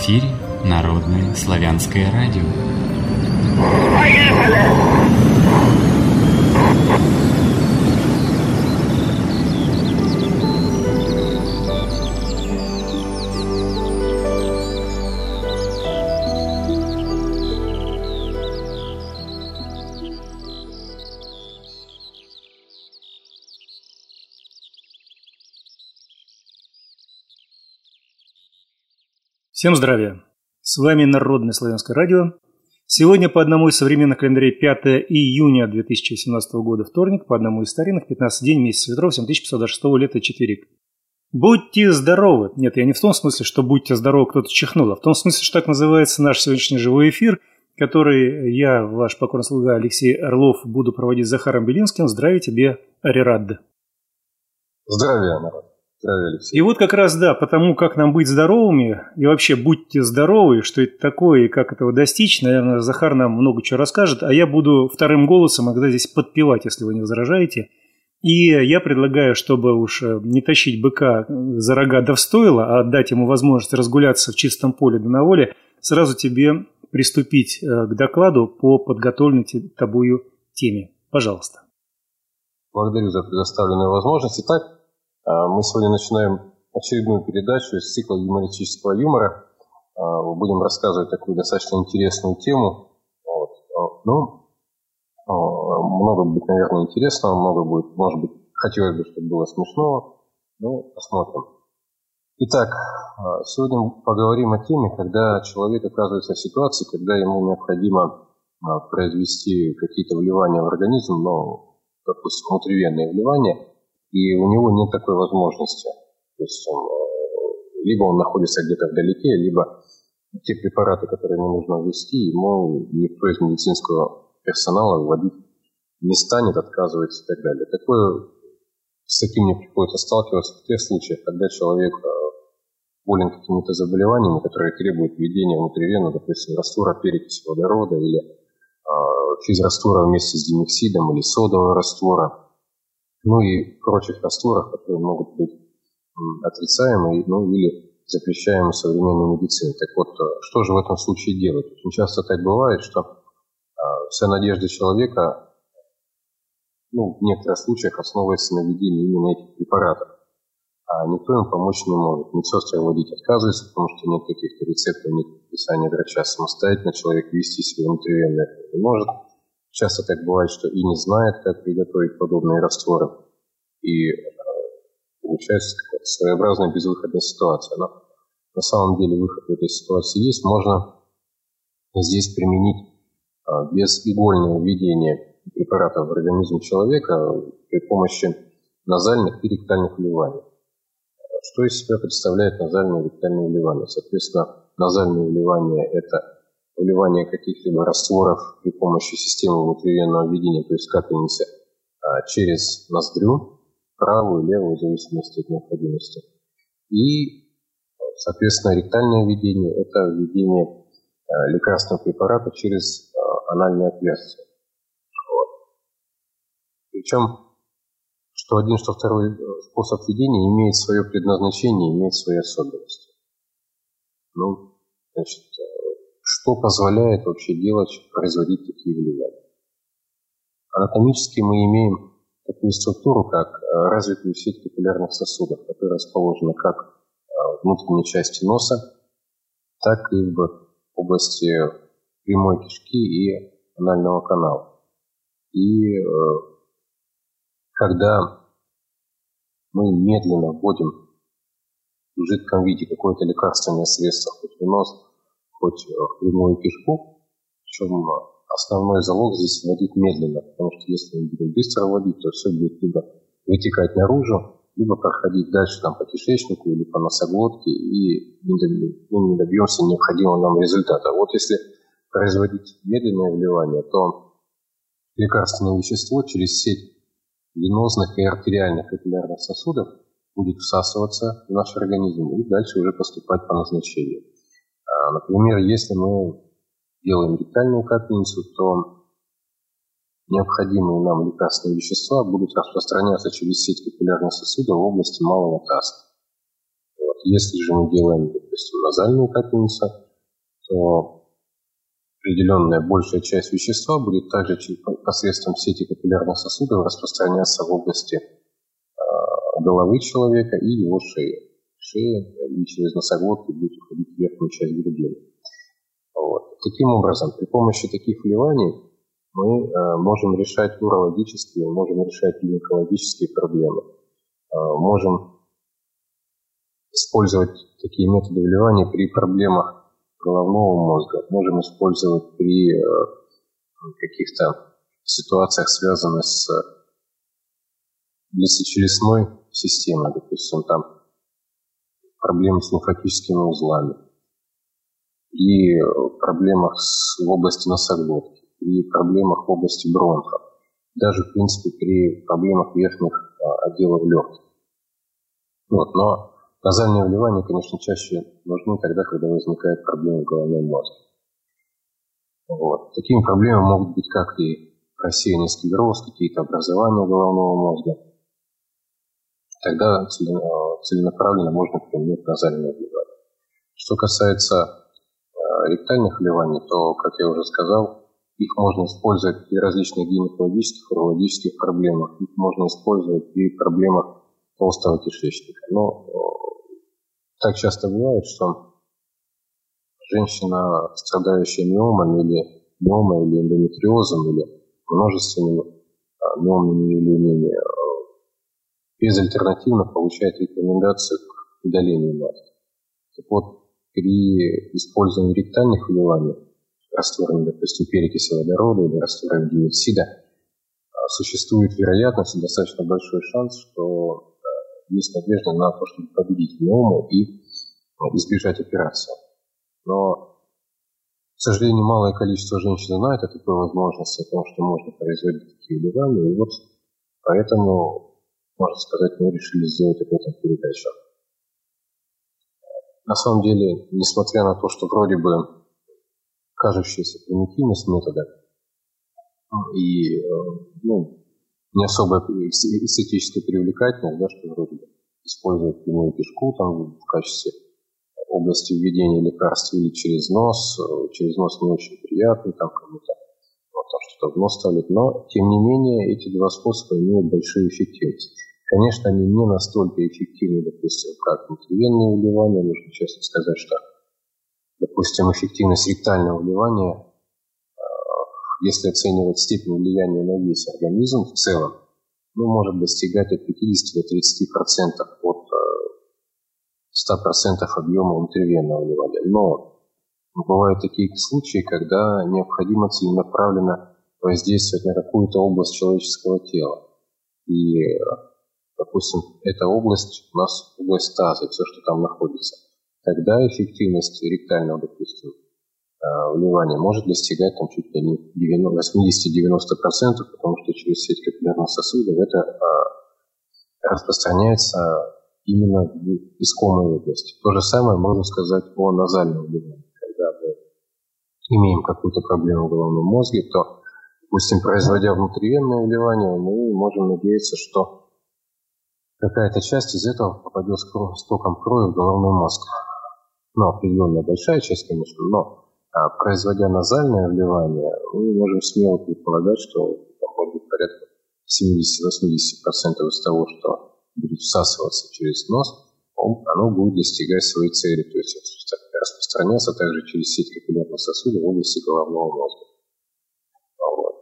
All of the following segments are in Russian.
эфире Народное славянское радио. Всем здравия! С вами Народное славянское радио. Сегодня по одному из современных календарей 5 июня 2017 года вторник, по одному из старинных 15 день месяца ветров 7526 лета четверик. Будьте здоровы! Нет, я не в том смысле, что будьте здоровы, кто-то чихнул, а в том смысле, что так называется наш сегодняшний живой эфир, который я, ваш покорный слуга Алексей Орлов, буду проводить с Захаром Белинским. Здравия тебе, Арирад! Здравия, народ! И вот как раз, да, потому как нам быть здоровыми, и вообще будьте здоровы, что это такое и как этого достичь, наверное, Захар нам много чего расскажет, а я буду вторым голосом иногда здесь подпевать, если вы не возражаете. И я предлагаю, чтобы уж не тащить быка за рога да в стойло, а дать ему возможность разгуляться в чистом поле да на воле, сразу тебе приступить к докладу по подготовленной тобою теме. Пожалуйста. Благодарю за предоставленную возможность. Итак, мы сегодня начинаем очередную передачу из цикла юмористического юмора. Будем рассказывать такую достаточно интересную тему. Много будет, наверное, интересного, много будет, может быть, хотелось бы, чтобы было смешного. Ну, посмотрим. Итак, сегодня поговорим о теме, когда человек оказывается в ситуации, когда ему необходимо произвести какие-то вливания в организм, допустим, внутривенные вливания, и у него нет такой возможности. То есть либо он находится где-то вдалеке, либо те препараты, которые ему нужно ввести, ему никто из медицинского персонала вводить не станет, отказывается и так далее. С таким мне приходится сталкиваться в тех случаях, когда человек болен какими-то заболеваниями, которые требуют введения внутривенно, допустим, раствора перекиси водорода или физраствора вместе с димексидом или содового раствора, и прочих растворов, которые могут быть отрицаемы, или запрещаемы современной медициной. Так вот, что же в этом случае делать? Очень часто так бывает, что вся надежда человека, в некоторых случаях основывается на введении именно этих препаратов. А никто им помочь не может. Медсестры вводить отказываются, потому что нет каких-то рецептов, нет предписания врача. Самостоятельно человек ввести себе внутривенно это не может. Часто так бывает, что и не знает, как приготовить подобные растворы. И получается такая своеобразная безвыходная ситуация. Но на самом деле выход в этой ситуации есть. Можно здесь применить безигольное введение препаратов в организм человека при помощи назальных и ректальных вливаний. Что из себя представляет назальное и ректальное вливание? Соответственно, назальное вливание – это вливание каких-либо растворов при помощи системы внутривенного введения, то есть капельницы, через ноздрю, правую и левую, в зависимости от необходимости. И, соответственно, ректальное введение – это введение лекарственного препарата через анальное отверстие. Причем, что один, что второй способ введения имеет свое предназначение, имеет свои особенности. Что позволяет вообще производить такие вливания? Анатомически мы имеем такую структуру, как развитую сеть капиллярных сосудов, которая расположена как в внутренней части носа, так и в области прямой кишки и анального канала. И когда мы медленно вводим в жидком виде какое-то лекарственное средство, хоть в нос, хоть в прямую кишку, причем основной залог здесь вводить медленно, потому что если мы будем быстро вводить, то все будет либо вытекать наружу, либо проходить дальше по кишечнику или по носоглотке, и не добьемся необходимого нам результата. Вот если производить медленное вливание, то лекарственное вещество через сеть венозных и артериальных капиллярных сосудов будет всасываться в наш организм и дальше уже поступать по назначению. Например, если мы делаем ректальную капельницу, то необходимые нам лекарственные вещества будут распространяться через сеть капиллярных сосудов в области малого таза. Если же мы делаем допустим, назальную капельницу, то определенная большая часть вещества будет также посредством сети капиллярных сосудов распространяться в области головы человека и его шеи. Шея и через носоглотку будет уходить в верхнюю часть грудины. Вот. Таким образом, при помощи таких вливаний мы можем решать урологические, можем решать гинекологические проблемы, можем использовать такие методы вливания при проблемах головного мозга, можем использовать при каких-то ситуациях, связанных с лицечелюстной системой, допустим, там проблемы с лимфатическими узлами, при проблемах в области носоглотки, при проблемах в области бронхов, даже, в принципе, при проблемах верхних отделов легких. Вот, но назальные вливания, конечно, чаще нужны тогда, когда возникают проблемы в головном мозге. Вот. Такими проблемами могут быть как и рассеянный склероз, какие-то образования головного мозга. Тогда целенаправленно можно применять назальные вливания. Что касается ректальных вливаний, то, как я уже сказал, их можно использовать при различных гинекологических, урологических проблемах, их можно использовать при проблемах толстого кишечника. Но так часто бывает, что женщина, страдающая миомой или эндометриозом, или множественными миомными явлениями, безальтернативно получает рекомендацию к удалению матки. Так вот, при использовании ректальных вливаний, растворами, допустим, перекиси водорода или растворами гемиксида, существует вероятность и достаточно большой шанс, что есть надежда на то, чтобы победить миому и избежать операции. Но, к сожалению, малое количество женщин знает о такой возможности, о том, что можно производить такие вливания, и вот поэтому, можно сказать, мы решили сделать об этом передачу. На самом деле, несмотря на то, что вроде бы кажущаяся примитивность метода и не особо эстетическая привлекательность, да, что вроде бы использовать прямую кишку там, в качестве области введения лекарств или через нос не очень приятно, там кому-то там что-то в нос ставить, но тем не менее эти два способа имеют большую эффективность. Конечно, они не настолько эффективны, допустим, как внутривенные вливания. Нужно честно сказать, что, допустим, эффективность ректального вливания, если оценивать степень влияния на весь организм в целом, может достигать от 50 до 30% от 100% объема внутривенного вливания. Но бывают такие случаи, когда необходимо целенаправленно воздействовать на какую-то область человеческого тела. И, допустим, эта область у нас область таза, все, что там находится. Тогда эффективность ректального, допустим, вливания может достигать там, чуть ли не 80-90%, потому что через сеть капиллярных сосудов это распространяется именно в искомой области. То же самое можно сказать о назальном вливании. Когда мы имеем какую-то проблему в головном мозге, то, допустим, производя внутривенное вливание, мы можем надеяться, что какая-то часть из этого попадет с током крови в головной мозг. Определенная большая часть, конечно, но производя назальное вливание, мы можем смело предполагать, что там может быть порядка 70-80% из того, что будет всасываться через нос, оно будет достигать своей цели, то есть распространяться также через сеть капиллярных сосудов в области головного мозга. Вот.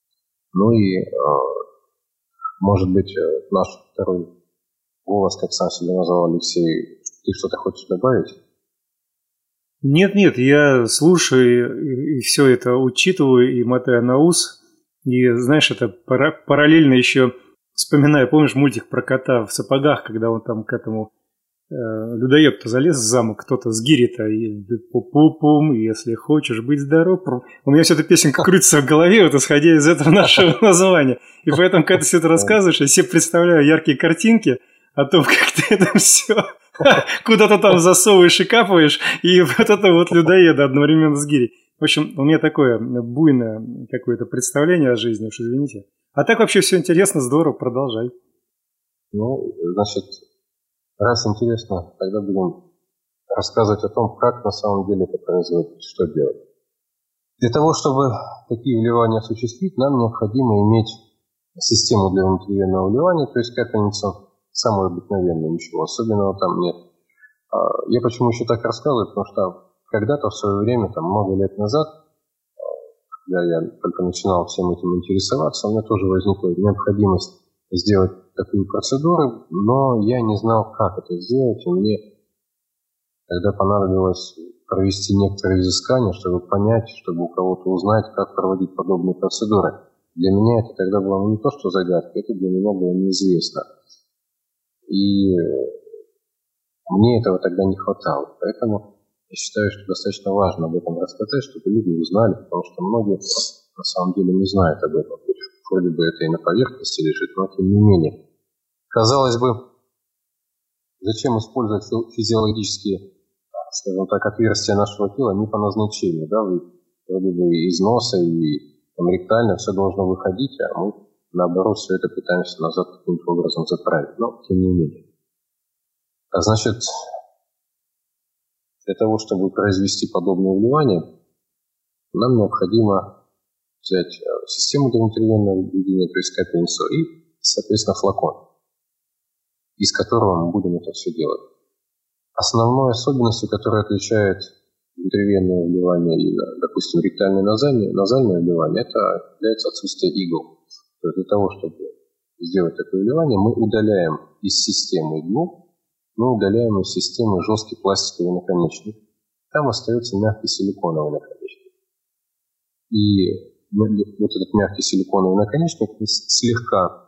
Может быть, наш второй голос, как сам себя назвал Алексей, ты что-то хочешь добавить? Нет, я слушаю и все это учитываю и мотаю на ус. И, знаешь, это параллельно еще вспоминаю, помнишь мультик про кота в сапогах, когда он там к этому людоед-то залез в замок, кто-то с гири-то, и пу-пум, если хочешь быть здоров. У меня вся эта песенка крутится в голове, вот исходя из этого нашего названия. И поэтому, когда ты все это рассказываешь, я себе представляю яркие картинки о том, как ты это все куда-то там засовываешь и капаешь, и вот это вот людоеда одновременно с гирей. В общем, у меня такое буйное какое-то представление о жизни, уж извините. А так вообще все интересно, здорово, продолжай. Значит, раз интересно, тогда будем рассказывать о том, как на самом деле это производить, что делать. Для того, чтобы такие вливания осуществить, нам необходимо иметь систему для внутривенного вливания, то есть капельницу самую обыкновенную, ничего особенного там нет. Я почему еще так рассказываю, потому что когда-то в свое время, там много лет назад, когда я только начинал всем этим интересоваться, у меня тоже возникла необходимость сделать такую процедуру, но я не знал, как это сделать, и мне тогда понадобилось провести некоторые изыскания, чтобы понять, чтобы у кого-то узнать, как проводить подобные процедуры. Для меня это тогда было не то, что загадка, это для меня было неизвестно. И мне этого тогда не хватало. Поэтому я считаю, что достаточно важно об этом рассказать, чтобы люди узнали, потому что многие на самом деле не знают об этом. Вроде бы это и на поверхности лежит, но тем не менее. Казалось бы, зачем использовать физиологические, скажем так, отверстия нашего тела не по назначению, да, вроде бы из носа и ректально все должно выходить, а мы, наоборот, все это пытаемся назад каким-то образом заправить, но тем не менее. А значит, для того, чтобы произвести подобное вливание, нам необходимо взять систему для внутривенного введения, то есть капельницу, и, соответственно, флакон, из которого мы будем это все делать. Основной особенностью, которая отличает внутривенное вливание и, допустим, ректальное назальное вливание, это является отсутствие игл. То есть для того, чтобы сделать такое вливание, мы удаляем из системы иглу, мы удаляем из системы жесткий пластиковый наконечник. Там остается мягкий силиконовый наконечник. И вот этот мягкий силиконовый наконечник мы слегка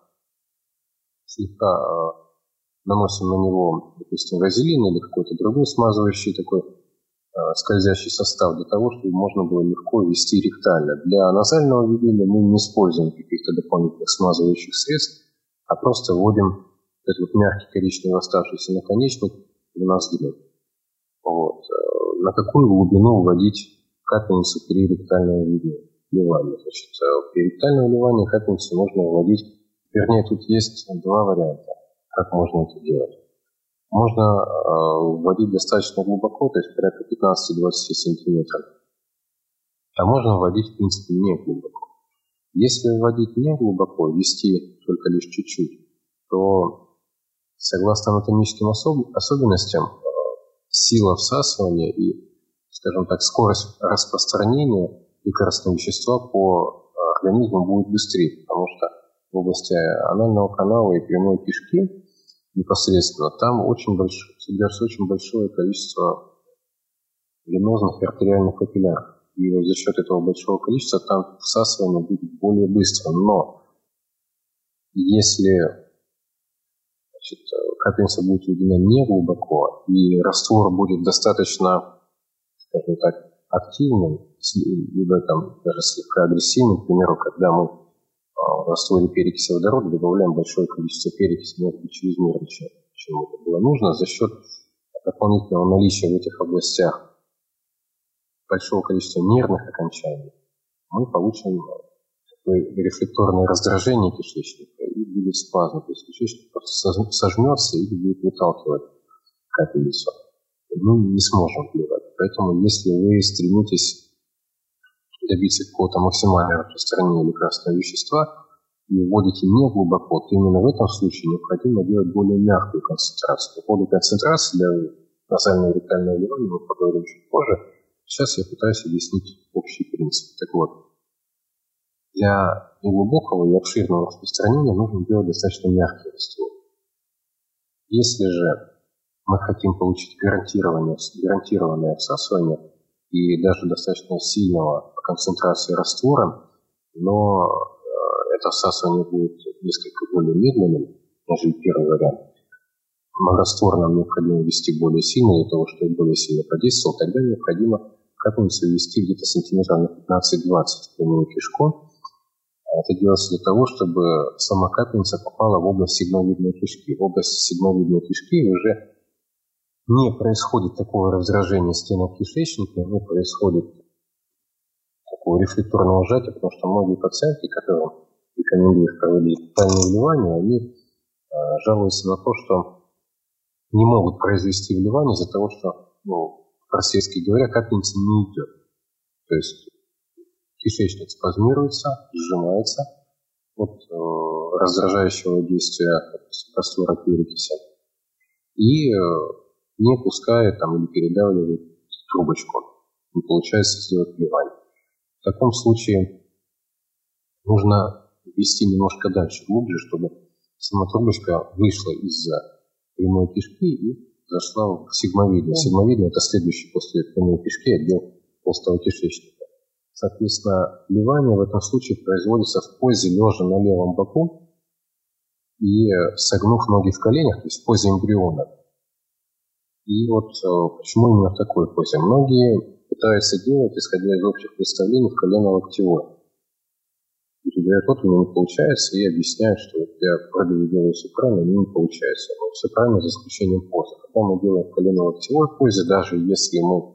наносим на него, допустим, вазелин или какой-то другой смазывающий такой скользящий состав для того, чтобы можно было легко ввести ректально. для назального введения мы не используем каких-то дополнительных смазывающих средств, а просто вводим этот вот мягкий коричневый оставшийся наконечник в ноздрю. Вот. На какую глубину вводить капельницу при ректальном вливании? Значит, при ректальном вливании капельницу нужно вводить, вернее, тут есть два варианта, как можно это делать. Можно вводить достаточно глубоко, то есть порядка 15-20 сантиметров. А можно вводить, в принципе, не глубоко. Если вводить не глубоко, ввести только лишь чуть-чуть, то, согласно анатомическим особенностям, сила всасывания и, скажем так, скорость распространения лекарственного вещества по организму будет быстрее, потому что в области анального канала и прямой кишки непосредственно там содержится очень большое количество венозных и артериальных капилляров. И вот за счет этого большого количества там всасывание будет более быстро. Но если капельница будет введена не глубоко, и раствор будет достаточно, скажем так, активным, либо там даже слегка агрессивным, к примеру, когда мы в растворе перекиси водорода добавляем большое количество перекиси, может быть, чрезмерно, чем это было нужно, за счет дополнительного наличия в этих областях большого количества нервных окончаний, мы получим такое рефлекторное раздражение кишечника и будет спазм. То есть кишечник просто сожмется и будет выталкивать капельницу. Мы не сможем вливать. Поэтому, если вы стремитесь добиться какого-то максимального распространения лекарственного вещества и вводите не глубоко, то именно в этом случае необходимо делать более мягкую концентрацию. По поводу концентрации для назального ректального вливания мы поговорим чуть позже. Сейчас я пытаюсь объяснить общий принцип. Так вот, для неглубокого и обширного распространения нужно делать достаточно мягкий раствор. Если же мы хотим получить гарантированное всасывание и даже достаточно сильного по концентрации раствора, но это всасывание будет несколько более медленным, нежели первый вариант. Раствор нам необходимо ввести более сильно, для того, чтобы более сильно подействовал, тогда необходимо капельницу ввести где-то сантиметров на 15-20 в прямую кишку. Это делается для того, чтобы сама капельница попала в область сигмовидной кишки. В области сигмовидной кишки уже не происходит такого раздражения стенок кишечника, не происходит такого рефлекторного сжатия, потому что многие пациенты, которым рекомендуют проводить ректальное вливание, они жалуются на то, что не могут произвести вливание из-за того, что по-простецки говоря, капельница не идет. То есть кишечник спазмируется, сжимается от раздражающего действия раствора перекиси и не пускает или передавливает трубочку. Не получается сделать вливание. В таком случае нужно ввести немножко дальше, глубже, чтобы сама трубочка вышла из прямой кишки и зашла в сигмовидный. Сигмовидный – это следующий после прямой кишки отдел толстого кишечника. Соответственно, вливание в этом случае производится в позе лежа на левом боку и согнув ноги в коленях, то есть в позе эмбриона. И почему именно в такой позе? Многие пытаются делать, исходя из общих представлений, в колено-локтевой. Говорят, у меня не получается, и объясняют, что я вроде бы делаю все правильно, но не получается. Но все правильно за исключением позы. Когда мы делаем в колено-локтевой позе, даже если мы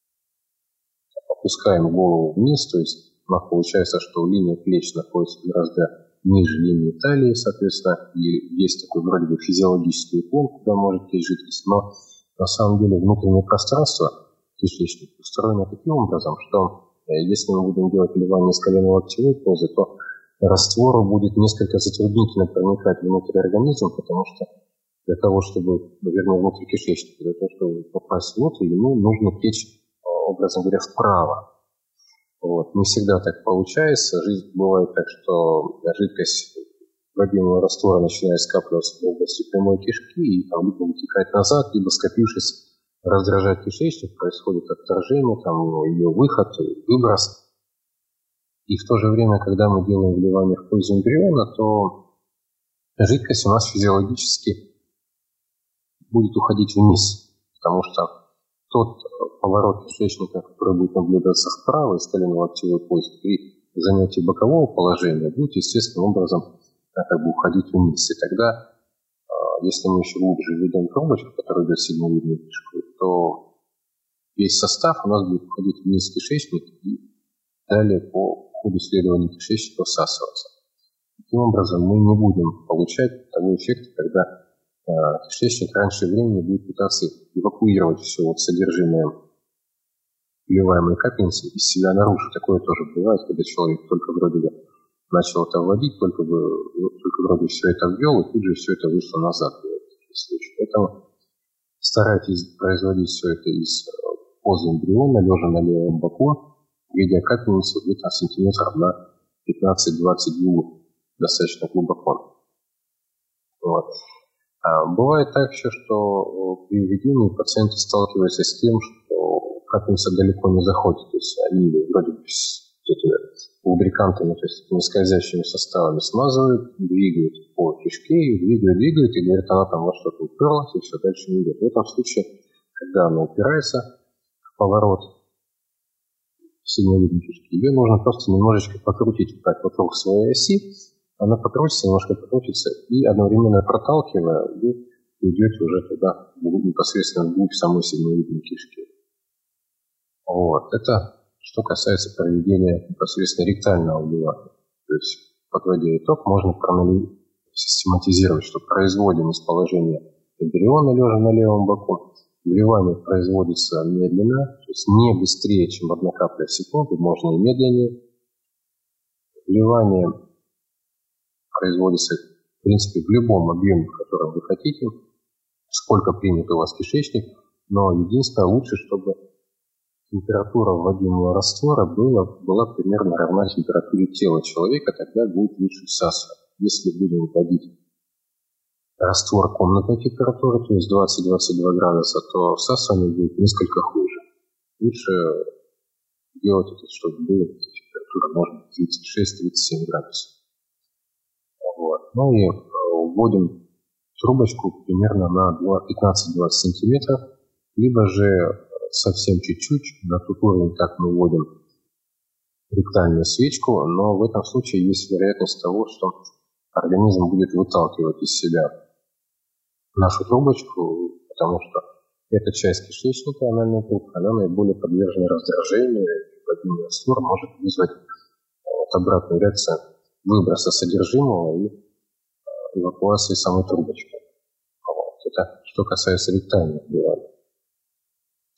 опускаем голову вниз, то есть у нас получается, что линия плеч находится гораздо ниже линии талии, соответственно, и есть такой вроде бы физиологический уклон, куда может течь жидкость, но на самом деле внутреннее пространство кишечника устроено таким образом, что если мы будем делать вливание из колено-локтевой позы, то раствору будет несколько затруднительно проникать внутрь организма, потому что для того, чтобы, внутрь кишечника, для того, чтобы попасть внутрь, ему нужно течь, образно говоря, вправо. Не всегда так получается. Бывает так, что жидкость вводимого раствора начинает скапливаться в области прямой кишки и либо вытекать назад, либо, скопившись, раздражать кишечник, происходит отторжение, ее выход, выброс. И в то же время, когда мы делаем вливание в позе эмбриона, то жидкость у нас физиологически будет уходить вниз, потому что тот поворот кишечника, который будет наблюдаться вправо из колено-локтевой позы, при занятии бокового положения будет естественным образом уходить вниз. И тогда, если мы еще глубже введем трубочку, которая идет сигмовидной кишкой, то весь состав у нас будет уходить вниз в кишечник и далее по ходу следования кишечника всасываться. Таким образом, мы не будем получать того эффекта, когда кишечник раньше времени будет пытаться эвакуировать все содержимое вливаемой капельницы из себя наружу. Такое тоже бывает, когда человек только вроде бы начал это вводить, только вроде все это ввел, и тут же все это вышло назад. Поэтому старайтесь производить все это из позы эмбриона, лежа на левом боку, введя капельницу где-то сантиметров на 15-20 достаточно глубоко. Бывает так еще, что при введении пациенты сталкиваются с тем, что капельница далеко не заходит. То есть они вроде бы с этими лубрикантами, то есть нескользящими составами смазывают, двигают по кишке, двигают, и говорят, она там во что-то уперлась, и все, дальше не идет. В этом случае, когда она упирается в поворот сигмовидной кишки, ее нужно просто немножечко покрутить вокруг своей оси. Она покрутится, немножко покрутится, и одновременно проталкивая, вы идете уже туда, непосредственно вглубь самой сигмовидной кишки. Это что касается проведения непосредственно ректального вливания. То есть, подводя итог, можно систематизировать, что производим из положения эмбриона, лежа на левом боку. Вливание производится медленно, то есть не быстрее, чем 1 капля в секунду, можно и медленнее. Вливание производится, в принципе, в любом объеме, в котором вы хотите, сколько примет у вас кишечник, но единственное, лучше, чтобы температура вводимого раствора была примерно равна температуре тела человека, тогда будет лучше всасывать. Если будем вводить раствор комнатной температуры, то есть 20-22 градуса, то всасывание будет несколько хуже. Лучше делать это, чтобы была температура, может быть, 36-37 градусов. И вводим трубочку примерно на 15-20 сантиметров, либо же совсем чуть-чуть, на тот уровень, как мы вводим ректальную свечку, но в этом случае есть вероятность того, что организм будет выталкивать из себя нашу трубочку, потому что эта часть кишечника, анальная трубка, она наиболее подвержена раздражению, и вводимый раствор может вызвать обратную реакцию выброса содержимого и эвакуации самой трубочки. Это что касается ректального вливания.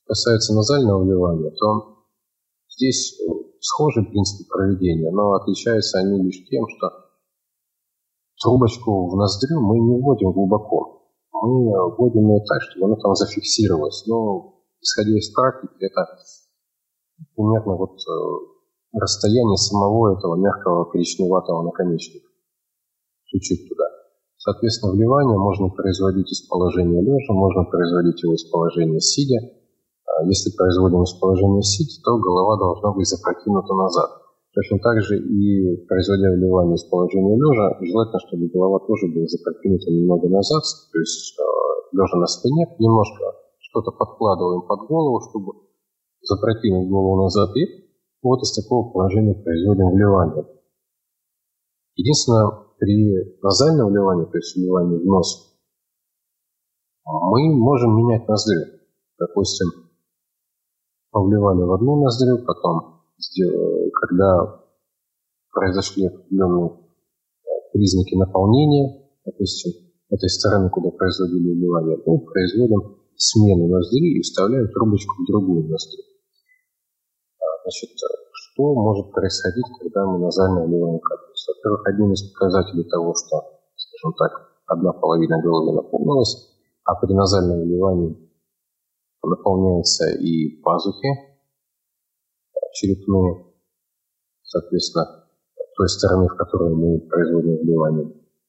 касается назального вливания, то здесь схожий принцип проведения, но отличаются они лишь тем, что трубочку в ноздрю мы не вводим глубоко. Мы вводим ее так, чтобы она там зафиксировалась. Но, исходя из практики, это примерно расстояние самого этого мягкого коричневатого наконечника. Чуть-чуть туда. Соответственно, вливание можно производить из положения лежа, можно производить его из положения сидя. Если производим из положения сидя, то голова должна быть запрокинута назад. Точно так же и производя вливание из положения лежа, желательно, чтобы голова тоже была запрокинута немного назад, то есть лежа на спине, немножко что-то подкладываем под голову, чтобы запрокинуть голову назад, и вот из такого положения производим вливание. Единственное, при назальном вливании, то есть вливании в нос, мы можем менять ноздрю. Допустим, вливали в одну ноздрю, потом, когда произошли определенные признаки наполнения, допустим, этой стороны, куда производили вливание, мы производим смену ноздри и вставляем трубочку в другую ноздрю. Значит, что может происходить, когда мы назально вливаем капельницу? Во-первых, один из показателей того, что, скажем так, одна половина головы наполнилась, а при назальном вливании наполняются и пазухи черепные, соответственно, той стороны, в которой мы производим вливание.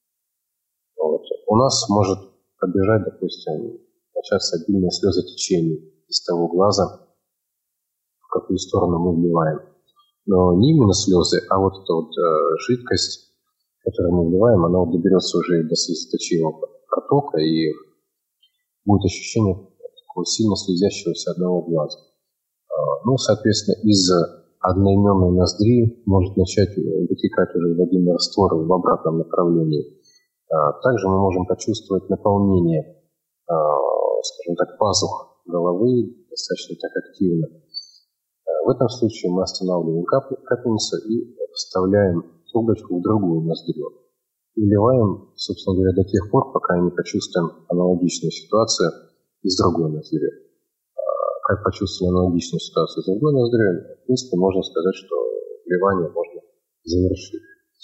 У нас может побежать, допустим, начаться обильное слезотечение из того глаза, в какую сторону мы вливаем. Но не именно слезы, а вот эта жидкость, которую мы вливаем, она доберется уже до слезоточивого протока, и будет ощущение такого сильно слезящегося одного глаза. Соответственно, из одноименной ноздри может начать вытекать уже вводимый раствор в обратном направлении. Также мы можем почувствовать наполнение, скажем так, пазух головы достаточно так активно. В этом случае мы останавливаем капельницу и вставляем трубочку в другую ноздрю. И вливаем, собственно говоря, до тех пор, пока не почувствуем аналогичную ситуацию из другой ноздри. Как почувствовали аналогичную ситуацию из другой ноздри, в принципе, можно сказать, что вливание можно завершить.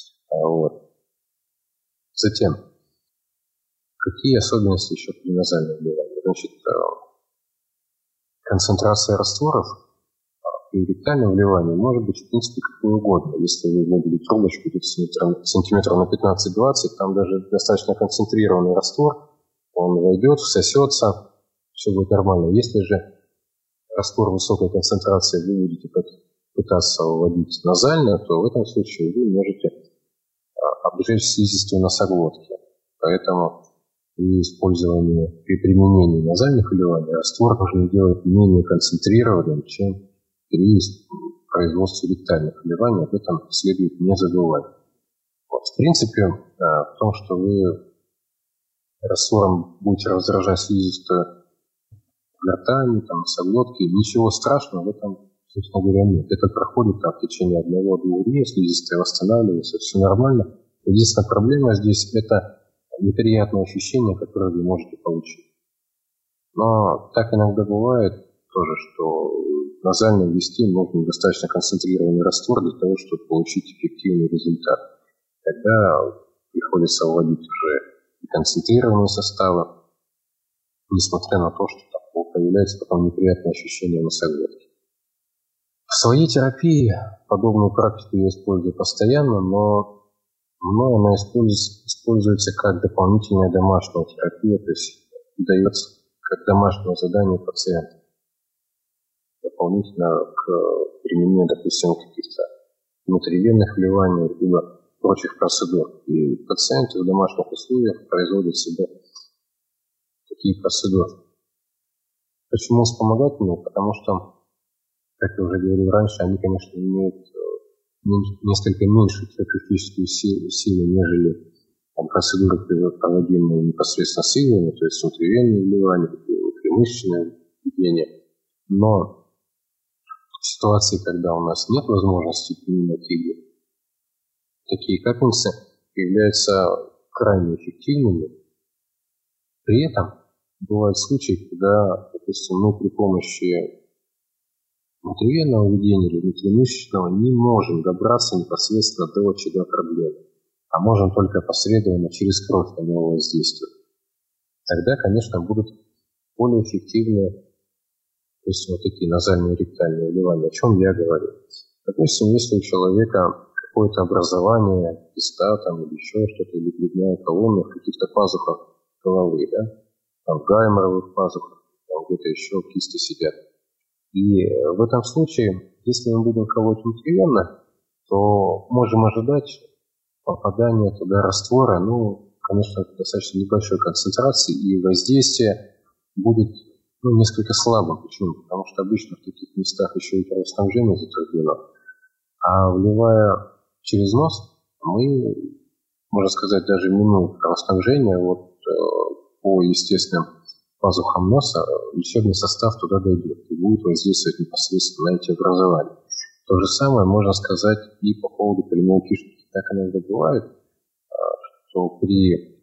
Затем, какие особенности еще при назальном вливании? Значит, концентрация растворов при ректальном вливании может быть, в принципе, какой угодно. Если вы вводите трубочку сантиметров на 15-20, там даже достаточно концентрированный раствор, он войдет, всосется, все будет нормально. Если же раствор высокой концентрации вы будете пытаться вводить назально, то в этом случае вы можете обжечь слизистую носоглотки. Поэтому при применении назальных вливаний раствор нужно делать менее концентрированным, чем при производстве ректальных вливаний. Об этом следует не забывать. В принципе, в том, что вы раствором будете раздражать слизистую гортани, носоглотки, ничего страшного в этом, собственно говоря, нет. Это проходит в течение 1-2 дней, слизистая восстанавливается, все нормально. Единственная проблема здесь – это неприятное ощущение, которое вы можете получить. Но так иногда бывает тоже, что назально ввести нужен достаточно концентрированный раствор для того, чтобы получить эффективный результат. Тогда приходится вводить уже и концентрированные составы, несмотря на то, что там появляется потом неприятное ощущение носоглотки. В своей терапии подобную практику я использую постоянно, но мной она используется как дополнительная домашняя терапия, то есть дается как домашнее задание пациенту. Дополнительно к применению, допустим, каких-то внутривенных вливаний, либо прочих процедур. И пациенты в домашних условиях производят себе такие процедуры. Почему вспомогательные? Потому что, как я уже говорил раньше, они, конечно, имеют несколько меньшую терапевтическую силу, нежели процедуры, проводимые непосредственно с иглами, то есть внутривенные вливания, внутримышечное введение. Но в ситуации, когда у нас нет возможности применять иглы, такие капельницы являются крайне эффективными. При этом бывают случаи, когда допустим, мы при помощи внутривенного введения или внутримышечного не можем добраться непосредственно до очага проблемы, а можем только опосредованно через кровь на него воздействовать. Тогда, конечно, будут более эффективные, то есть вот такие назальные ректальные вливания, о чем я говорю. Допустим, если у человека какое-то образование, киста там, или еще что-то, или грудная колонна в каких-то пазухах головы, да, там в гайморовых пазухах, там где-то еще кисты сидят. И в этом случае, если мы будем колоть внутривенно, то можем ожидать попадания туда раствора, конечно, достаточно небольшой концентрации, и воздействие будет несколько слабым. Почему? Потому что обычно в таких местах еще и кровоснабжение затруднено. А вливая через нос, мы, можно сказать, даже минуя кровоснабжение, по естественным пазухам носа лечебный состав туда дойдет и будет воздействовать непосредственно на эти образования. То же самое можно сказать и по поводу прямой кишки. Так иногда бывает, что при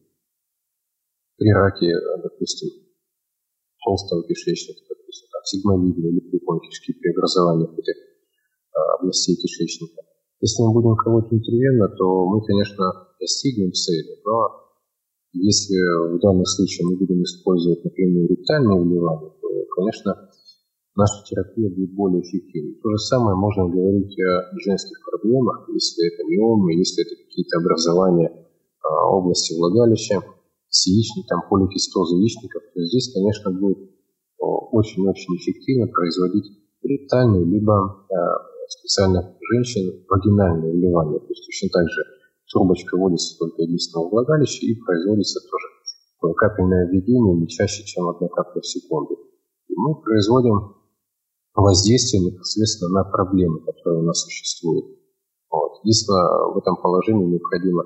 раке, допустим, толстого кишечника, допустим, сигмовидной или прямой кишки при образовании этих областей кишечника. Если мы будем колоть внутривенно, то мы, конечно, достигнем цели, но если в данном случае мы будем использовать, например, ректальные вливания, то, конечно, наша терапия будет более эффективной. То же самое можно говорить о женских проблемах, если это миомы, если это какие-то образования области влагалища, с яичником, поликистоза яичников, то здесь, конечно, будет очень-очень эффективно производить ректальные, либо специально женщин вагинальные вливания. То есть точно так же трубочка вводится только единственного влагалища и производится тоже капельное введение не чаще, чем 1 капля в секунду. И мы производим воздействие непосредственно на проблемы, которые у нас существуют. Единственное, в этом положении необходимо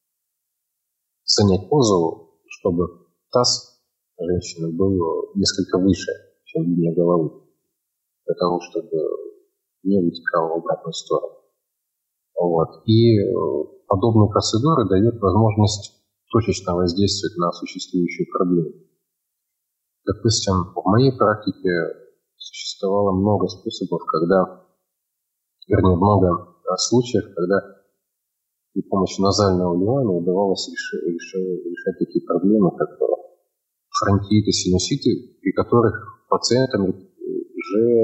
занять позу, чтобы таз женщины был несколько выше, чем линия головы, для того, чтобы не вытекал в обратную сторону. И подобные процедуры дают возможность точечно воздействовать на существующие проблемы. Допустим, в моей практике существовало много способов, много случаев, когда при помощи назального вливания удавалось решать такие проблемы, как фронтиты, синуситы, при которых пациентам уже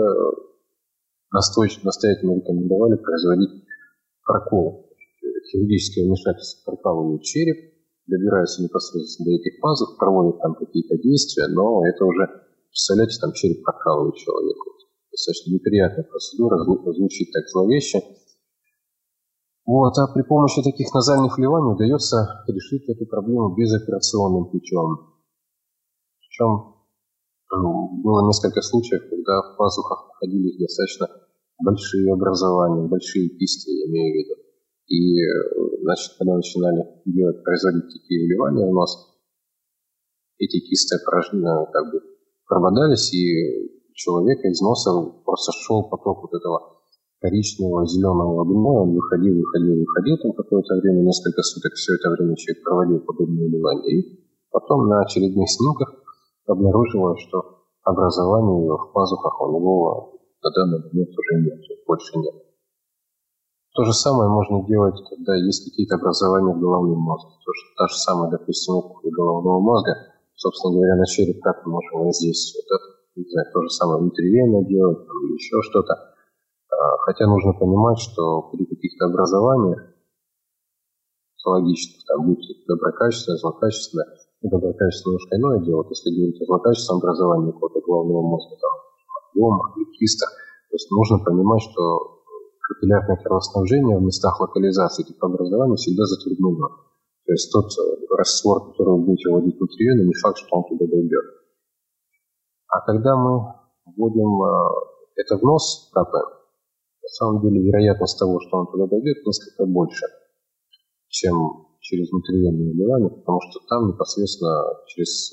настоятельно рекомендовали производить прокол. Хирургическое вмешательство прокалывают череп, добираются непосредственно до этих пазух, проводят там какие-то действия, но это уже, представляете, там череп прокалывает человеку. Достаточно неприятная процедура, звучит так зловеще. А при помощи таких назальных вливаний удается решить эту проблему безоперационным путем. Причем было несколько случаев, когда в пазухах находились достаточно большие образования, большие кисты, я имею в виду. И, когда начинали производить такие вливания у нас, эти кисты прободались, и у человека из носа просто шел поток этого коричневого, зеленого огня, он выходил, там какое-то время, несколько суток, все это время человек проводил подобные вливания, и потом на очередных снимках обнаружилось, что образования в пазухах у него на данный момент уже нет, больше нет. То же самое можно делать, когда есть какие-то образования в головном мозге. Та же самая, допустим, опухоль головного мозга, собственно говоря, на череп как мы можем воздействовать. Это, то же самое внутривенно делать, или еще что-то. Хотя нужно понимать, что при каких-то образованиях патологических, будь то доброкачественное, злокачественное, доброкачественное немножко иное дело, если говорить о злокачественном образовании какого-то головного мозга, объемах или кистах, то есть нужно понимать, что капиллярное кровоснабжение в местах локализации этих образований всегда затруднено. То есть тот раствор, который вы будете вводить внутривенно, не факт, что он туда дойдет. А когда мы вводим это в нос, капаем, на самом деле вероятность того, что он туда дойдет, несколько больше, чем через внутривенное вливание, потому что там непосредственно через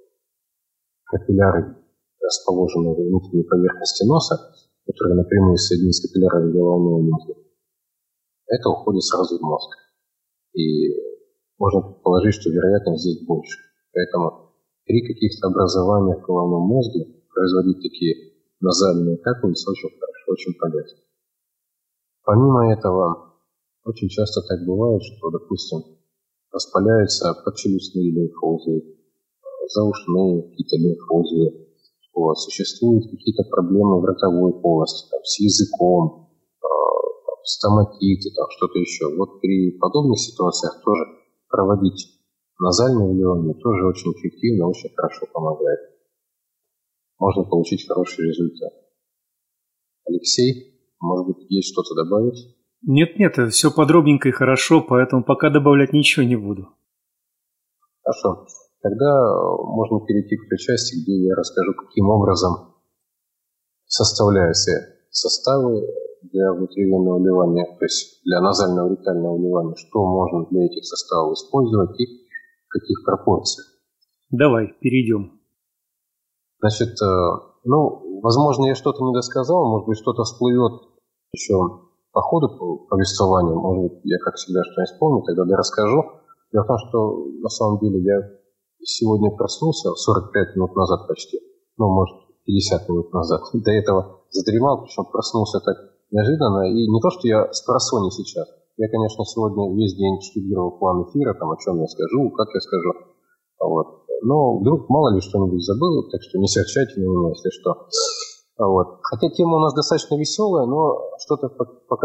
капилляры, расположенные в внутренней поверхности носа, которые напрямую соединены с капиллярами головного мозга, это уходит сразу в мозг. И можно предположить, что вероятность здесь больше. Поэтому при каких-то образованиях в головном мозге производить такие назальные капельницы очень хорошо, очень полезно. Помимо этого, очень часто так бывает, что, допустим, воспаляются подчелюстные лимфоузлы, заушные какие-то лимфоузлы. Вот, существуют какие-то проблемы в ротовой полости, там, с языком, стоматиты, там, что-то еще. Вот при подобных ситуациях тоже проводить назальное вливание тоже очень эффективно, очень хорошо помогает. Можно получить хороший результат. Алексей, может быть, есть что-то добавить? Нет, все подробненько и хорошо, поэтому пока добавлять ничего не буду. Хорошо. Тогда можно перейти к той части, где я расскажу, каким образом составляются составы для внутривенного вливания, то есть для назального ректального вливания, что можно для этих составов использовать и в каких пропорциях. Давай, перейдем. Значит, возможно, я что-то не досказал, может быть, что-то всплывет еще по ходу повествования, может быть, я, как всегда, что-нибудь вспомню, тогда расскажу. Дело в том, что на самом деле я сегодня проснулся 45 минут назад почти, может, 50 минут назад. До этого задремал, причем проснулся так неожиданно. И не то, что я спросонья сейчас. Я, конечно, сегодня весь день штудировал план эфира, там, о чем я скажу, как я скажу. Вот. Но вдруг мало ли что-нибудь забыл, так что не серчайте на меня, если что. Вот. Хотя тема у нас достаточно веселая, но что-то пока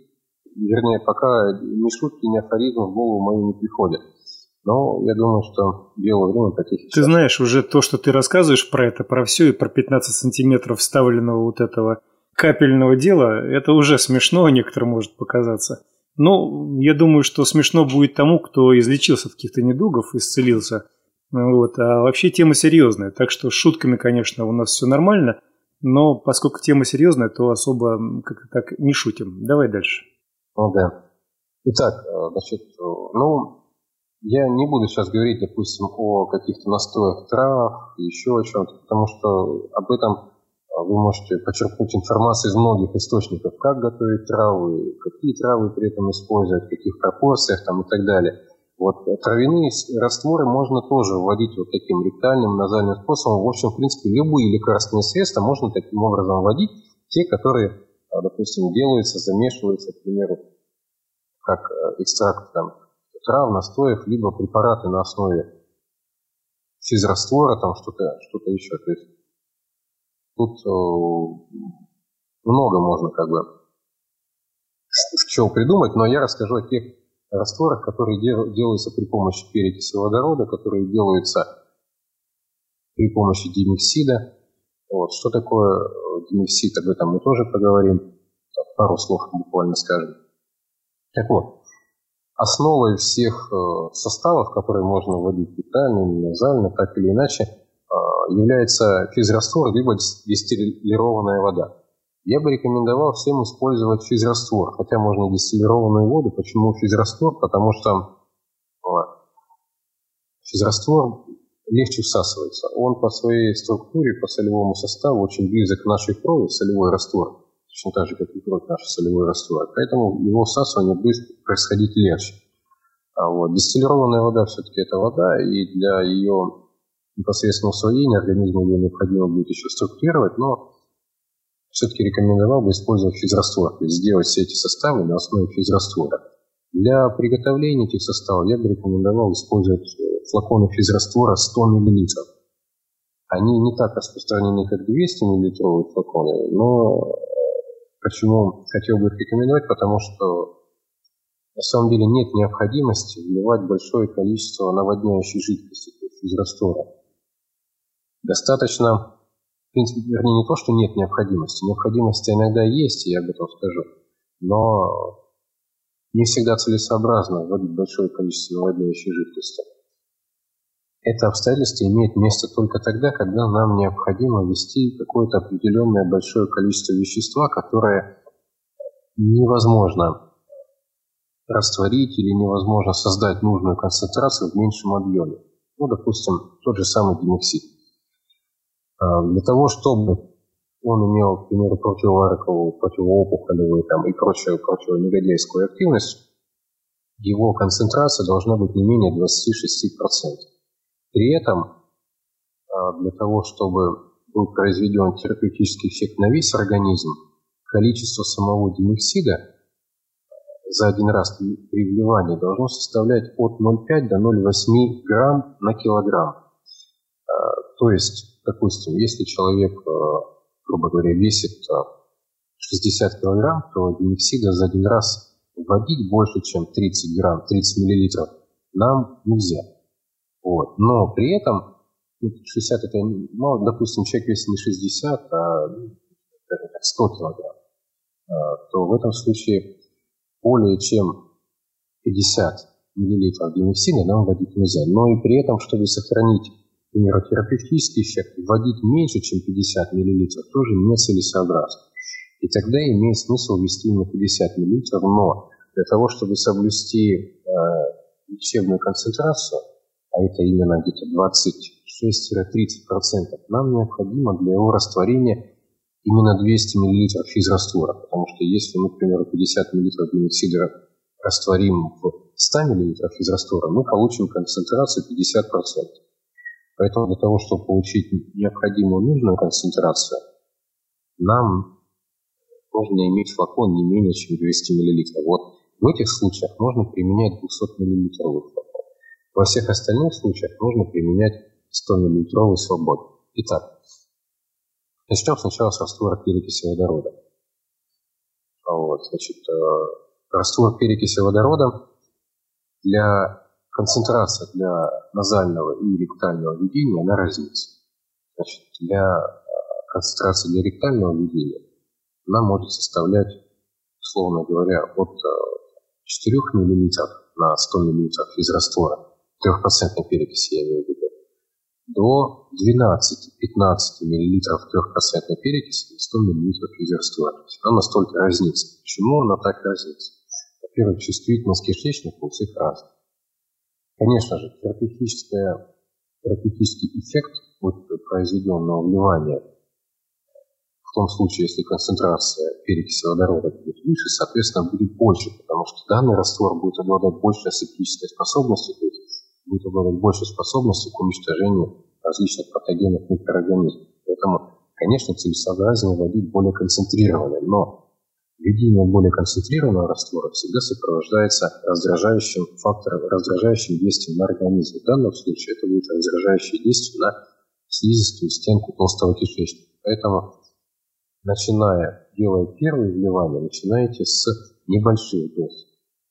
ни шутки, ни афоризмы в голову мою не приходят. Но я думаю, что дело время потихоньку. Ты знаешь, уже то, что ты рассказываешь про все и про 15 сантиметров вставленного вот этого капельного дела, это уже смешно, некоторым может показаться. Но я думаю, что смешно будет тому, кто излечился от каких-то недугов, исцелился. Вот. А вообще тема серьезная, так что с шутками, конечно, у нас все нормально, но поскольку тема серьезная, то особо как-то так не шутим. Давай дальше. Да. Итак, значит, я не буду сейчас говорить, допустим, о каких-то настоях трав и еще о чем-то, потому что об этом вы можете почерпнуть информацию из многих источников, как готовить травы, какие травы при этом использовать, в каких пропорциях там, и так далее. Вот травяные растворы можно тоже вводить вот таким ректальным, назальным способом. В общем, в принципе, любые лекарственные средства можно таким образом вводить, те, которые, допустим, делаются, замешиваются, к примеру, как экстракт там, трав, настоев, либо препараты на основе физраствора, там что-то еще. То есть тут много можно чего придумать, но я расскажу о тех растворах, которые делаются при помощи перекиси водорода, которые делаются при помощи димексида. Вот. Что такое димексид, об этом мы тоже поговорим. Пару слов буквально скажем. Так вот, основой всех составов, которые можно вводить ректально, назально, так или иначе, является физраствор либо дистиллированная вода. Я бы рекомендовал всем использовать физраствор, хотя можно и дистиллированную воду. Почему физраствор? Потому что физраствор легче всасывается. Он по своей структуре, по солевому составу очень близок к нашей крови, солевой раствор. Точно так же, как и кровь наша, солевой раствор. Поэтому его всасывание будет происходить легче. Дистиллированная вода все-таки это вода, и для ее непосредственного усвоения организму ее необходимо будет еще структурировать, но все-таки рекомендовал бы использовать физраствор, то есть сделать все эти составы на основе физраствора. Для приготовления этих составов я бы рекомендовал использовать флаконы физраствора 100 мл. Они не так распространены, как 200 мл флаконы, но почему хотел бы их рекомендовать, потому что на самом деле нет необходимости вливать большое количество наводняющей жидкости, то есть физраствора. Достаточно, в принципе, вернее, не то, что нет необходимости. Необходимости иногда есть, я об этом скажу. Но не всегда целесообразно вводить большое количество наводняющей жидкости. Это обстоятельство имеет место только тогда, когда нам необходимо ввести какое-то определенное большое количество вещества, которое невозможно растворить или невозможно создать нужную концентрацию в меньшем объеме. Допустим, тот же самый димексид. Для того, чтобы он имел, к примеру, противораковую, противоопухолевую и прочую противонегодяйскую активность, его концентрация должна быть не менее 26%. При этом для того, чтобы был произведен терапевтический эффект на весь организм, количество самого димексида за один раз при вливании должно составлять от 0,5 до 0,8 грамм на килограмм. То есть, допустим, если человек, грубо говоря, весит 60 килограмм, то димексида за один раз вводить больше, чем 30 грамм, 30 миллилитров нам нельзя. Вот. Но при этом 60 это мало, допустим, человек весит не 60, а 100 килограмм, то в этом случае более чем 50 миллилитров димексида нам вводить нельзя. Но и при этом, чтобы сохранить, к примеру, терапевтический эффект, вводить меньше, чем 50 миллилитров тоже нецелесообразно. И тогда имеет смысл ввести именно 50 миллилитров, но для того, чтобы соблюсти лечебную концентрацию, а это именно где-то 26-30%, нам необходимо для его растворения именно 200 мл физраствора, потому что если мы, к примеру, 50 мл димексида растворим в 100 мл физраствора, мы получим концентрацию 50%. Поэтому для того, чтобы получить необходимую нужную концентрацию, нам нужно иметь флакон не менее чем 200 мл. Вот в этих случаях можно применять 200 мл флакон. Во всех остальных случаях нужно применять 100 мл свободный. Итак, начнем сначала с раствора перекиси водорода. Раствор перекиси водорода для концентрации для назального и ректального введения она разнится. Для концентрации для ректального введения она может составлять, условно говоря, от 4 мл на 100 мл физраствора, 3% перекиси я имею в виду, до 12-15 мл 3% перекиси на 100 мл физраствора. Она настолько разнится. Почему она так разнится? Во-первых, чувствительность кишечника у всех разная. Конечно же, терапевтический эффект от произведенного вливания в том случае, если концентрация перекиси водорода будет выше, соответственно, будет больше, потому что данный раствор будет обладать большей асептической способностью, то есть будет обладать большей способностью к уничтожению различных патогенных микроорганизмов. Поэтому, конечно, целесообразнее вводить более концентрированный, но введение более концентрированного раствора всегда сопровождается раздражающим фактором, раздражающим действием на организм. В данном случае это будет раздражающее действие на слизистую стенку толстого кишечника. Поэтому, делая первые вливания, начинайте с небольших доз.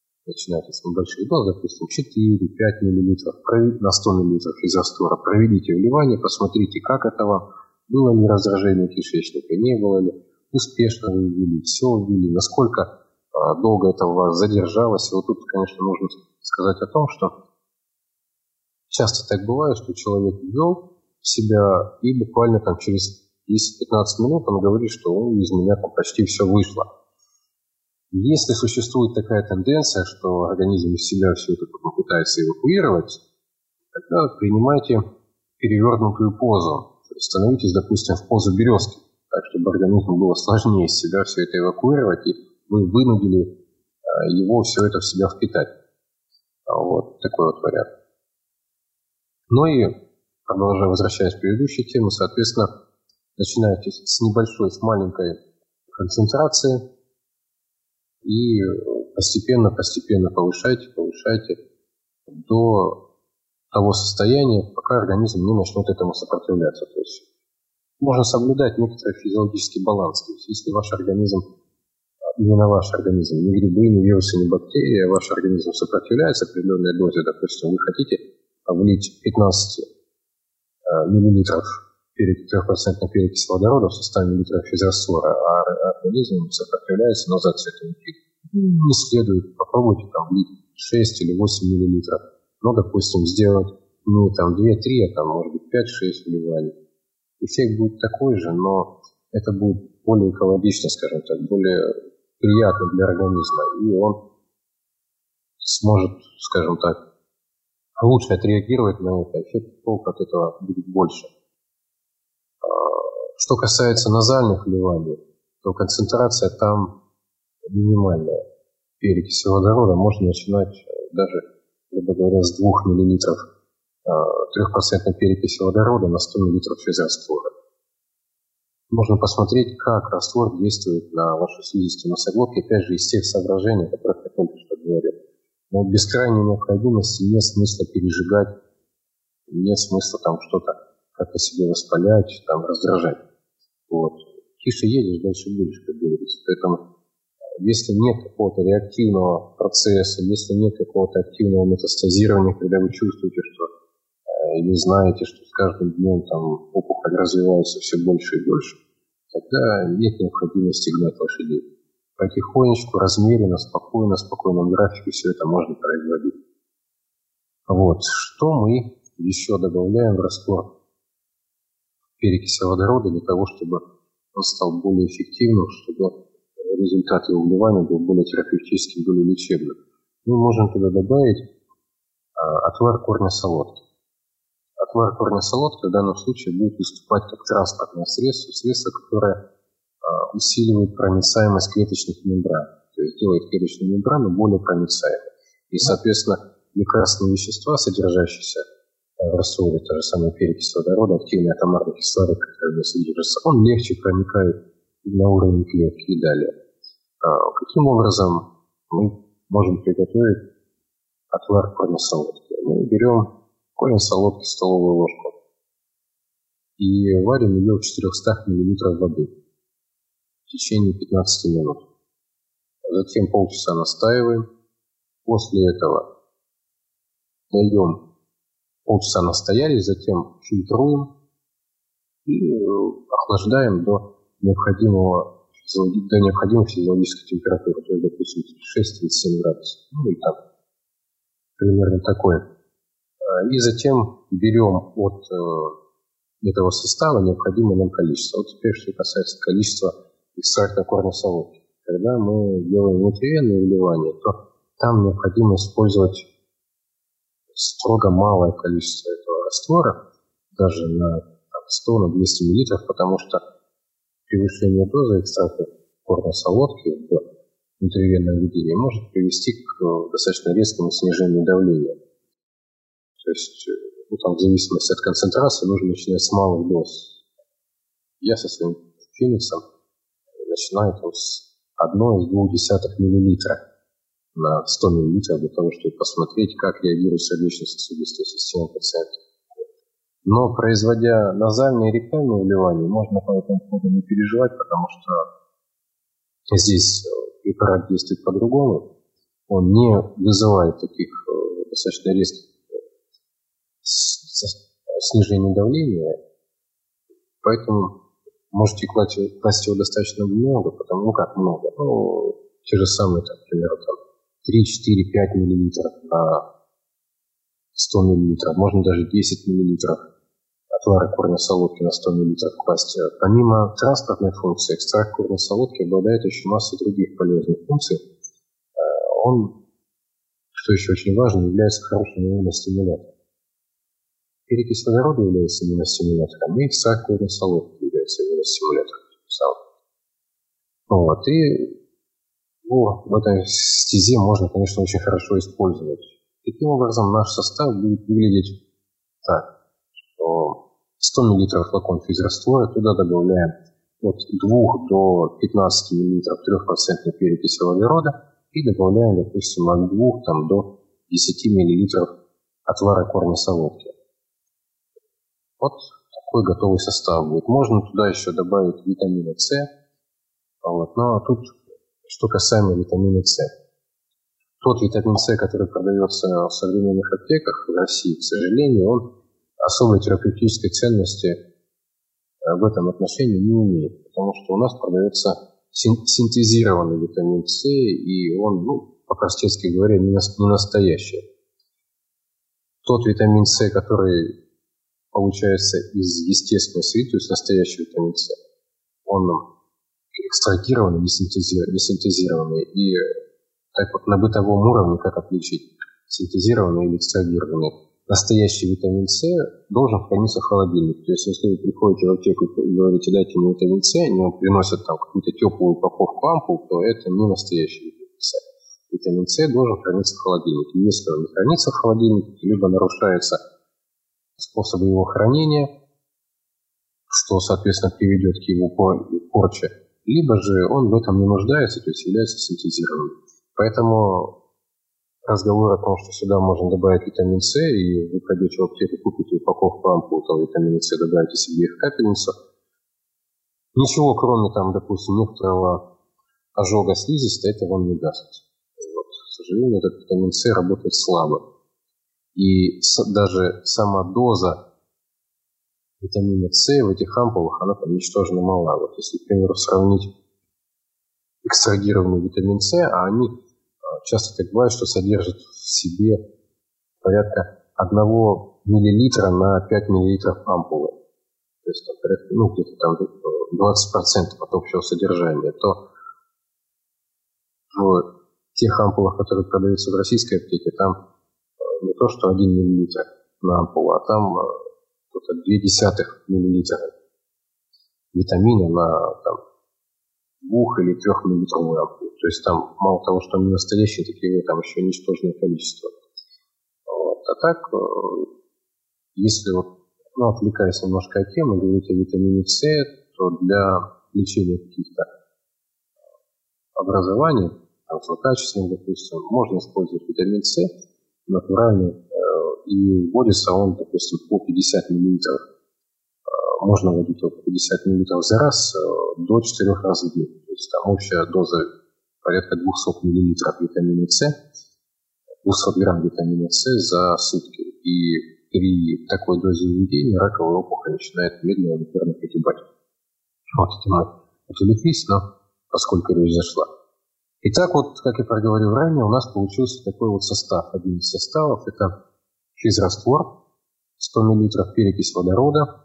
Допустим, 4-5 мл на 100 мл из раствора. Проведите вливание, посмотрите, как это вам. Было ли раздражение кишечника, не было ли. Успешно вы ввели, все ввели, насколько долго это у вас задержалось. И вот тут, конечно, нужно сказать о том, что часто так бывает, что человек ввел в себя и буквально там через 10-15 минут он говорит, что из меня там почти все вышло. Если существует такая тенденция, что организм из себя все это пытается эвакуировать, тогда принимайте перевернутую позу. Становитесь, допустим, в позу березки, так, чтобы организму было сложнее из себя все это эвакуировать, и вы вынудили его все это в себя впитать. Вот такой вот вариант. Ну и, продолжая, возвращаясь к предыдущей теме, соответственно, начинайте с небольшой, с маленькой концентрации и постепенно повышайте до того состояния, пока организм не начнет этому сопротивляться. То есть можно соблюдать некоторый физиологический баланс. То есть если ваш организм, именно ваш организм, ни грибы, ни вирусы, ни бактерии, а ваш организм сопротивляется определенной дозе, допустим, вы хотите влить 15 миллилитров 3% перекиси водорода в составе миллилитров физраствора, а организм сопротивляется, назад все это не следует. Попробуйте там влить 6 или 8 миллилитров. Ну, допустим, сделать не там 2-3, а там, может быть, 5-6 вливаний. Эффект будет такой же, но это будет более экологично, скажем так, более приятно для организма. И он сможет, скажем так, лучше отреагировать на это. Эффект толка от этого будет больше. Что касается назальных вливаний, то концентрация там минимальная. Перекиси водорода можно начинать даже, грубо говоря, с 2 мл 3% перекиси водорода на 100 мл физраствора. можно посмотреть, как раствор действует на вашу слизистую носоглотки, опять же, из тех соображений, о которых я только что говорил. Но без крайней необходимости нет смысла пережигать, нет смысла там что-то как-то себе воспалять, там, раздражать. Вот. Тише едешь, дальше будешь, как говорится. Поэтому, если нет какого-то реактивного процесса, если нет какого-то активного метастазирования, когда вы чувствуете, что или знаете, что с каждым днем там опухоль развивается все больше и больше, тогда нет необходимости гнать лошадей. Потихонечку, размеренно, спокойно, в спокойном графике все это можно производить. Вот. Что мы еще добавляем в раствор перекиси водорода для того, чтобы он стал более эффективным, чтобы результат его вливания был более терапевтическим, более лечебным? Мы можем туда добавить отвар корня солодки. Отвар корня солодки в данном случае будет выступать как транспортное средство, которое усиливает проницаемость клеточных мембран, то есть делает клеточную мембрану более проницаемой. И, соответственно, лекарственные вещества, содержащиеся в растворе, та же самая перекись водорода, активный атомарный кислород, который в ней содержится, он легче проникает на уровень клетки и далее. Каким образом мы можем приготовить отвар корня солодки? Мы берем корень солодки, столовую ложку, и варим ее в 400 мл воды в течение 15 минут. Затем полчаса настаиваем. После этого даем полчаса настоялись, затем фильтруем и охлаждаем до необходимой физиологической температуры, то есть, допустим, 36-37 градусов. Ну и там примерно такое. И затем берем от этого состава необходимое нам количество. Вот теперь, что касается количества экстракта корня солодки. Когда мы делаем внутривенное вливание, то там необходимо использовать строго малое количество этого раствора, даже на 100, на 200 мл, потому что превышение дозы экстракта корня солодки в внутривенном введении может привести к достаточно резкому снижению давления. То есть, там, в зависимости от концентрации, нужно начинать с малых доз. Я со своим фениксом начинаю с 1,2 мл на 100 мл для того, чтобы посмотреть, как реагирует сердечно-сосудистая система пациента. Но производя назальное и ректальное вливание, можно по этому поводу не переживать, потому что здесь препарат действует по-другому. Он не вызывает таких достаточно резких снижения давления, поэтому можете класть его достаточно много, потому как много. Те же самые, например, 3, 4, 5 мл на 100 мл, можно даже 10 мл отвара корня солодки на 100 мл класть. Помимо транспортной функции, экстракт корня солодки обладает еще массой других полезных функций. Он, что еще очень важно, является хорошим иммуностимулятором. Перекись водорода является иммуностимулятором, и экстракт корня солодки является иммуностимулятором. Вот. И в этой стезе можно, конечно, очень хорошо использовать. Таким образом, наш состав будет выглядеть так, что 100 мл флакон физраствора, туда добавляем от 2 до 15 мл 3% перекиси водорода и добавляем, допустим, от 2 до 10 мл отвара корня солодки. Вот такой готовый состав будет. Можно туда еще добавить витамина С. Вот. Но тут, что касаемо витамина С. Тот витамин С, который продается в современных аптеках в России, к сожалению, он особой терапевтической ценности в этом отношении не имеет. Потому что у нас продается синтезированный витамин С, и он, по-простецки говоря, не настоящий. Тот витамин С, который получается из естественной среды, то есть настоящий витамин С, он экстрагированный, не синтезированный. И так вот на бытовом уровне, как отличить синтезированный или экстрагированный? Настоящий витамин С должен храниться в холодильнике. То есть, если вы приходите в аптеку и говорите, дайте мне витамин С, они вам приносят там какую-то теплую упаковку ампул, то это не настоящий витамин С. Витамин С должен храниться в холодильнике. Если он не хранится в холодильнике, либо нарушается способы его хранения, что, соответственно, приведет к его порче, либо же он в этом не нуждается, то есть является синтезированным. Поэтому разговор о том, что сюда можно добавить витамин С, и вы пойдете в аптеку, купите упаковку ампул этого витамина С, добавите себе их в капельницу, ничего, кроме, там, допустим, некоторого ожога слизистой, это вам не даст. Вот. К сожалению, этот витамин С работает слабо. И даже сама доза витамина С в этих ампулах, она там ничтожно мала. Вот если, к примеру, сравнить экстрагированный витамин С, а они часто так бывает, что содержат в себе порядка 1 мл на 5 мл ампулы. То есть там порядка, где-то там 20% от общего содержания, то в тех ампулах, которые продаются в российской аптеке, там не то, что 1 мл на ампулу, а там 0,2 мл витамина на 2 или 3 миллилитровую ампулу. То есть там мало того, что они настоящие, так и там еще ничтожное количество. Вот. А так, если отвлекаясь немножко от темы, говорить о витамине С, то для лечения каких-то образований, злокачественных, допустим, можно использовать витамин С натуральный, и вводится он, допустим, по 50 мл. Можно вводить его по 50 мл за раз до 4 раз в день. То есть там общая доза порядка 200 мл витамина С, 200 грамм витамина С за сутки. И при такой дозе введения раковая опухоль начинает медленно, например, погибать. Вот это мы отвлеклись, но поскольку речь зашла. Итак, вот, как я проговорил ранее, у нас получился такой вот состав. Один из составов – это физраствор, 100 мл перекись водорода,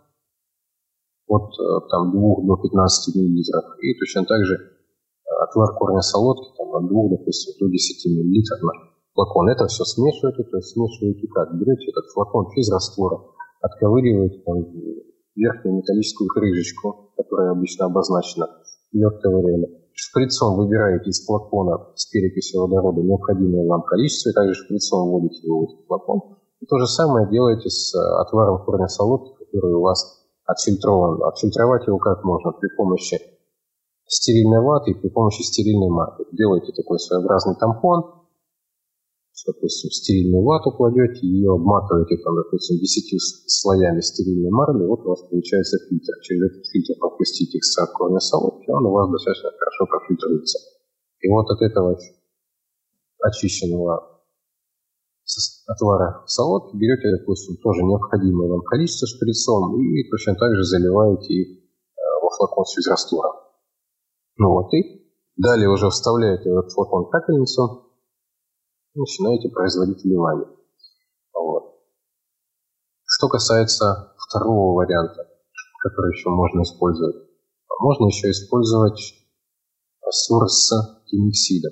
от там, 2 до 15 мл. И точно так же отвар корня солодки от 2, допустим, до 10 мл на флакон. Это все смешиваете, то есть смешиваете как? Берете этот флакон физраствора, отковыриваете там верхнюю металлическую крышечку, которая обычно обозначена, ее отковыряли. Шприцом выбираете из флакона с перекисью водорода необходимое вам количество, и также шприцом вводите его в этот флакон. И то же самое делаете с отваром корня солодки, который у вас отфильтрован. Отфильтровать его как можно? При помощи стерильной ваты и при помощи стерильной марли. Делаете такой своеобразный тампон, допустим, стерильную вату кладете, ее обматываете, допустим, 10 слоями стерильной марли, вот у вас получается фильтр. Через этот фильтр пропустите экстракт корня солодки, он у вас достаточно хорошо профильтруется. И вот от этого очищенного отвара солодки берете, допустим, тоже необходимое вам количество шприцом и точно так же заливаете их во флакон с физраствором. И далее уже вставляете в этот флакон капельницу, начинаете производить вливание. Вот. Что касается второго варианта, который еще можно использовать, можно еще использовать раствор с димексидом.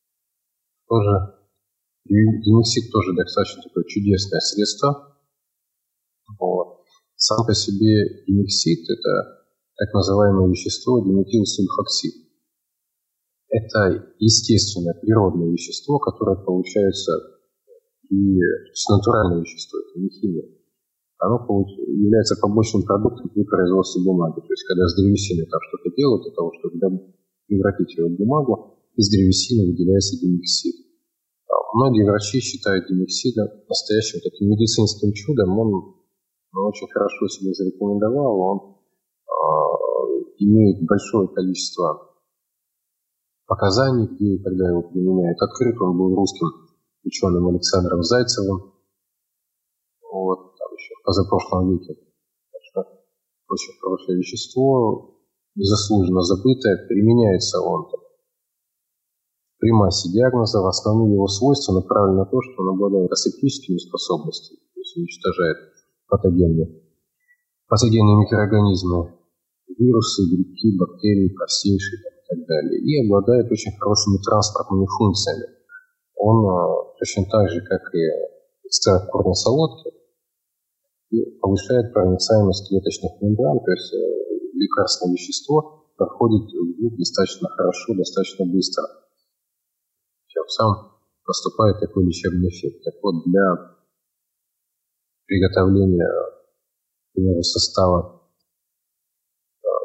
Димексид тоже достаточно такое чудесное средство. Вот. Сам по себе димексид – это так называемое вещество диметилсульфоксид. Это естественное природное вещество, которое получается натуральное вещество, это не химия. Оно является побочным продуктом при производстве бумаги. То есть, когда с древесины там что-то делают, для того, чтобы превратить ее в бумагу, из древесины выделяется димексид. Многие врачи считают димексид настоящим таким медицинским чудом. Он очень хорошо себя зарекомендовал, он имеет большое количество показаний, где и когда его применяют. Открыт он был русским ученым Александром Зайцевым, там еще в позапрошлом веке. Так что очень хорошее вещество, незаслуженно забытое. Применяется он при массе диагнозов. Основные его свойства направлены на то, что он обладает асептическими способностями, то есть уничтожает патогенные микроорганизмы, вирусы, грибки, бактерии, простейшие и так далее. И обладает очень хорошими транспортными функциями. Он точно так же, как и экстракт корня солодки, повышает проницаемость клеточных мембран, то есть лекарственное вещество проходит в них достаточно хорошо, достаточно быстро. Тем самым наступает такой лечебный эффект. Так вот, для приготовления, например, состава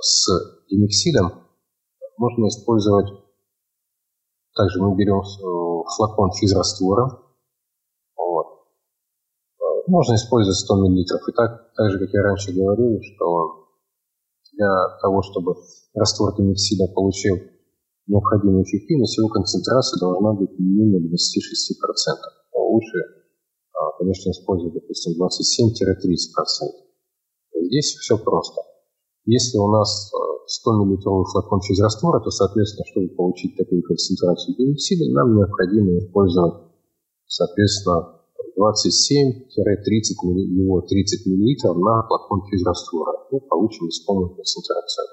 с димексидом можно использовать, также мы берем флакон физраствора, вот. Можно использовать 100 мл. И так же, как я раньше говорил, что для того, чтобы раствор димексида получил необходимую эффективность, его концентрация должна быть минимум 26%. Но лучше, конечно, использовать, допустим, 27-30%. Здесь все просто. Если у нас 100-мл флакон физраствора, то, соответственно, чтобы получить такую концентрацию димексида, нам необходимо использовать, соответственно, 27-30 мл на флакон физраствора. Мы получим искомую концентрацию.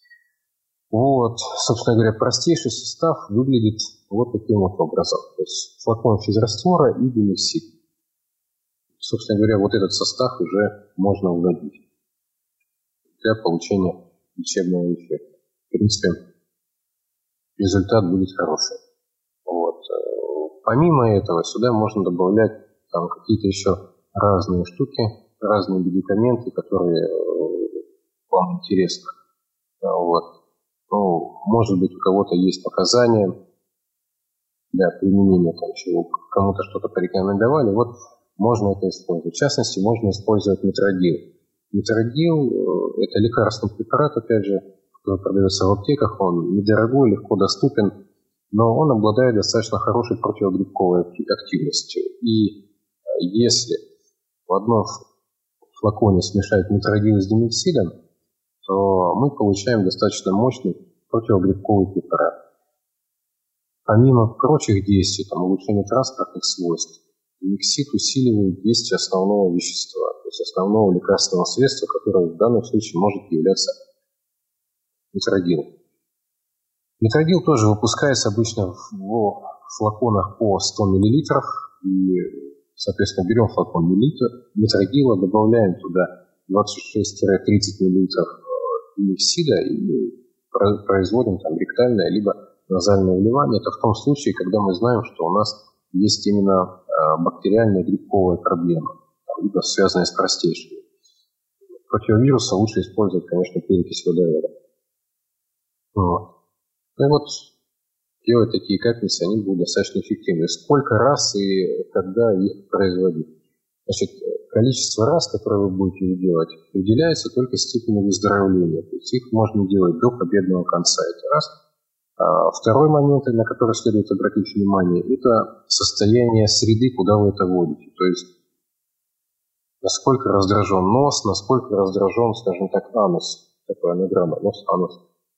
Вот, собственно говоря, простейший состав выглядит вот таким вот образом. То есть флакон физраствора и димексид. Собственно говоря, вот этот состав уже можно вводить для получения лечебного эффекта. В принципе, результат будет хороший. Вот. Помимо этого, сюда можно добавлять там какие-то еще разные штуки, разные медикаменты, которые вам интересны. Вот. Ну, может быть, у кого-то есть показания для применения, там, чего кому-то что-то порекомендовали, вот можно это использовать. В частности, можно использовать метродил. Метродил – это лекарственный препарат, опять же, который продается в аптеках, он недорогой, легко доступен, но он обладает достаточно хорошей противогрибковой активностью. И если в одном флаконе смешать метродил с димексидом, то мы получаем достаточно мощный противогрибковый препарат. Помимо прочих действий, там, улучшения транспортных свойств, димексид усиливает действие основного вещества, то есть основного лекарственного средства, которое в данном случае может являться метродил. Метродил тоже выпускается обычно в флаконах по 100 мл, и, соответственно, берем флакон метродила, добавляем туда 26-30 мл димексида и производим там ректальное либо назальное вливание. Это в том случае, когда мы знаем, что у нас есть именно бактериальная грибковая проблема, либо связанная с простейшими. Против вируса лучше использовать, конечно, перекись водорода. Вот. Ну и вот делать такие капельницы, они будут достаточно эффективны. Сколько раз и когда их производить? Значит, количество раз, которые вы будете делать, определяется только степенью выздоровления. То есть их можно делать до победного конца. Это раз. Второй момент, на который следует обратить внимание, это состояние среды, куда вы это вводите. То есть, насколько раздражен нос, насколько раздражен, скажем так, анус. Такая анаграмма, нос-анус.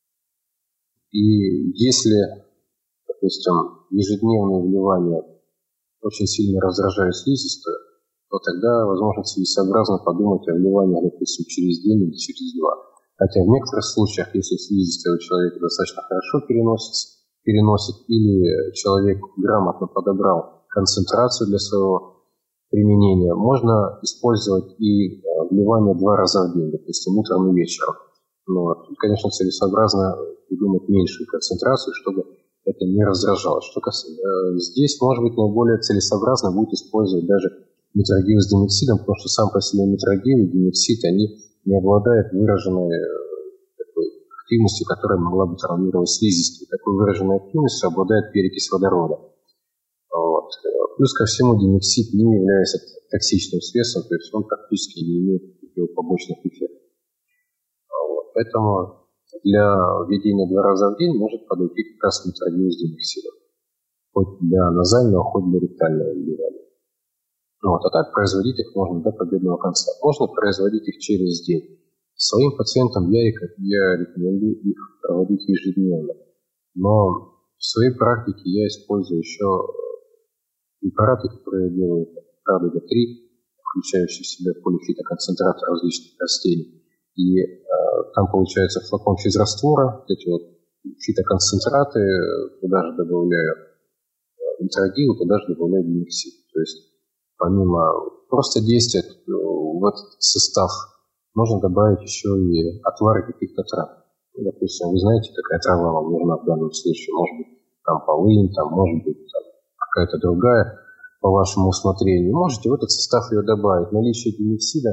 И если, допустим, ежедневные вливания очень сильно раздражают слизистую, то тогда, возможно, целесообразно подумать о вливании, допустим, через день или через два. Хотя в некоторых случаях, если слизистая у человека достаточно хорошо переносит или человек грамотно подобрал концентрацию для своего применения, можно использовать и вливание 2 раза в день, допустим, утром и вечером. Но тут, конечно, целесообразно придумать меньшую концентрацию, чтобы это не раздражало. Здесь, может быть, наиболее целесообразно будет использовать даже метродил с димексидом, потому что сам по себе метродил и димексид, они не обладают выраженной такой активностью, которая могла бы травмировать слизистую. Такой выраженной активностью обладает перекись водорода. Вот. Плюс ко всему димексид не является токсичным средством, то есть он практически не имеет побочных эффектов. Вот. Поэтому для введения 2 раза в день может подойти как раз метродил с димексидом. Хоть для назального, хоть для ректального вливания. Вот, а так производить их можно до победного конца. Можно производить их через день. Своим пациентам я рекомендую их проводить ежедневно. Но в своей практике я использую еще препараты, которые делают Радуга-3, включающие в себя полифитоконцентраты различных растений. И там получается флакон физраствора, эти вот фитоконцентраты, туда же добавляю метродил, туда же добавляю димексид. То есть помимо просто действия в этот состав можно добавить еще и отвары каких-то трав. Допустим, вы знаете, какая трава вам нужна в данном случае. Может быть, там полынь, там, может быть, там, какая-то другая по вашему усмотрению. Можете в этот состав ее добавить. Наличие димексида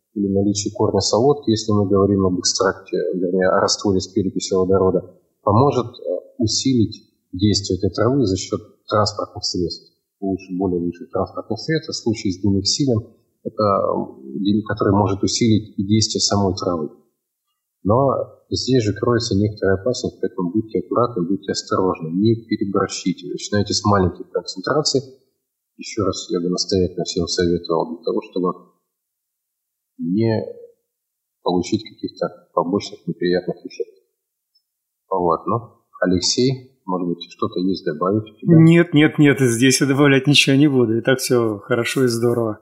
или наличие корня солодки, если мы говорим об экстракте, вернее, о растворе с перекисью водорода, поможет усилить действие этой травы за счет транспортных средств. Более лучших транспортных средств, в случае с димексидом, который может усилить действие самой травы. Но здесь же кроется некоторая опасность, поэтому будьте аккуратны, будьте осторожны, не переборщите. Начинайте с маленьких концентраций. Еще раз я бы настоятельно всем советовал для того, чтобы не получить каких-то побочных неприятных эффектов. Вот, Алексей, может быть, что-то есть добавить у тебя? Нет, здесь я добавлять ничего не буду. И так все хорошо и здорово.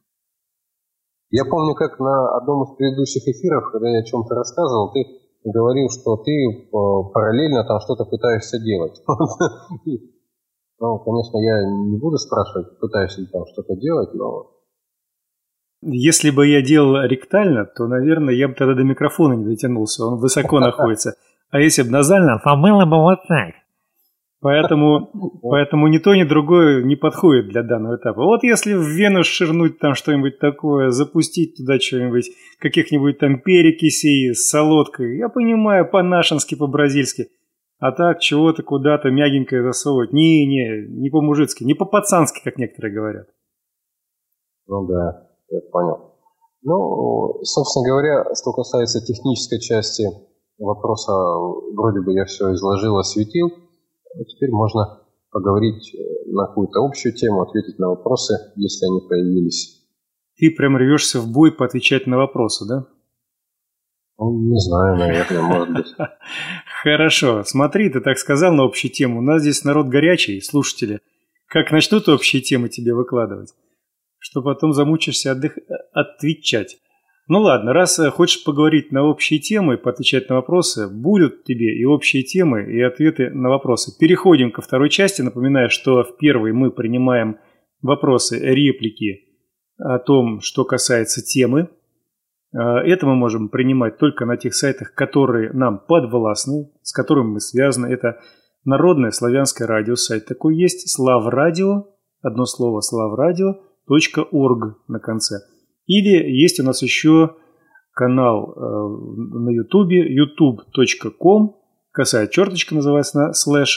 Я помню, как на одном из предыдущих эфиров, когда я о чем-то рассказывал, ты говорил, что ты параллельно там что-то пытаешься делать. Ну, конечно, я не буду спрашивать, пытаешься ли там что-то делать, но... Если бы я делал ректально, то, наверное, я бы тогда до микрофона не дотянулся, он высоко находится. А если бы назально, то было бы вот так. Поэтому ни то, ни другое не подходит для данного этапа. Вот если в вену ширнуть там что-нибудь такое, запустить туда что-нибудь, каких-нибудь там перекисей с солодкой, я понимаю, по-нашенски, по-бразильски. А так чего-то куда-то мягенькое засовывать, не по-мужицки, не по-пацански, как некоторые говорят. Ну да, я понял. Ну, собственно говоря, что касается технической части вопроса, вроде бы я все изложил, осветил. Теперь можно поговорить на какую-то общую тему, ответить на вопросы, если они появились. Ты прям рвешься в бой поотвечать на вопросы, да? Не знаю, наверное, может быть. Хорошо. Смотри, ты так сказал на общую тему. У нас здесь народ горячий, слушатели. Как начнут общие темы тебе выкладывать, что потом замучишься отвечать. Ну ладно, раз хочешь поговорить на общие темы, поотвечать на вопросы, будут тебе и общие темы, и ответы на вопросы. Переходим ко второй части. Напоминаю, что в первой мы принимаем вопросы, реплики о том, что касается темы. Это мы можем принимать только на тех сайтах, которые нам подвластны, с которыми мы связаны. Это Народное славянское радио, сайт такой есть, Славрадио, одно слово, славрадио.орг на конце. Или есть у нас еще канал на Ютубе, youtube.com, косая черточка называется,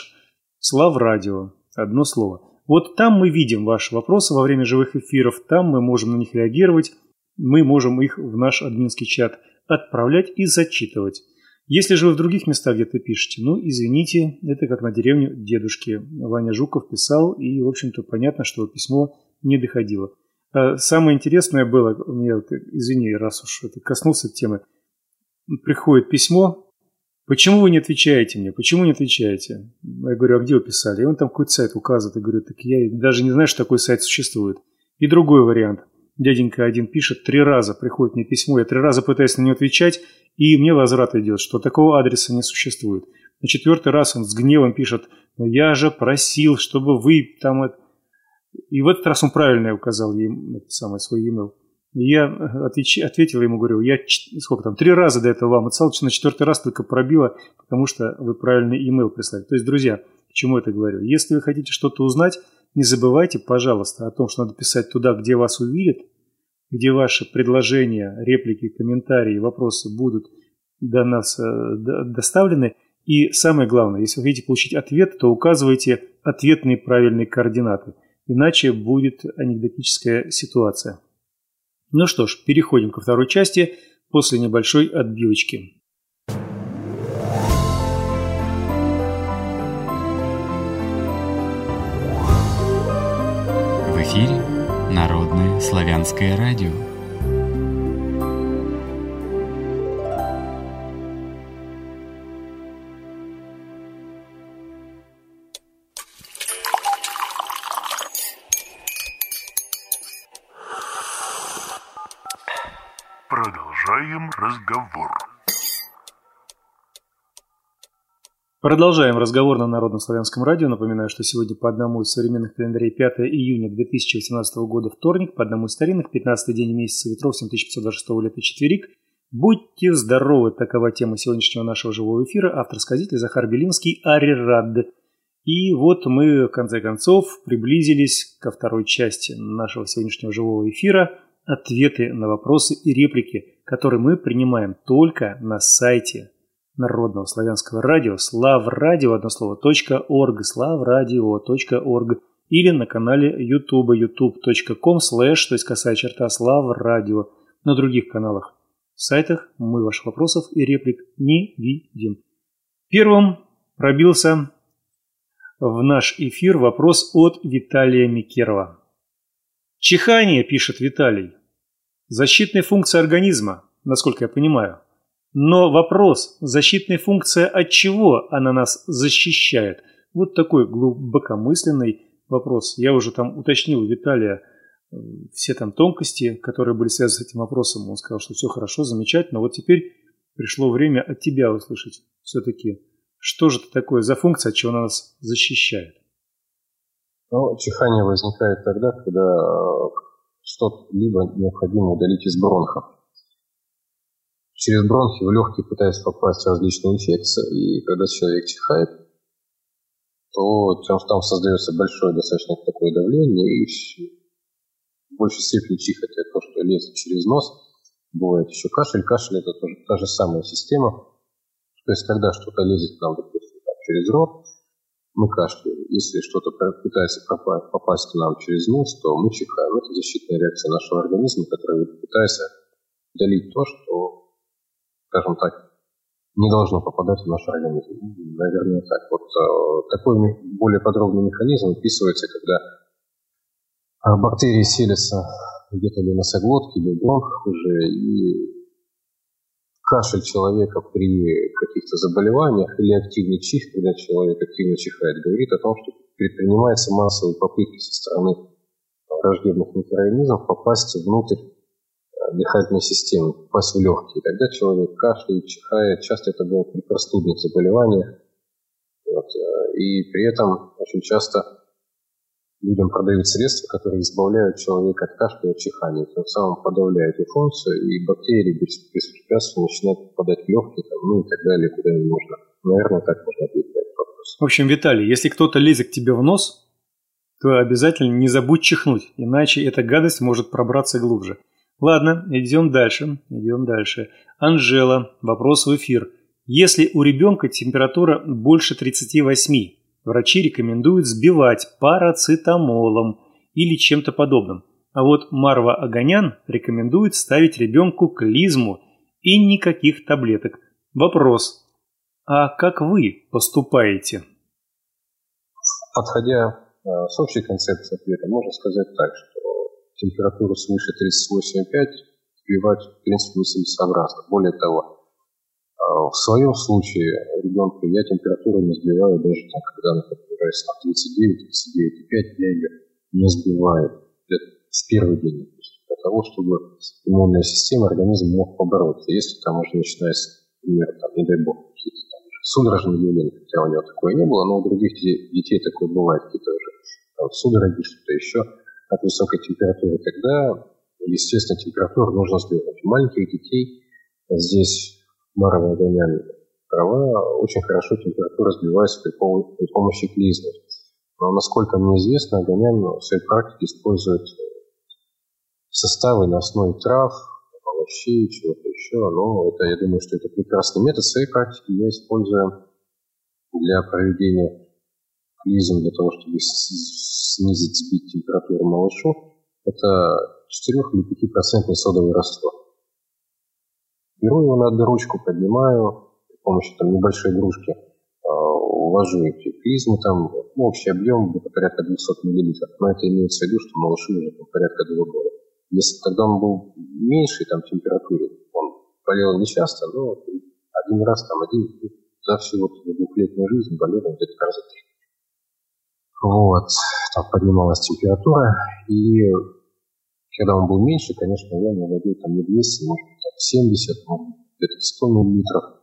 /Славрадио, одно слово. Вот там мы видим ваши вопросы во время живых эфиров, там мы можем на них реагировать, мы можем их в наш админский чат отправлять и зачитывать. Если же вы в других местах где-то пишете, ну, извините, это как на деревню дедушки. Ваня Жуков писал, и, в общем-то, понятно, что письмо не доходило. Самое интересное было, мне, извини, раз уж это коснулся темы, приходит письмо, почему вы не отвечаете мне, почему не отвечаете? Я говорю, а где вы писали? И он там какой-то сайт указывает, я говорю, так я даже не знаю, что такой сайт существует. И другой вариант. Дяденька один пишет, 3 раза приходит мне письмо, я 3 раза пытаюсь на него отвечать, и мне возврат идет, что такого адреса не существует. На 4-й раз он с гневом пишет, но я же просил, чтобы вы там... И в этот раз он правильно указал ей свой e-mail. И я ответил ему, говорю, я 3 раза до этого вам отсылал, на 4-й раз только пробило, потому что вы правильный e-mail прислали. То есть, друзья, к чему это говорю? Если вы хотите что-то узнать, не забывайте, пожалуйста, о том, что надо писать туда, где вас увидят, где ваши предложения, реплики, комментарии, вопросы будут до нас доставлены. И самое главное, если вы хотите получить ответ, то указывайте ответные правильные координаты. Иначе будет анекдотическая ситуация. Ну что ж, переходим ко второй части после небольшой отбивочки. В эфире Народное славянское радио. Продолжаем разговор. Продолжаем разговор на Народном славянском радио. Напоминаю, что сегодня по одному из современных календарей 5 июня 2018 года вторник, по одному из старинных 15-й день месяца ветров 7526 лета четверик. Будьте здоровы, такова тема сегодняшнего нашего живого эфира. Автор-сказитель Захар Белинский, Арирад. И вот мы, в конце концов, приблизились ко второй части нашего сегодняшнего живого эфира. ответы на вопросы и реплики, которые мы принимаем только на сайте Народного славянского радио slavradio, одно слово, .org, slavradio.org, или на канале YouTube, youtube.com/, то есть косая черта, slavradio. На других каналах, сайтах мы ваших вопросов и реплик не видим. Первым пробился в наш эфир вопрос от Виталия Микерова. Чихание, пишет Виталий, защитная функция организма, насколько я понимаю. Но вопрос, защитная функция от чего она нас защищает? Вот такой глубокомысленный вопрос. Я уже там уточнил у Виталия все там тонкости, которые были связаны с этим вопросом. Он сказал, что все хорошо, замечательно. Вот теперь пришло время от тебя услышать все-таки, что же это такое за функция, от чего она нас защищает? Ну, чихание возникает тогда, когда что-либо необходимо удалить из бронхов. Через бронхи в легкие пытаются попасть различные инфекции, и когда человек чихает, то там создается большое достаточно такое давление, и в большей степени чихать это то, что лезет через нос. Бывает еще кашель. Кашель это тоже та же самая система. То есть когда что-то лезет к нам, допустим, через рот, мы кашляем. Если что-то пытается попасть к нам через нос, то мы чихаем. Это защитная реакция нашего организма, которая пытается удалить то, что, скажем так, не должно попадать в наш организм. Наверное, так. Вот такой более подробный механизм описывается, когда бактерии селятся где-то в носоглотке или в бронхах уже, и кашель человека при каких-то заболеваниях или активный чих, когда человек активно чихает, говорит о том, что предпринимаются массовые попытки со стороны враждебных микроорганизмов попасть внутрь дыхательной системы, попасть в легкие. Тогда человек кашляет, чихает. Часто это бывает при простудных заболеваниях. Вот. И при этом очень часто людям продают средства, которые избавляют человека от кашля и от чихания. Тем самым подавляют эту функцию, и бактерии беспрепятственно начинают попадать в легкие, ну и так далее, куда им нужно. Наверное, так можно ответить на этот вопрос. В общем, Виталий, если кто-то лезет к тебе в нос, то обязательно не забудь чихнуть, иначе эта гадость может пробраться глубже. Ладно, идем дальше. Анжела, вопрос в эфир. Если у ребенка температура больше 38, врачи рекомендуют сбивать парацетамолом или чем-то подобным. А вот Марва Оганян рекомендует ставить ребенку клизму и никаких таблеток. Вопрос, а как вы поступаете? Подходя с общей концепцией ответа, можно сказать так, что температуру свыше 38,5 сбивать, в принципе, нецелесообразно. Более того, в своем случае ребенка я температуру не сбиваю, даже там, когда она подбирается на 39,5, я ее не сбиваю в первый день. Для того, чтобы иммунная система, организм мог побороться. Если там уже начинается, например, там, не дай бог, какие-то там судорожные явления, хотя у него такое не было, но у других детей такое бывает, какие-то уже там, судороги, что-то еще от высокой температуры, тогда, естественно, температуру нужно сбивать. У маленьких детей здесь Марва Оганян права, очень хорошо температура сбивается при помощи клизмы. Но, насколько мне известно, Оганян в своей практике использует составы на основе трав, овощей, чего-то еще. Но это, я думаю, что это прекрасный метод. В своей практике я использую для проведения клизм, для того, чтобы снизить, сбить температуру малышу, это 4 или 5% содовый раствор. Беру его на одну ручку, поднимаю, при помощи там, небольшой игрушки ввожу эти клизмы, там, общий объем где-то порядка 200 мл. Но это имеется в виду, что малышу уже порядка 2 года. Если тогда он был меньшей там, температуре, он болел не часто, но один раз за всю вот двухлетнюю жизнь болел где-то раза 3. Вот, там поднималась температура, и когда он был меньше, конечно, я наводил там не 200, может быть, 70, может быть, где-то 100 мл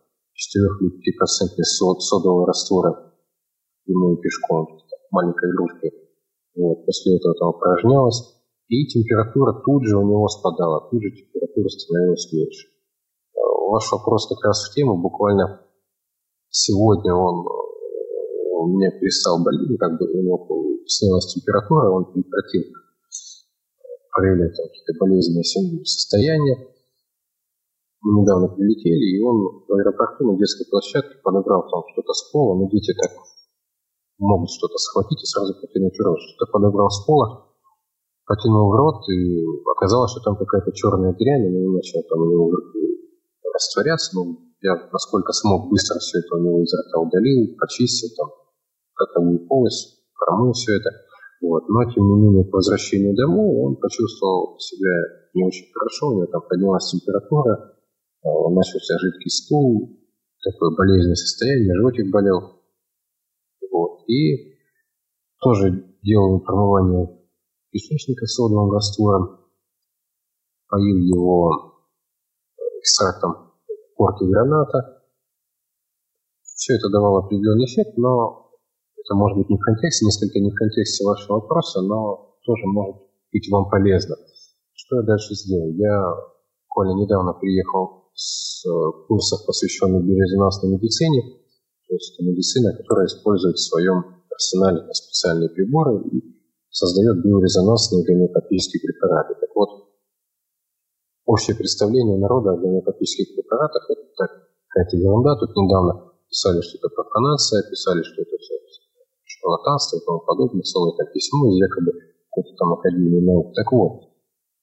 4-5% содового раствора ему пешком, маленькой игрушкой. Вот, после этого там упражнялась, и температура тут же у него спадала, тут же температура становилась меньше. Ваш вопрос как раз в тему, буквально сегодня он у меня перестал болеть, как бы у него снялась температура, он прекратил проявлять какие-то болезненные симптомы, состояния. Мы недавно прилетели, и он в аэропорту на детской площадке подобрал там что-то с пола, но дети так могут что-то схватить и сразу потянуть в рот. Что-то подобрал с пола, потянул в рот, и оказалось, что там какая-то черная дрянь, и он начал там у него в рту растворяться. Ну, я, насколько смог, быстро все это у него из рта удалил, почистил, там, ротовую полость, промыл все это. Вот. Но, тем не менее, по возвращению домой он почувствовал себя не очень хорошо, у него там поднялась температура, начался жидкий стул, такое болезненное состояние, животик болел. Вот. И тоже делал промывание кишечника содовым раствором, поил его экстрактом корки граната. Все это давало определенный эффект, но это может быть несколько не в контексте вашего вопроса, но тоже может быть вам полезно. Что я дальше сделал? Я буквально недавно приехал с курсов, посвященных биорезонансной медицине. То есть это медицина, которая использует в своем арсенале специальные приборы и создает биорезонансные гомеопатические препараты. Так вот, общее представление народа о гомеопатических препаратах — это какая-то ерунда. Тут недавно писали, что это профанация, писали, что это все шарлатанство и тому подобное, целое там письмо из якобы какой-то там академии наук. Так вот,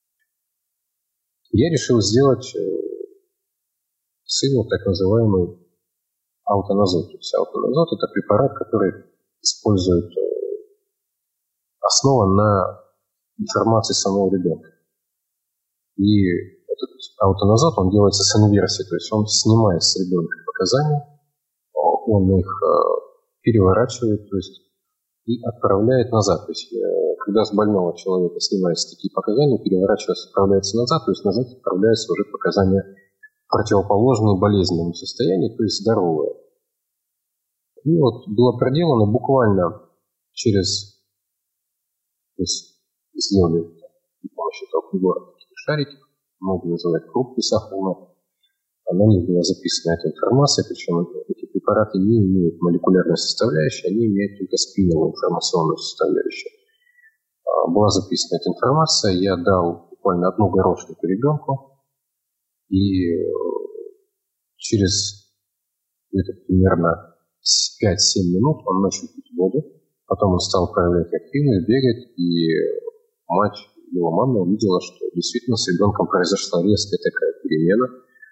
я решил сделать сыну так называемый аутоназот. То есть аутоназот — это препарат, который использует, основан на информации самого ребенка. И этот аутоназот, он делается с инверсией, то есть он снимает с ребенка показания, он их переворачивает, то есть и отправляет назад. То есть когда с больного человека снимаются такие показания, переворачивается, отправляется назад, то есть назад отправляются уже показания противоположные болезненному состоянию, то есть здоровые. И вот было проделано буквально через, то есть сделали при помощи этого прибора такие шарики, многие называют крупки сахарные, на них была записана эта информация, причем эти препараты не имеют молекулярной составляющей, они имеют только спиновую информационную составляющую. Была записана эта информация, я дал буквально одну горошинку ребенку, и через где-то примерно 5-7 минут он начал пить воду, потом он стал проявлять активность, бегать, и его мама увидела, что действительно с ребенком произошла резкая такая перемена.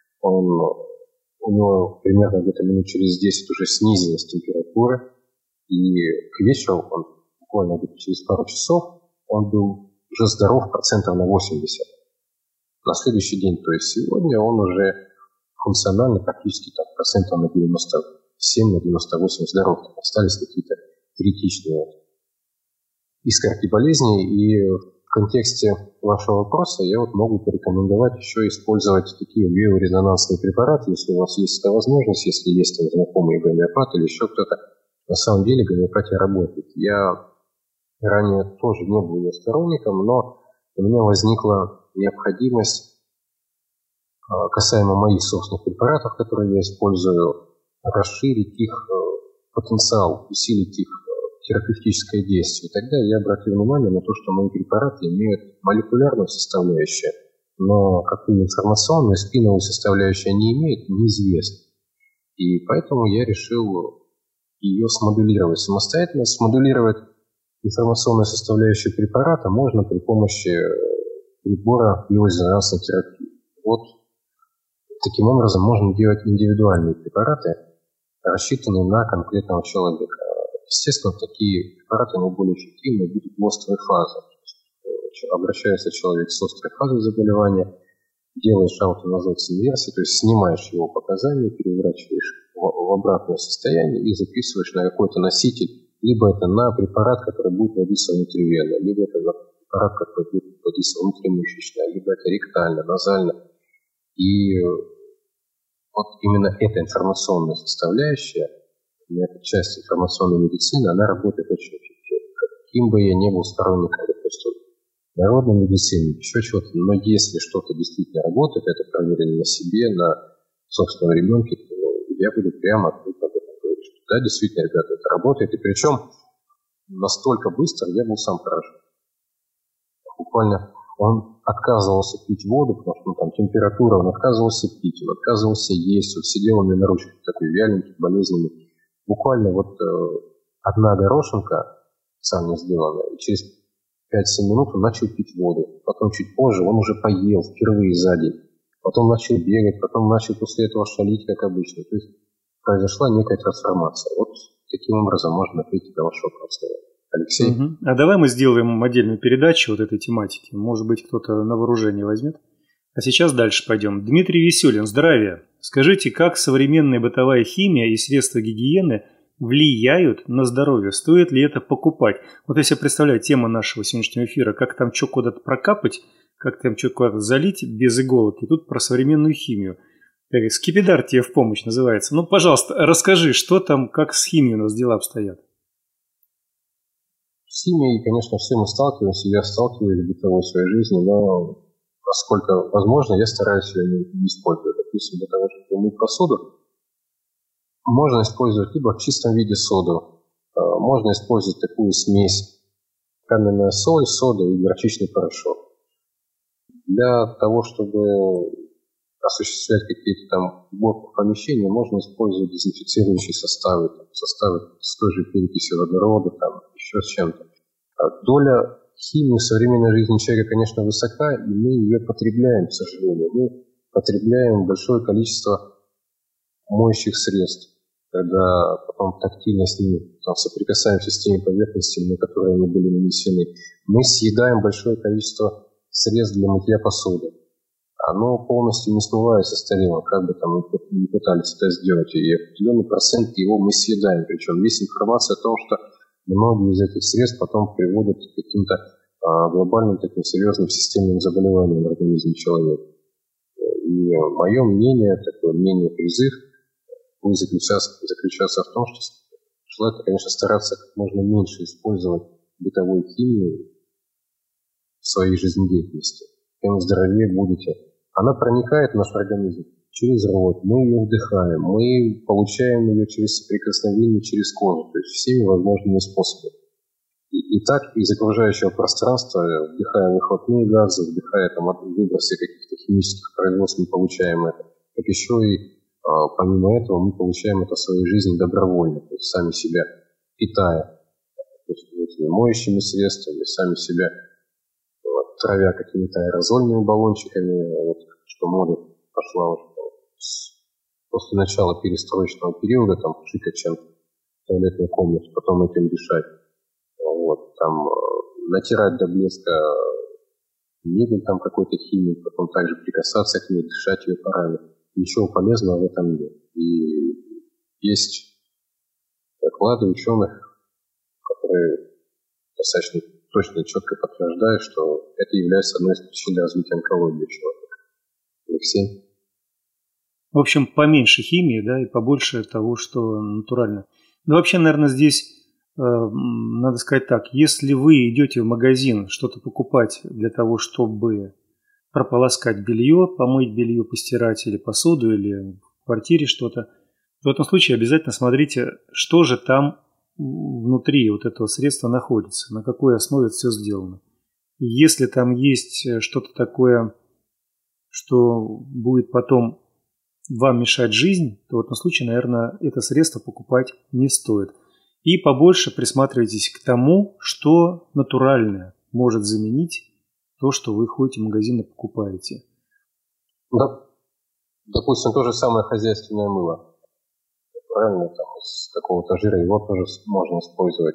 У него примерно где-то минут через 10 уже снизилась температура, и к вечеру, буквально где-то через пару часов, он был уже здоров процентов на 80. На следующий день, то есть сегодня, он уже функционально практически так, процентов на 97, на 98 здоров. Остались какие-то критичные искорки болезни, и в контексте вашего вопроса я вот могу порекомендовать еще использовать такие биорезонансные препараты, если у вас есть эта возможность, если есть там знакомый гомеопат или еще кто-то. На самом деле гомеопатия работает. Я ранее тоже не был ее сторонником, но у меня возникла необходимость, касаемо моих собственных препаратов, которые я использую, расширить их потенциал, усилить их терапевтическое действие. И тогда я обратил внимание на то, что мои препараты имеют молекулярную составляющую, но какую информационную, спиновую составляющую они имеют, неизвестно. И поэтому я решил ее смодулировать самостоятельно. Смодулировать информационную составляющую препарата можно при помощи прибора биорезонансной терапии. Вот таким образом можно делать индивидуальные препараты, рассчитанные на конкретного человека. Естественно, такие препараты наиболее эффективны будут в острой фазе. Обращается человек с острой фазой заболевания, делаешь аутоназот с инверсией, то есть снимаешь его показания, переворачиваешь в обратное состояние и записываешь на какой-то носитель, либо это на препарат, который будет вводиться внутривенно, либо это на препарат, который будет вводиться внутримышечно, либо это ректально, назально. И вот именно эта информационная составляющая, эта часть информационной медицины, она работает очень эффективно. Каким бы я ни был сторонником, допустим, народной медицины, еще чего-то, но если что-то действительно работает, это проверено на себе, на собственном ребенке, то я буду прямо открыто об этом говорить, что да, действительно, ребята, это работает, и причем настолько быстро я был сам поражен. Буквально Он отказывался пить воду, потому что там температура, он отказывался пить, он отказывался есть, он сидел у меня на ручках, такой вяленький, болезненный. Буквально одна горошинка, сам сделанная, и через 5-7 минут он начал пить воду. Потом чуть позже он уже поел впервые за день. Потом начал бегать, потом начал после этого шалить, как обычно. То есть произошла некая трансформация. Вот таким образом можно ответить на ваш вопрос. Алексей? А давай мы сделаем отдельную передачу вот этой тематики. Может быть, кто-то на вооружение возьмет. А сейчас дальше пойдем. Дмитрий Веселин, здравия. Скажите, как современная бытовая химия и средства гигиены влияют на здоровье? Стоит ли это покупать? Вот если я представляю тему нашего сегодняшнего эфира, как там что куда-то прокапать, как там что куда-то залить без иголок. И тут про современную химию. Скипидар тебе в помощь называется. Ну, пожалуйста, расскажи, что там, как с химией у нас дела обстоят. С химией, конечно, все мы сталкиваемся, я сталкиваюсь в бытовой своей жизни, но насколько возможно, я стараюсь ее не использовать. Допустим, для того, чтобы мыть посуду, можно использовать либо в чистом виде соду, можно использовать такую смесь каменная соль, сода и горчичный порошок. Для того, чтобы осуществлять какие-то там уборку помещения, можно использовать дезинфицирующие составы с той же перекисью водорода, там, еще с чем-то. Доля химии в современной жизни человека, конечно, высока, и мы ее потребляем, к сожалению. Мы потребляем большое количество моющих средств, когда потом тактильно с ними соприкасаемся с теми поверхностями, на которые они были нанесены. Мы съедаем большое количество средств для мытья посуды. Оно полностью не смывается с тарелок, как бы там мы не пытались это сделать, и определенный процент его мы съедаем. Причем есть информация о том, что многие из этих средств потом приводят к каким-то глобальным таким серьезным системным заболеваниям в организме человека. И мое мнение, такое мнение-призыв, будет заключаться в том, что человек, конечно, стараться как можно меньше использовать бытовую химию в своей жизнедеятельности. Тем здоровее будете. Она проникает в наш организм через рот, мы ее вдыхаем, мы получаем ее через соприкосновение, через кожу, то есть всеми возможными способами. И так из окружающего пространства, вдыхая выхлопные газы, вдыхая выбросы каких-то химических производств, мы получаем это. Так еще и помимо этого мы получаем это в своей жизни добровольно, то есть сами себя питая, то есть этими моющими средствами, сами себя травя какими-то аэрозольными баллончиками, что мода пошла уже после начала перестроечного периода, там пшикать чем-то в туалетной комнате, потом этим дышать. Там натирать до блеска мебель там какой-то химией, потом также прикасаться к ней, дышать ее парами. Ничего полезного в этом нет. И есть доклады ученых, которые достаточно точно и четко подтверждают, что это является одной из причин развития онкологии у человека. Алексей? В общем, поменьше химии, да, и побольше того, что натурально. Ну, вообще, наверное, здесь надо сказать так. Если вы идете в магазин что-то покупать для того, чтобы прополоскать белье, помыть белье, постирать или посуду, или в квартире что-то, то в этом случае обязательно смотрите, что же там внутри вот этого средства находится, на какой основе это все сделано. И если там есть что-то такое, что будет потом вам мешать жизнь, то в этом случае, наверное, это средство покупать не стоит. И побольше присматривайтесь к тому, что натуральное может заменить то, что вы ходите в магазин и покупаете. Да. Допустим, то же самое хозяйственное мыло. Правильно, там из какого-то жира его тоже можно использовать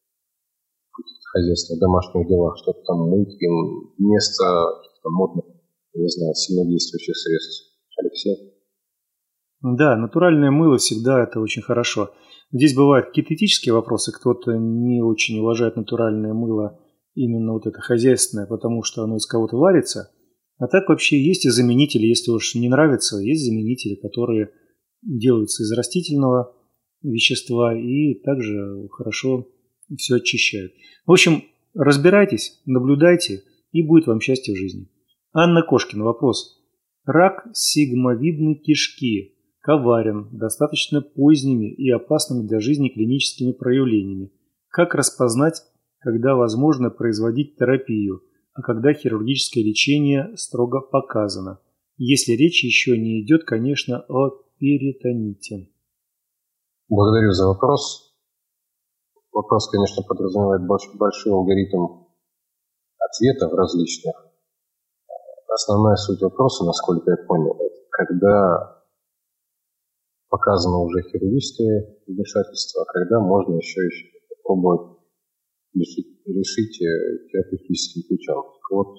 в каких-то хозяйственных, домашних делах, что-то там мыть, вместо каких-то модных, не знаю, сильнодействующих средств. Алексей? Да, натуральное мыло всегда это очень хорошо. Здесь бывают какие-то этические вопросы, кто-то не очень уважает натуральное мыло, именно вот это хозяйственное, потому что оно из кого-то варится. А так вообще есть и заменители, если уж не нравится, есть заменители, которые делаются из растительного вещества и также хорошо все очищают. В общем, разбирайтесь, наблюдайте, и будет вам счастье в жизни. Анна Кошкина, вопрос. Рак сигмовидной кишки коварен, достаточно поздними и опасными для жизни клиническими проявлениями. Как распознать, когда возможно производить терапию? а когда хирургическое лечение строго показано. Если речь еще не идет, конечно, о перитоните. Благодарю за вопрос. Вопрос, конечно, подразумевает большой алгоритм ответов различных. Основная суть вопроса, насколько я понял, это когда показано уже хирургическое вмешательство, а когда можно еще попробовать решить терапевтическим путем. Вот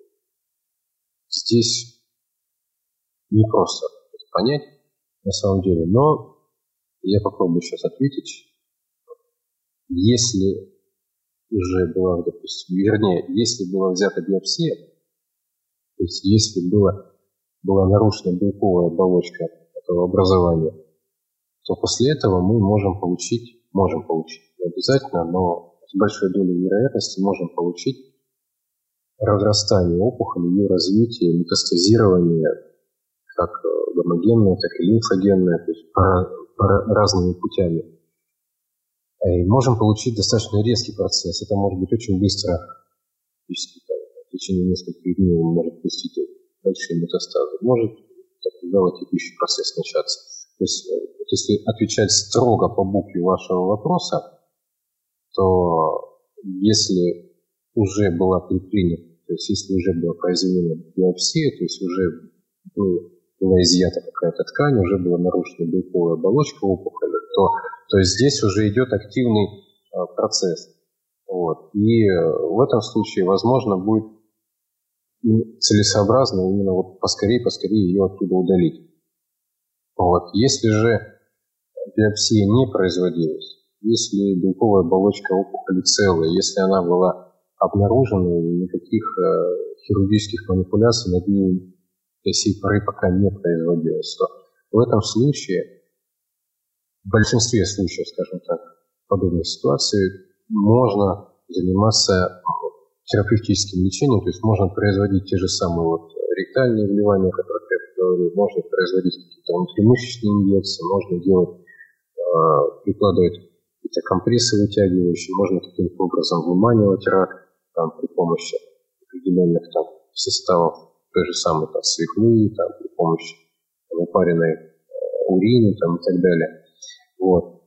здесь не просто понять на самом деле, но я попробую сейчас ответить. Если уже была, допустим, если была взята биопсия, то есть если была нарушена белковая оболочка этого образования, то после этого мы можем получить, не обязательно, но с большой долей вероятности можем получить разрастание опухоли, ее развитие, метастазирование, как гомогенное, так и лимфогенное, то есть разными путями. И можем получить достаточно резкий процесс. Это может быть очень быстро, в течение нескольких дней может пустить большие метастазы. Может текущий процесс начаться. То есть, если отвечать строго по букве вашего вопроса, то если уже была предпринята, то есть если уже была произведена биопсия, то есть уже была изъята какая-то ткань, уже была нарушена белковая оболочка опухоли, то есть здесь уже идет активный процесс. Вот. И в этом случае, возможно, будет целесообразно именно вот поскорее ее оттуда удалить. Вот. Если же биопсия не производилась, если белковая оболочка опухоли целая, если она была обнаружена, никаких хирургических манипуляций над ней до сей поры пока не производилось, то в этом случае, в большинстве случаев, скажем так, подобной ситуации, можно заниматься терапевтическим лечением, то есть можно производить те же самые ректальные вливания, о которых я говорил, можно производить какие-то внутримышечные инъекции, можно прикладывать какие-то компрессы вытягивающие, можно каким-то образом выманивать рак при помощи определенных составов той же самой свеклы, при помощи выпаренной урины и так далее. Вот.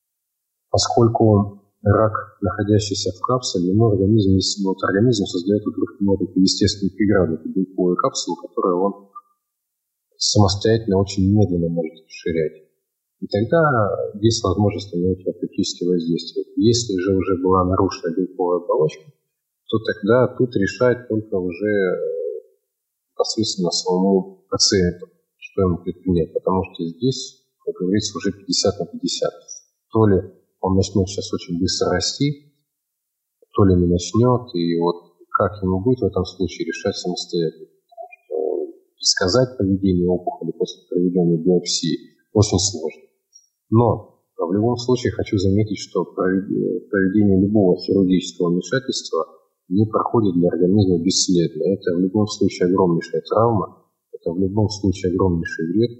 Поскольку рак, находящийся в капсуле, организм создает такую естественную преграду, эту белковую капсулу, которую он самостоятельно очень медленно может расширять. И тогда есть возможность на него терапевтически воздействовать. Если же уже была нарушена белковая оболочка, то тогда тут решать только уже непосредственно самому пациенту, что ему предпринять. Потому что здесь, как говорится, уже 50 на 50. То ли он начнет сейчас очень быстро расти, то ли не начнет, и как ему будет в этом случае, решать самостоятельно. Потому что предсказать поведение опухоли после проведения биопсии очень сложно. Но в любом случае хочу заметить, что проведение любого хирургического вмешательства не проходит для организма бесследно. Это в любом случае огромнейшая травма, это в любом случае огромнейший вред.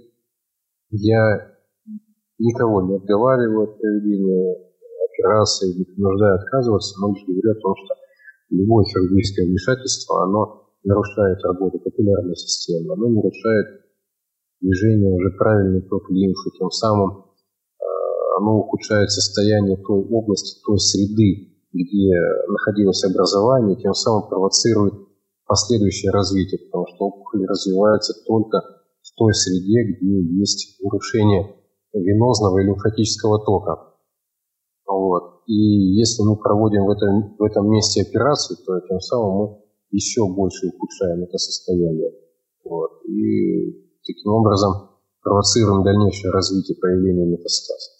Я никого не отговариваю от проведения операции, не принуждаю отказываться, но лишь говорю о том, что любое хирургическое вмешательство, оно нарушает работу капиллярной системы, оно нарушает движение уже правильный ток лимфы, тем самым оно ухудшает состояние той области, той среды, где находилось образование, тем самым провоцирует последующее развитие, потому что опухоль развивается только в той среде, где есть нарушение венозного и лимфатического тока. Вот. И если мы проводим в этом месте операцию, то тем самым мы еще больше ухудшаем это состояние. Вот. И таким образом провоцируем дальнейшее развитие появления метастазов.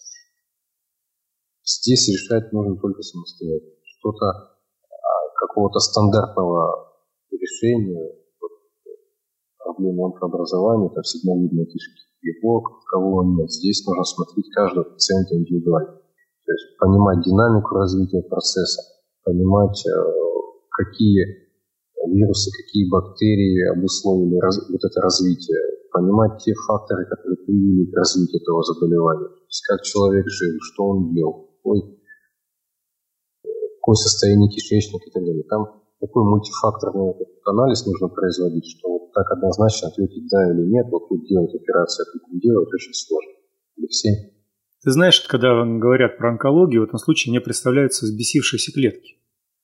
Здесь решать нужно только самостоятельно. Что-то, какого-то стандартного решения проблемы онкообразования, сигмовидной кишки, грибок, кого нет. Здесь нужно смотреть каждого пациента индивидуально. То есть понимать динамику развития процесса, понимать, какие вирусы, какие бактерии обусловили это развитие, понимать те факторы, которые привели к развитию этого заболевания. То есть как человек жил, что он делал, какое состояние кишечника и так далее. Там такой мультифакторный анализ нужно производить, что вот так однозначно ответить да или нет, вот тут делать операцию, а тут не делать очень сложно. Алексей? Ты знаешь, когда говорят про онкологию, в этом случае мне представляются взбесившиеся клетки.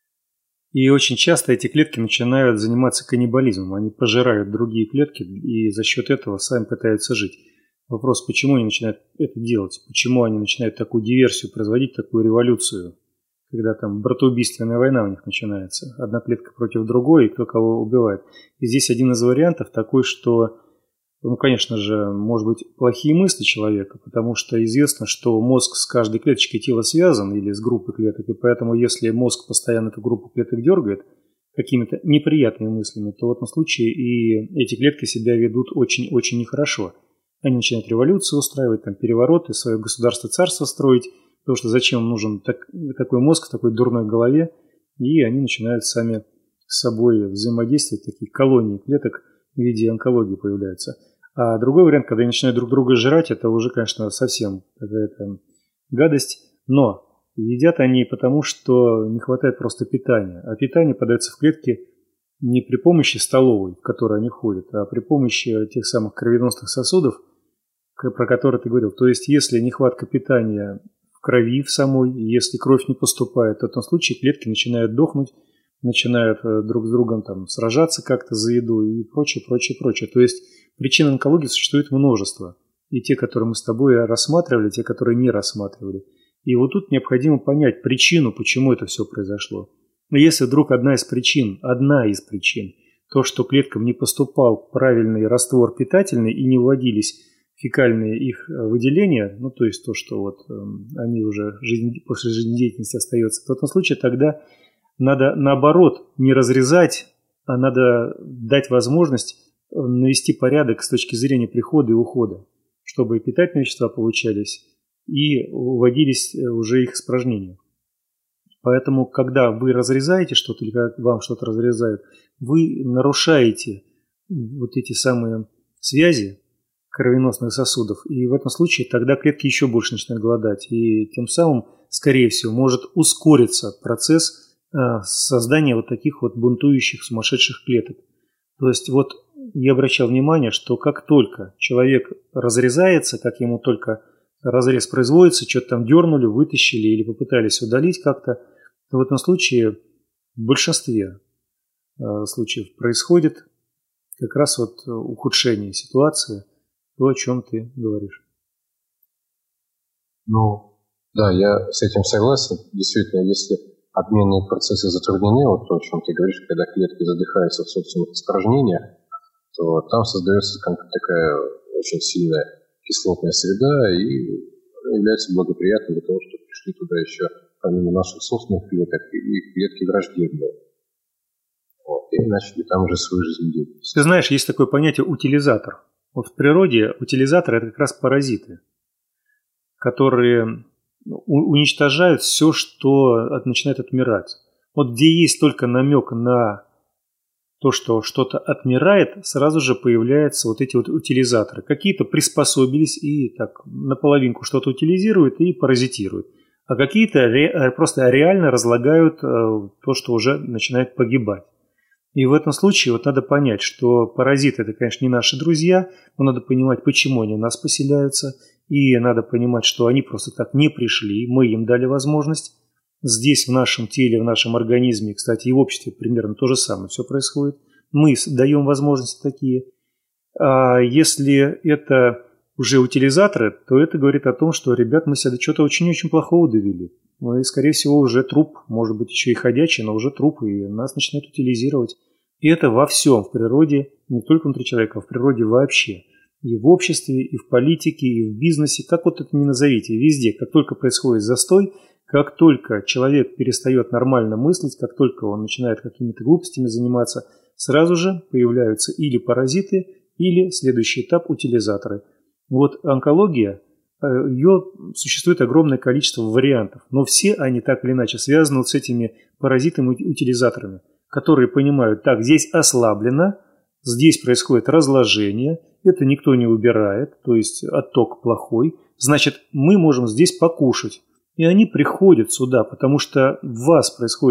И очень часто эти клетки начинают заниматься каннибализмом. Они пожирают другие клетки и за счет этого сами пытаются жить. Вопрос, почему они начинают это делать? Почему они начинают такую диверсию производить, такую революцию? Когда там братоубийственная война у них начинается. Одна клетка против другой, и кто кого убивает. И здесь один из вариантов такой, что, конечно же, может быть, плохие мысли человека, потому что известно, что мозг с каждой клеточкой тела связан или с группой клеток, и поэтому если мозг постоянно эту группу клеток дергает какими-то неприятными мыслями, то в этом случае и эти клетки себя ведут очень-очень нехорошо. Они начинают революцию устраивать, там, перевороты, свое государство, царство строить, потому что зачем им нужен такой мозг в такой дурной голове, и они начинают сами с собой взаимодействовать, такие колонии клеток в виде онкологии появляются. А другой вариант, когда они начинают друг друга жрать, это уже, конечно, совсем какая-то гадость, но едят они потому, что не хватает просто питания, а питание подается в клетки не при помощи столовой, в которую они входят, а при помощи тех самых кровеносных сосудов, про которые ты говорил. То есть, если нехватка питания в крови в самой, если кровь не поступает, то в этом случае клетки начинают дохнуть, начинают друг с другом там сражаться как-то за еду и прочее, прочее, прочее. То есть, причин онкологии существует множество. И те, которые мы с тобой рассматривали, те, которые не рассматривали. И вот тут необходимо понять причину, почему это все произошло. Но если вдруг одна из причин, то, что клеткам не поступал правильный раствор питательный и не вводились фекальные их выделения, ну то есть то, что вот они уже после жизнедеятельности остаются, в этом случае тогда надо наоборот не разрезать, а надо дать возможность навести порядок с точки зрения прихода и ухода, чтобы и питательные вещества получались, и вводились уже их испражнения. Поэтому, когда вы разрезаете что-то, или когда вам что-то разрезают, вы нарушаете вот эти самые связи кровеносных сосудов. И в этом случае тогда клетки еще больше начинают голодать. И тем самым, скорее всего, может ускориться процесс создания вот таких вот бунтующих, сумасшедших клеток. То есть вот я обращал внимание, что как только человек разрезается, как ему только разрез производится, что-то там дернули, вытащили или попытались удалить как-то, то в этом случае в большинстве случаев происходит как раз вот ухудшение ситуации, то, о чем ты говоришь. Ну, да, я с этим согласен. Действительно, если обменные процессы затруднены, вот то, о чем ты говоришь, когда клетки задыхаются в собственных испражнениях, то там создается такая очень сильная кислотная среда и является благоприятной для того, чтобы пришли туда еще, помимо наших собственных клеток, и клетки враждебные. Вот, и начали там уже свою жизнедеятельность. Ты знаешь, есть такое понятие утилизатор. Вот в природе утилизатор – это как раз паразиты, которые уничтожают все, что начинает отмирать. Вот где есть только намек на то, что что-то отмирает, сразу же появляются вот эти вот утилизаторы. Какие-то приспособились и так наполовинку что-то утилизируют и паразитируют. А какие-то просто реально разлагают то, что уже начинает погибать. И в этом случае вот надо понять, что паразиты – это, конечно, не наши друзья, но надо понимать, почему они у нас поселяются. И надо понимать, что они просто так не пришли, мы им дали возможность. Здесь, в нашем теле, в нашем организме, кстати, и в обществе примерно то же самое все происходит. Мы даем возможности такие. А если это уже утилизаторы, то это говорит о том, что, ребят, мы себя до чего-то очень-очень плохого довели. Мы, скорее всего, уже труп, может быть, еще и ходячий, но уже труп, и нас начинают утилизировать. И это во всем, в природе, не только внутри человека, а в природе вообще. И в обществе, и в политике, и в бизнесе, как вот это ни назовите, везде. Как только происходит застой, как только человек перестает нормально мыслить, как только он начинает какими-то глупостями заниматься, сразу же появляются или паразиты, или следующий этап – утилизаторы. Вот онкология, ее существует огромное количество вариантов, но все они так или иначе связаны вот с этими паразитами-утилизаторами, которые понимают, так, здесь ослаблено, здесь происходит разложение, это никто не убирает, то есть отток плохой, значит, мы можем здесь покушать. И они приходят сюда, потому что в вас происходит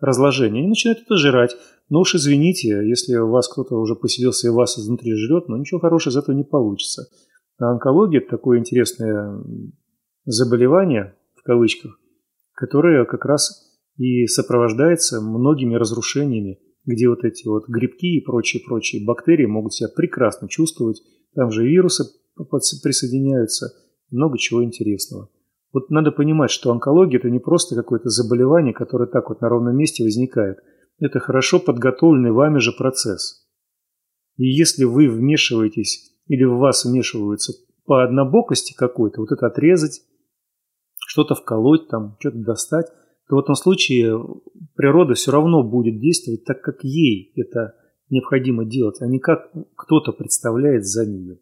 разложения, они начинают это жрать. Но уж извините, если у вас кто-то уже поселился и вас изнутри жрет, но ничего хорошего из этого не получится. А онкология – это такое интересное заболевание, в кавычках, которое как раз и сопровождается многими разрушениями, где вот эти вот грибки и прочие бактерии могут себя прекрасно чувствовать. Там же вирусы присоединяются, много чего интересного. Вот надо понимать, что онкология – это не просто какое-то заболевание, которое так вот на ровном месте возникает. Это хорошо подготовленный вами же процесс. И если вы вмешиваетесь или в вас вмешиваются по однобокости какой-то, вот это отрезать, что-то вколоть, там, что-то достать, то в этом случае природа все равно будет действовать так, как ей это необходимо делать, а не как кто-то представляет за нее.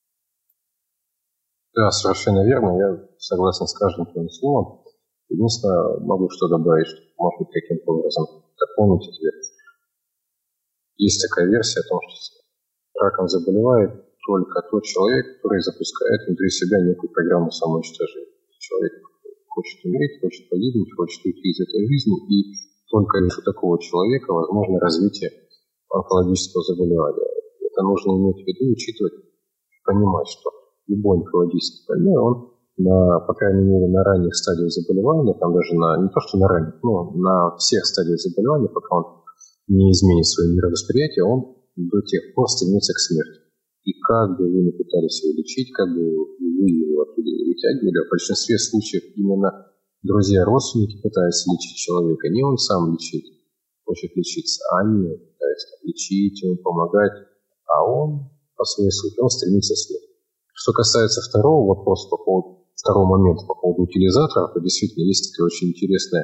Да, совершенно верно. Я согласен с каждым твоим словом. Единственное, могу что добавить, что, может быть, каким-то образом дополнить ответ. Есть такая версия о том, что раком заболевает только тот человек, который запускает внутри себя некую программу самоуничтожения. Человек хочет умереть, хочет погибнуть, хочет уйти из этой жизни, и только лишь у такого человека возможно развитие онкологического заболевания. Это нужно иметь в виду, учитывать, понимать, что любой онкологический больной, он, по крайней мере, на ранних стадиях заболевания, там даже не то, что на ранних, но на всех стадиях заболевания, пока он не изменит свое мировосприятие, он до тех пор стремится к смерти. И как бы вы ни пытались его лечить, как бы вы его оттуда не вытягивали, в большинстве случаев именно друзья, родственники пытаются лечить человека, не он сам хочет лечиться, а они пытаются лечить, ему помогать, а он, по своей сути, он стремится к смерти. Что касается второго вопроса, второго момента по поводу утилизаторов, то действительно есть такое очень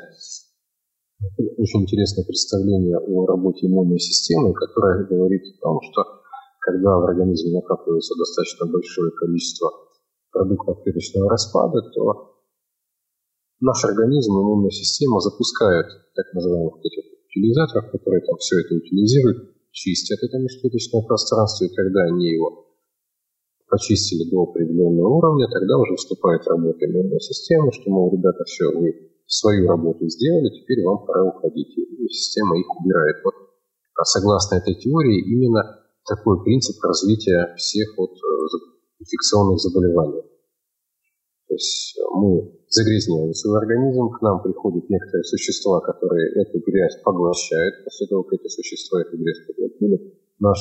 интересное представление о работе иммунной системы, которое говорит о том, что когда в организме накапливается достаточно большое количество продуктов клеточного распада, то наш организм, иммунная система запускает так называемых этих утилизаторов, которые там все это утилизируют, чистят это межклеточное пространство, и когда они его почистили до определенного уровня, тогда уже вступает работа иммунной системы, что, мол, ребята, все, вы свою работу сделали, теперь вам пора уходить. И система их убирает. Вот, согласно этой теории, именно такой принцип развития всех инфекционных заболеваний. То есть мы загрязняем свой организм, к нам приходят некоторые существа, которые эту грязь поглощают. После того, как эти существа эту грязь поглотили,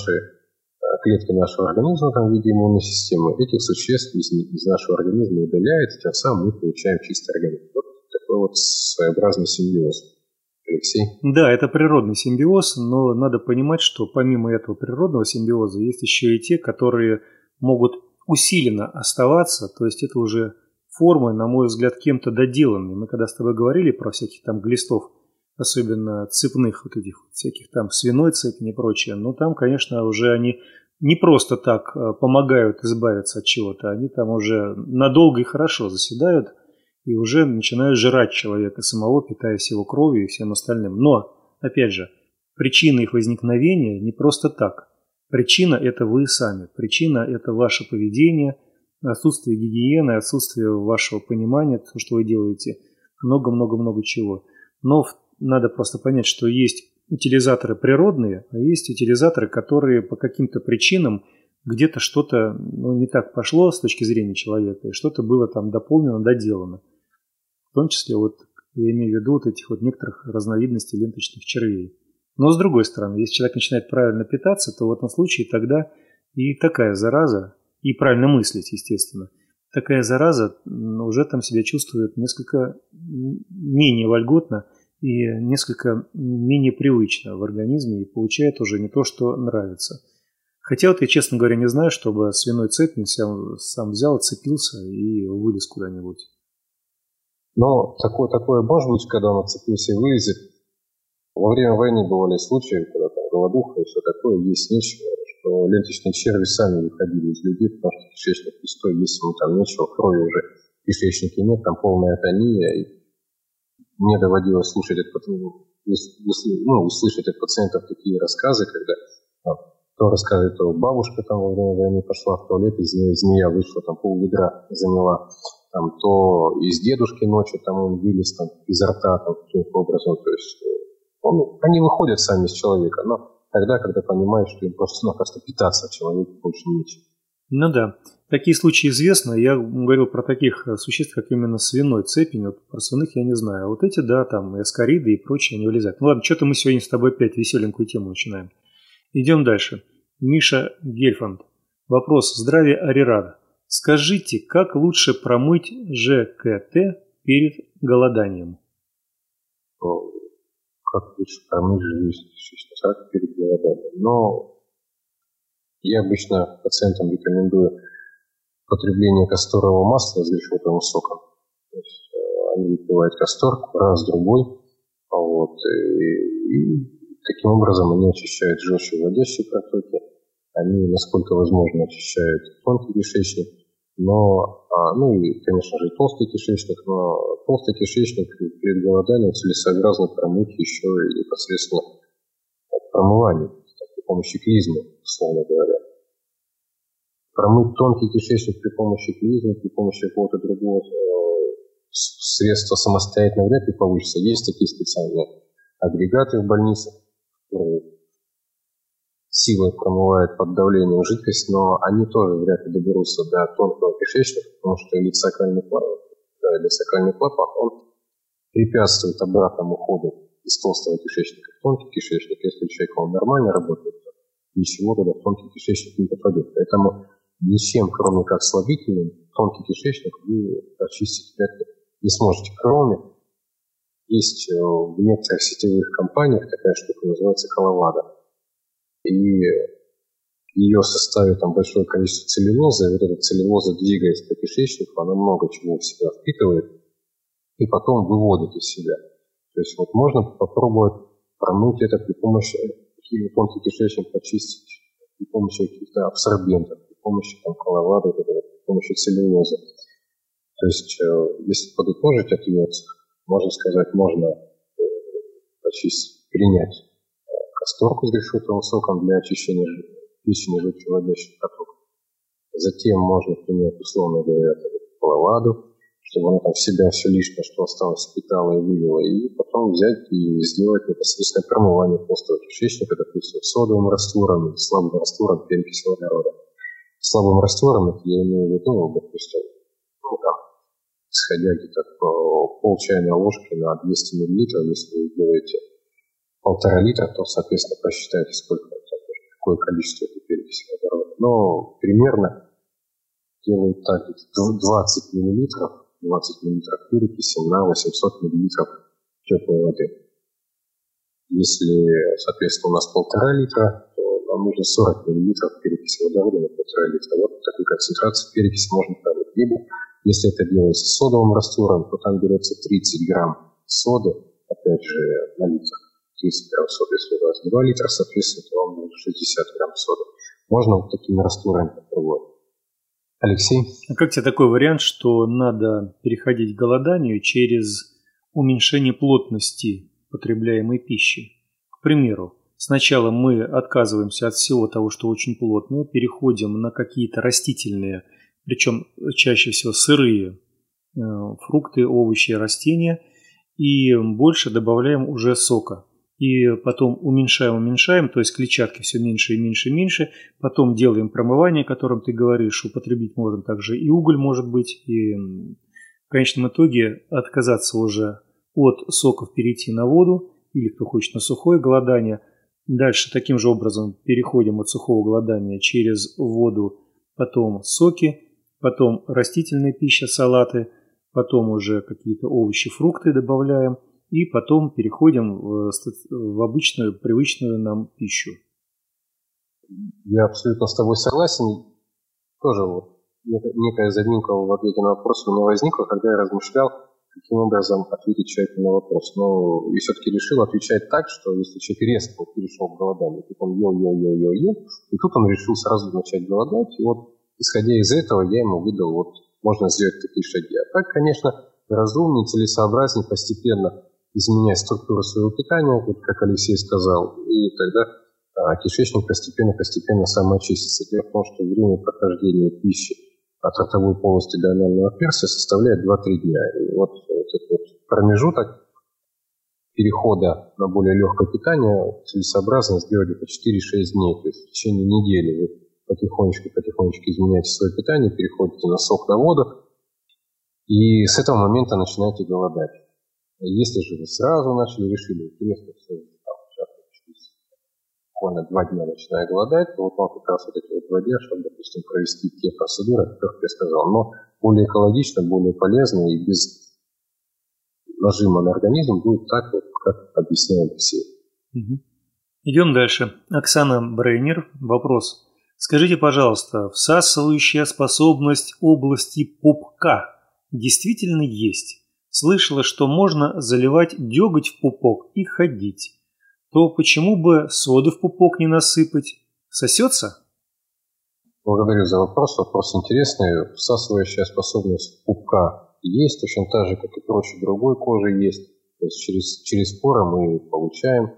клетки нашего организма, там, в виде иммунной системы, этих существ из нашего организма удаляет, тем самым мы получаем чистый организм. Вот такой вот своеобразный симбиоз. Алексей? Да, это природный симбиоз, но надо понимать, что помимо этого природного симбиоза есть еще и те, которые могут усиленно оставаться, то есть это уже формы, на мой взгляд, кем-то доделанные. Мы когда с тобой говорили про всяких там глистов, особенно цепных вот этих всяких там свиной цепи и прочее, но там, конечно, уже они не просто так помогают избавиться от чего-то, они там уже надолго и хорошо заседают и уже начинают жрать человека самого, питаясь его кровью и всем остальным. Но, опять же, причина их возникновения не просто так. Причина – это вы сами, причина – это ваше поведение, отсутствие гигиены, отсутствие вашего понимания, то, что вы делаете, много-много-много чего. Но надо просто понять, что есть утилизаторы природные, а есть утилизаторы, которые по каким-то причинам где-то что-то не так пошло с точки зрения человека, и что-то было там дополнено, доделано. В том числе, я имею в виду этих некоторых разновидностей ленточных червей. Но с другой стороны, если человек начинает правильно питаться, то в этом случае тогда и такая зараза, и правильно мыслить, естественно, такая зараза уже там себя чувствует несколько менее вольготно и несколько менее привычно в организме и получает уже не то, что нравится. Хотя я, честно говоря, не знаю, чтобы свиной цепь сам взял, отцепился и вылез куда-нибудь. Но такое может быть, когда он отцепился и вылезет. Во время войны бывали случаи, когда там голодуха и все такое, есть нечего, что ленточные черви сами выходили из людей, потому что кишечник пустой, есть ему там нечего, крови уже в кишечнике нет, там полная атония. И мне доводилось услышать от пациентов такие рассказы, когда кто рассказывает, то бабушка там во время войны пошла в туалет, из нее змея вышла, там пол-ведра заняла, там, то из дедушки ночью там он вылез там, изо рта там, каким-то образом, то есть Они выходят сами из человека, но тогда, когда понимают, что им просто-напросто питаться человеку больше нечем. Ну да, такие случаи известны. Я говорил про таких существ, как именно свиной цепень. Вот про свиных я не знаю. А вот эти, да, там и аскариды и прочие, они вылезают. Ну ладно, что-то мы сегодня с тобой опять веселенькую тему начинаем. Идем дальше. Миша Гельфанд. Вопрос. Здравия, Арирада. Скажите, как лучше промыть ЖКТ перед голоданием? Как лучше промыть желудочно-кишечный тракт перед голоданием? Но я обычно пациентам рекомендую потребление касторового масла с грейпфрутовым соком. То есть они выпивают касторку раз-другой, и таким образом они очищают желчевыводящие протоки, они, насколько возможно, очищают тонкий кишечник, и, конечно же, толстый кишечник, но толстый кишечник перед голоданием целесообразно промыть еще и непосредственно от промывания, при помощи клизмы, условно говоря. Промыть тонкий кишечник при помощи клизмы, при помощи какого-то другого средства самостоятельно вряд ли получится. Есть такие специальные агрегаты в больницах, которые силой промывают под давлением жидкость, но они тоже вряд ли доберутся до тонкого кишечника, потому что лицеокальный клапан, он препятствует обратному ходу из толстого кишечника в тонкий кишечник. Если у человека он нормально работает, то ничего туда в тонкий кишечник не попадет. Поэтому ничем, кроме как слабительным, тонкий кишечник вы очистить вряд ли не сможете. Кроме, есть в некоторых сетевых компаниях такая штука, называется коловада. И ее составит там большое количество целлюлозы, и вот эта целлюлоза, двигаясь по кишечнику, она много чего в себя впитывает и потом выводит из себя. То есть вот можно попробовать промыть это при помощи тонкий кишечник почистить, при помощи каких-то абсорбентов, при помощи коловады, при помощи целлюлозы. То есть, если подытожить ответ, можно сказать, можно принять касторку с грейпфрутовым соком для очищения печени желчевыводящих протоков. Затем можно принять, условно говоря, коловаду, чтобы она там в себя все лишнее, что осталось, впитала и вывела, и потом взять и сделать непосредственное промывание толстого кишечника, допустим, содовым раствором или слабым раствором перекиси водорода. Слабым раствором, это я имею в виду, допустим, исходя где-то пол чайной ложки на 200 мл, если вы делаете 1,5 литра, то, соответственно, посчитайте, какое количество этой перекиси водорода. Но примерно делают так, 20 мл перекиси на 800 мл теплой воды. Если, соответственно, у нас 1,5 литра, то нам нужно 40 мл перекиси водорода на 1,5 литра. Вот такую концентрацию перекиси можно промыть. Либо, если это делается с содовым раствором, то там берется 30 грамм соды, опять же, на литр. 30 грамм соды, если у вас 2 литра, соответственно, то вам нужно 60 грамм соды. Можно вот такими растворами попробовать. Алексей? А как тебе такой вариант, что надо переходить к голоданию через уменьшение плотности потребляемой пищи? К примеру, сначала мы отказываемся от всего того, что очень плотное, переходим на какие-то растительные, причем чаще всего сырые фрукты, овощи, растения, и больше добавляем уже сока. И потом уменьшаем, то есть клетчатки все меньше и меньше и меньше. Потом делаем промывание, о котором ты говоришь, употребить можно также и уголь, может быть. И в конечном итоге отказаться уже от соков, перейти на воду, или кто хочет на сухое голодание. Дальше таким же образом переходим от сухого голодания через воду, потом соки, потом растительная пища, салаты, потом уже какие-то овощи, фрукты добавляем. И потом переходим в обычную, привычную нам пищу. Я абсолютно с тобой согласен. Тоже вот некая заминка в ответе на вопрос у меня возникла, когда я размышлял, каким образом ответить человеку на вопрос. Но и все-таки решил отвечать так, что если человек резко перешел к голоданию, то он ел, и тут он решил сразу начать голодать. И вот, исходя из этого, я ему выдал, вот можно сделать такие шаги. А так, конечно, разумнее, целесообразнее постепенно изменять структуру своего питания, вот как Алексей сказал, и тогда кишечник постепенно самоочистится. Дело в том, что время прохождения пищи от ротовой полости до анального отверстия составляет 2-3 дня. И вот этот вот промежуток перехода на более легкое питание целесообразно сделать где-то 4-6 дней. То есть в течение недели вы потихонечку изменяете свое питание, переходите на сок, на воду, и с этого момента начинаете голодать. Если же вы сразу решили, интересно, все, буквально 2 дня начиная голодать, то вот вам как раз вот эти вот 2 дня, чтобы, допустим, провести те процедуры, о которых я сказал, но более экологично, более полезно и без нажима на организм будет так, вот, как объясняет Алексей. Идем дальше. Оксана Брейнер. Вопрос. Скажите, пожалуйста, всасывающая способность области пупка действительно есть? Слышала, что можно заливать деготь в пупок и ходить. То почему бы соды в пупок не насыпать? Сосется? Благодарю за вопрос. Вопрос интересный. Всасывающая способность пупка есть, точно так же, как и прочей другой кожи есть. То есть через поры мы получаем.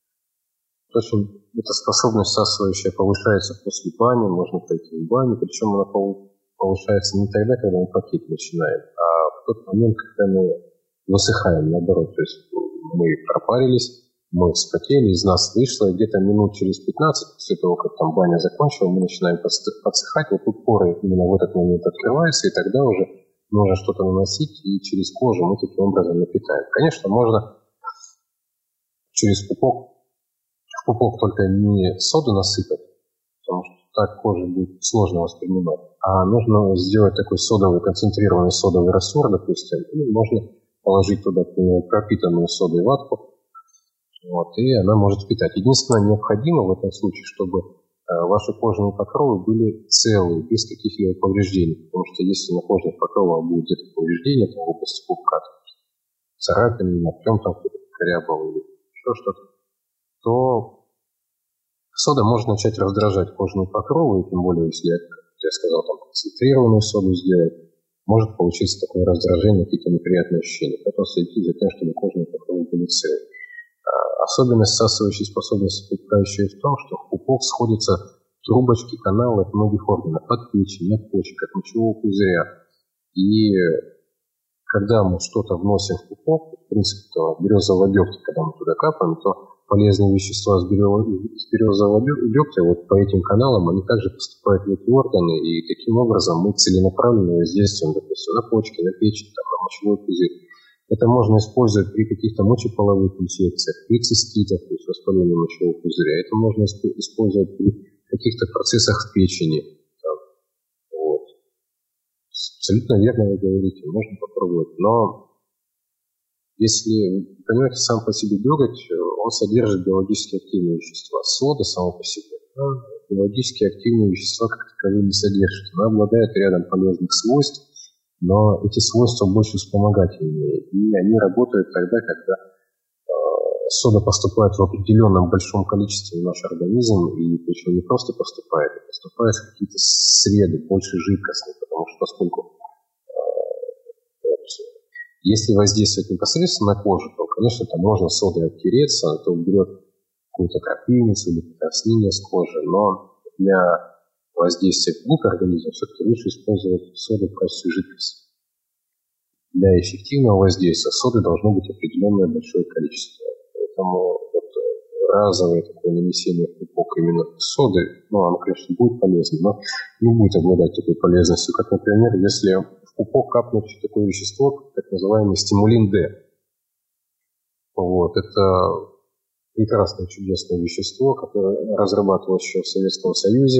Очень эта способность всасывающая повышается после бани, можно пойти в баню, причем она повышается не тогда, когда мы потеть начинаем, а в тот момент, когда мы высыхаем, наоборот. То есть мы пропарились, мы вспотели, из нас вышло, где-то минут через 15, после того, как там баня закончила, мы начинаем подсыхать, вот тут поры именно в этот момент открываются, и тогда уже нужно что-то наносить, и через кожу мы таким образом напитаем. Конечно, можно через пупок, в пупок только не соду насыпать, потому что так кожа будет сложно воспринимать, а нужно сделать такой концентрированный содовый раствор, допустим, и можно положить туда, например, пропитанную содой ватку, вот, и она может впитать. Единственное, необходимо в этом случае, чтобы ваши кожные покровы были целые, без каких-либо повреждений. Потому что если на кожных покровах будет где-то повреждение, то в области пупка, царапины, напрям там какой-то корябал или еще что-то, то сода может начать раздражать кожные покровы, и тем более, если, как я сказал, там концентрированную соду сделать, может получиться такое раздражение, какие-то неприятные ощущения. Поэтому следите за тем, чтобы кожные покровы были целые. Особенность всасывающей способности пупка еще и в том, что в пупок сходятся трубочки, каналы от многих органов, от печени, от почек, от мочевого пузыря. И когда мы что-то вносим в пупок, в принципе, то березового дегтя, когда мы туда капаем, то полезные вещества с березового дегтя вот по этим каналам, они также поступают в эти органы, и таким образом мы целенаправленно воздействуем, допустим, на почки, на печень, там, на мочевой пузырь. Это можно использовать при каких-то мочеполовых инфекциях, при циститах, то есть воспалении мочевого пузыря. Это можно использовать при каких-то процессах в печени. Вот. Абсолютно верно вы говорите, можно попробовать. Но если, понимаете, сам по себе деготь, он содержит биологически активные вещества. Сода само по себе, биологически активные вещества как таковые не содержит. Она обладает рядом полезных свойств, но эти свойства больше вспомогательные, и они работают тогда, когда сода поступает в определенном большом количестве в наш организм, и причем не просто поступает, а поступает в какие-то среды, больше жидкостные, потому что поскольку если воздействовать непосредственно на кожу, то, конечно, там можно содой обтереться, то уберет какую-то крапивницу или покраснение с кожи, но для воздействия вглубь организма все-таки лучше использовать соду в качестве жидкости. Для эффективного воздействия соды должно быть определенное большое количество. Поэтому вот разовое такое нанесение в пупок именно соды, оно, конечно, будет полезно, но не будет обладать такой полезностью, как, например, если в пупок капнуть такое вещество, так называемый стимулин D. Вот, это прекрасное, чудесное вещество, которое разрабатывалось еще в Советском Союзе.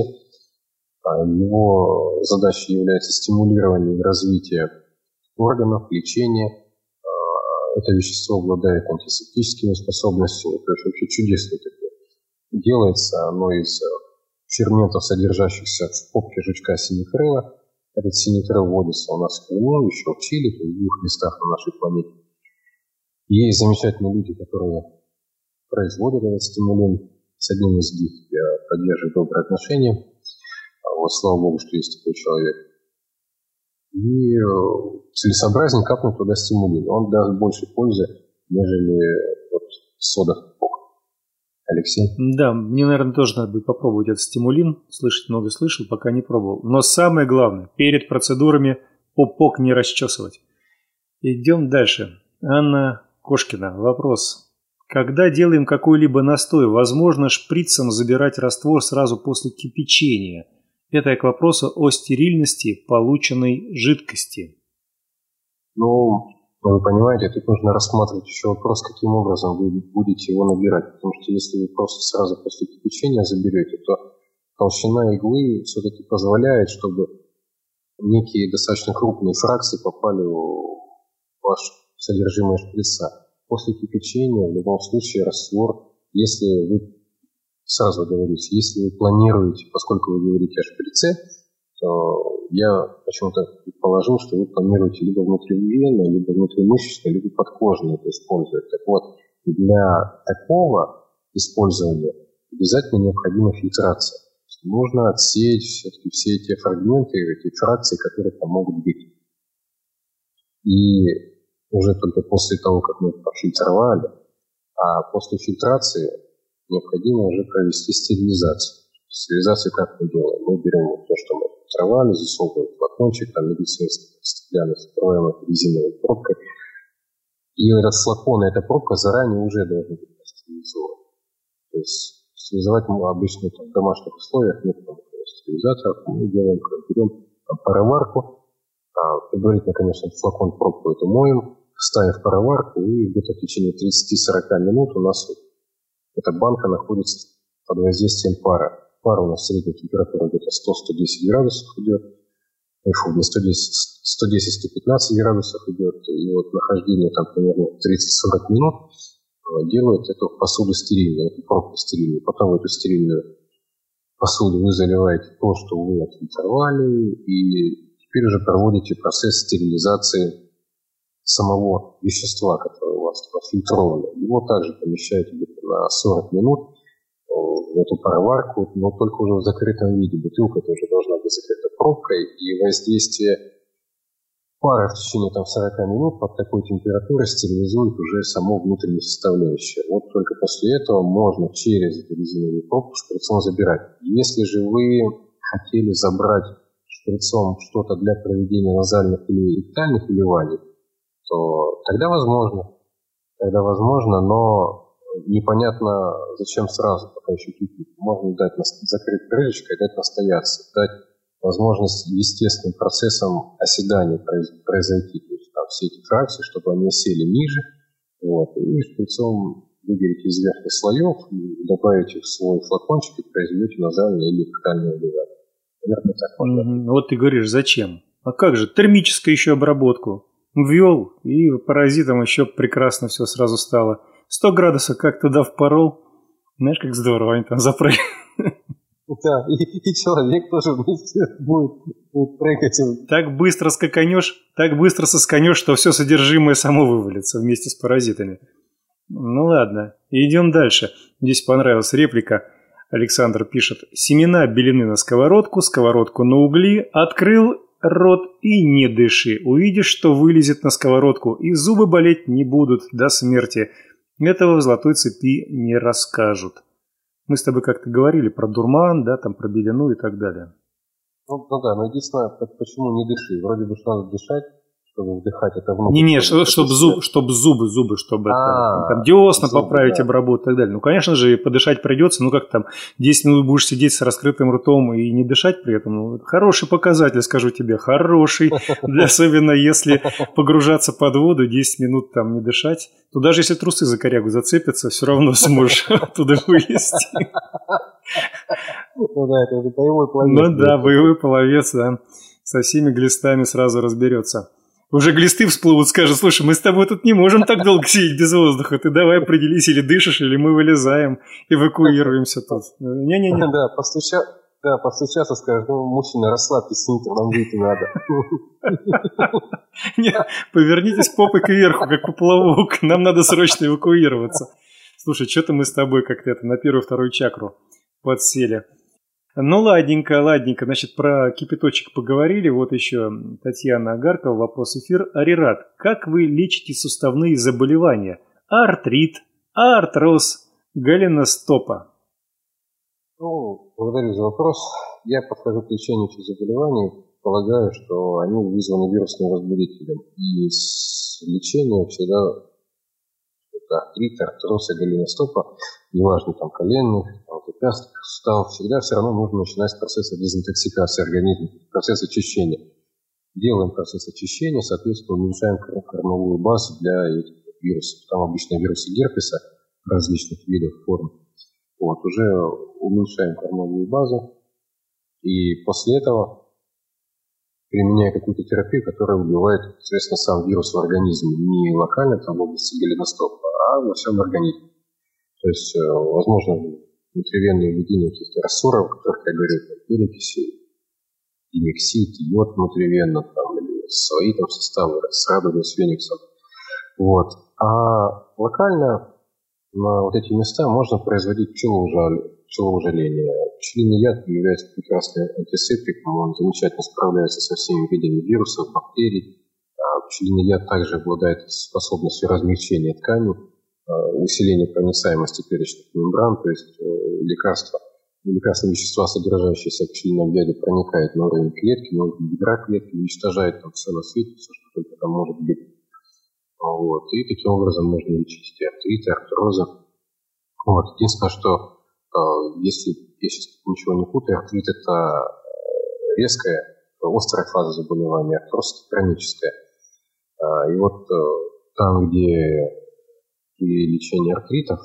Его задачей является стимулирование и развитие органов, лечение. Это вещество обладает антисептическими способностями, то есть вообще чудесное такое. Делается оно из ферментов, содержащихся в попке жучка синекрыла. Этот синекрыл вводится у нас в Крыму, еще в Чили, то есть в 2 местах на нашей планете. Есть замечательные люди, которые производят этот стимулин. С одним из них я поддерживаю добрые отношения. Вот, слава богу, что есть такой человек. И целесообразнее капнуть туда стимулин. Он даст больше пользы, нежели сода в пупок. Алексей? Да, мне, наверное, тоже надо будет попробовать этот стимулин. Слышать много слышал, пока не пробовал. Но самое главное, перед процедурами пупок не расчесывать. Идем дальше. Анна Кошкина. Вопрос. Когда делаем какой-либо настой, возможно шприцем забирать раствор сразу после кипячения. Это к вопросу о стерильности полученной жидкости. Ну, вы понимаете, тут нужно рассматривать еще вопрос, каким образом вы будете его набирать. Потому что если вы просто сразу после кипячения заберете, то толщина иглы все-таки позволяет, чтобы некие достаточно крупные фракции попали в ваш содержимое шприца. После кипячения в любом случае раствор, если вы сразу говорите, если вы планируете, поскольку вы говорите о шприце, то я почему-то предположил, что вы планируете либо внутривенное, либо внутримышечное, либо подкожное это использовать. Так вот, для такого использования обязательно необходима фильтрация. Нужно отсеять все-таки все те фрагменты, эти фракции, которые там могут быть. И уже только после того, как мы пофильтровали, а после фильтрации необходимо уже провести стерилизацию. Стерилизацию как мы делаем? Мы берем вот то, что мы фильтровали, засовываем в флакончик, там медицинский, стеклянный, закрываем это резиновой пробкой. И этот флакон, эта пробка заранее уже должны быть стерилизованы. То есть стерилизовать мы обычно в домашних условиях, нет стерилизаторов, мы делаем, берем пароварку, предварительно, конечно, флакон пробку это моем, ставим в пароварку, и где-то в течение 30-40 минут у нас эта банка находится под воздействием пара. Пара у нас средняя температура где-то 100-110 градусов идет, не 110-115 градусов идет, и вот нахождение там примерно 30-40 минут делает эту посуду стерильной, эту пробку стерильной. Потом в эту стерильную посуду вы заливаете то, что вы отфильтровали, и теперь уже проводите процесс стерилизации самого вещества, которое у вас отфильтровано. Его также помещаете где-то на 40 минут в эту пароварку, но только уже в закрытом виде. Бутылка тоже должна быть закрыта пробкой, и воздействие пара в течение 40 минут под такой температурой стерилизует уже само внутреннее составляющее. Вот только после этого можно через эту резиновую пробку шприцом забирать. Если же вы хотели забрать шприцом что-то для проведения назальных или ректальных вливаний, то тогда возможно, но непонятно зачем сразу, пока еще кипит. Можно закрыть крышечкой, дать настояться, дать возможность естественным процессом оседания произойти. То есть там все эти фракции, чтобы они сели ниже. Вот, и шприцом выберите из верхних слоев, и добавите в свой флакончик и произведете назальное или ректальное вливание. Наверное, так можно. Вот ты говоришь, зачем? А как же, термическую еще обработку ввел, и паразитам еще прекрасно все сразу стало. 100 градусов как туда впорол. Знаешь, как здорово они там запрыгали. Да, и человек тоже будет прыгать. Так быстро сосканешь, что все содержимое само вывалится вместе с паразитами. Ну ладно, идем дальше. Здесь понравилась реплика. Александр пишет: семена белены на сковородку, сковородку на угли, открыл рот и не дыши. Увидишь, что вылезет на сковородку, и зубы болеть не будут до смерти. Этого в золотой цепи не расскажут. Мы с тобой как-то говорили про дурман, да, там про белину и так далее. Ну да, но единственное, почему не дыши? Вроде бы надо дышать, чтобы вдыхать это внутрь. Не, чтобы зубы, чтобы там десна поправить, обработать и так далее. Ну, конечно же, подышать придется, ну как там 10 минут будешь сидеть с раскрытым ртом и не дышать при этом. Ну, хороший показатель, скажу тебе, хороший. Особенно если погружаться под воду, 10 минут там не дышать, то даже если трусы за корягу зацепятся, все равно сможешь оттуда вылезти. Ну да, это боевой пловец. Ну да, боевой пловец, да. Со всеми глистами сразу разберется. Уже глисты всплывут, скажут: слушай, мы с тобой тут не можем так долго сидеть без воздуха, ты давай определись, или дышишь, или мы вылезаем, эвакуируемся тут. Не-не-не. Да, постучаться, скажешь: ну, мужчина, расслабьтесь, синтер, нам выйти надо. Нет, повернитесь попой кверху, как поплавок, нам надо срочно эвакуироваться. Слушай, что-то мы с тобой как-то на первую-вторую чакру подсели. Ну, ладненько. Значит, про кипяточек поговорили. Вот еще Татьяна Агаркова, вопрос эфир. Арират, как вы лечите суставные заболевания? Артрит, артроз, голеностопа. Ну, благодарю за вопрос. Я подхожу к лечению этих заболеваний, полагаю, что они вызваны вирусным возбудителем. И с лечением всегда артрит, артроз и голеностопа, неважно, там, коленных, запястных суставов, всегда все равно нужно начинать с процесса дезинтоксикации организма, процесса очищения. Делаем процесс очищения, соответственно, уменьшаем кормовую базу для этих вирусов. Там обычно вирусы герпеса различных видов форм. Вот, уже уменьшаем кормовую базу, и после этого применяя какую-то терапию, которая убивает, соответственно, сам вирус в организме. Не локально там в области голеностопа, а во всем организме. То есть, возможно, внутривенное введение каких-то рассоров, о которых я говорил, перекиси, димексид, йод внутривенно, там, или свои там составы, с радугой, с фениксом. Вот. А локально на вот эти места можно производить пчелоужаление. Пчелиный яд является прекрасным антисептиком, он замечательно справляется со всеми видами вирусов, бактерий. Пчелиный яд также обладает способностью размягчения тканей, усиления проницаемости клеточных мембран, то есть лекарственные вещества, содержащиеся в пчелином яде, проникают на уровень клетки, на уровень ядра клетки, уничтожают там все на свете, все, что только там может быть. Вот. И таким образом можно лечить и артриты, артрозы. Вот. Единственное, что если я сейчас ничего не путаю, артрит – это резкая, острая фаза заболевания, артроз – это хроническая. И вот там, где при лечении артритов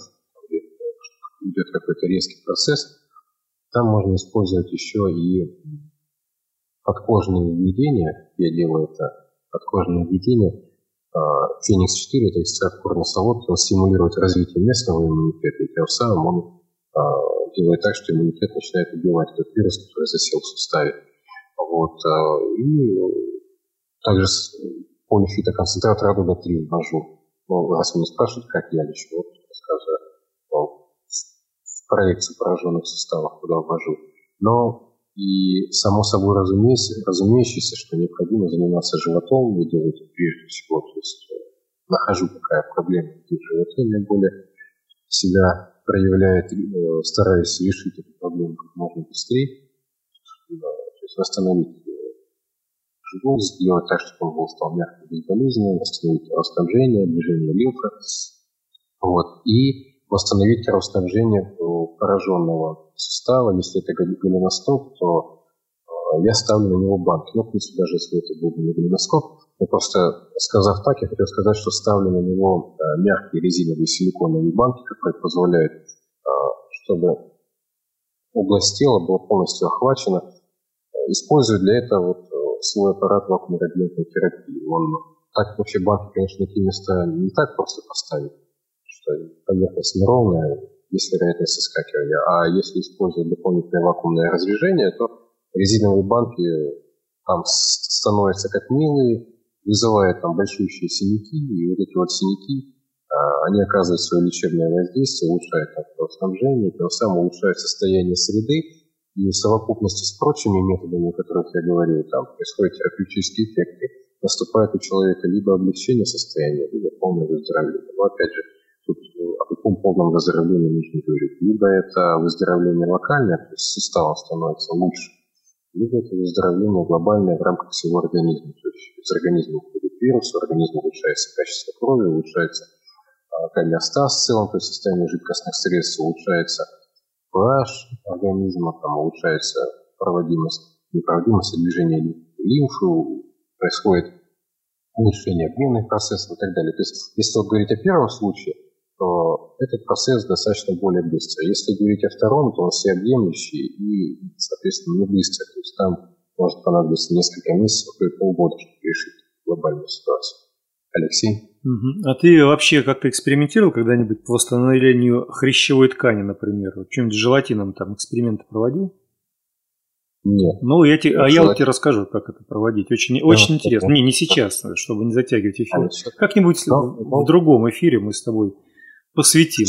идет какой-то резкий процесс, там можно использовать еще и подкожные введения. Я делаю это подкожные введения. Феникс-4 – это экстракт корня солодки, он стимулирует развитие местного иммунитета, и тем самым он делает так, что иммунитет начинает убивать этот вирус, который засел в суставе. Вот. И также полифитоконцентрат радуга-3 ввожу. Ну, раз вы не спрашиваете, как я лечу, вот рассказываю в проекцию пораженных суставов, куда ввожу. Но и само собой разумеющееся, что необходимо заниматься животом, я делаю это прежде всего, то есть нахожу, какая проблема в животе наиболее себя проявляет, стараюсь решить эту проблему как можно быстрее, то есть восстановить живот, сделать так, чтобы он стал мягким, безболезненным, восстановить кровоснабжение, движение лимфы, вот, и восстановить кровоснабжение пораженного сустава. Если это голеностоп, то я ставлю на него банки. Ну, в принципе, даже если это будет не голеностоп, но просто сказав так, я хотел сказать, что ставлю на него мягкие резиновые силиконовые банки, которые позволяют, чтобы область тела была полностью охвачена. Использую для этого свой аппарат вакуумно-регулятной терапии. Так вообще банки, конечно, такие места не так просто поставить, что поверхность неровная, есть вероятность соскакивания. А если использовать дополнительное вакуумное разрежение, то резиновые банки там становятся как милые, вызывают там большущие синяки, и вот эти вот синяки, они оказывают свое лечебное воздействие, улучшают кровоснабжение, тем самым улучшают состояние среды, и в совокупности с прочими методами, о которых я говорил, там происходят терапевтические эффекты, наступает у человека либо облегчение состояния, либо полное выздоровление. Но опять же, тут о каком полном выздоровлении нужно говорить. Либо это выздоровление локальное, то есть суставом становится лучше, либо это выздоровление глобальное в рамках всего организма. То есть из организма уходит вирус, в организме улучшается качество крови, улучшается гомеостаз в целом, то есть состояние жидкостных средств, улучшается pH организма, там улучшается непроводимость движения лимфы, происходит улучшение обменных процессов и так далее. То есть, если говорить о первом случае, то этот процесс достаточно более быстрый. Если говорить о втором, то он всеобъемлющий и, соответственно, не быстрый. То есть там может понадобиться несколько месяцев, а то и полгода, чтобы решить глобальную ситуацию. Алексей? А ты вообще как-то экспериментировал когда-нибудь по восстановлению хрящевой ткани, например? Что-нибудь с желатином там эксперименты проводил? Нет. Ну, я вот тебе расскажу, как это проводить. Очень интересно. Не сейчас, чтобы не затягивать эфир. Как-нибудь в другом эфире мы с тобой посвятим.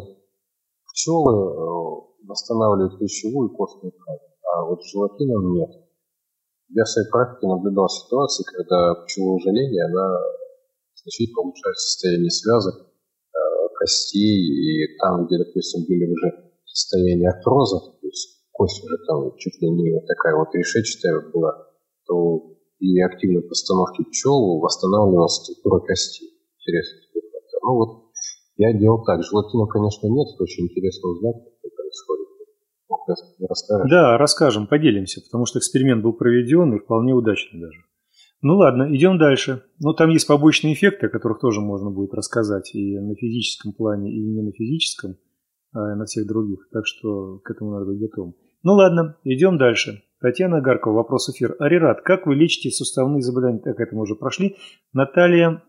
Пчелы восстанавливают хрящевую и костную ткань, а вот с желатином нет. Я в своей практике наблюдал ситуации, когда пчелоужаление, она значительно улучшает состояние связок, костей, и там, где, допустим, были уже состояние артроза, то есть кость уже там чуть ли не такая вот решетчатая была, то и активной постановки пчел восстанавливалась структура костей. Интересно. Ну вот, Я делал так. Желатина, конечно, нет. Очень интересно узнать, как это происходит. Не расскажешь? Да, расскажем, поделимся, потому что эксперимент был проведен и вполне удачный даже. Ну ладно, идем дальше. Ну, там есть побочные эффекты, о которых тоже можно будет рассказать и на физическом плане, и не на физическом, а и на всех других. Так что к этому надо быть готовым. Ну ладно, идем дальше. Татьяна Гаркова, вопрос эфир. Арират, как вы лечите суставные заболевания? Так, это мы уже прошли. Наталья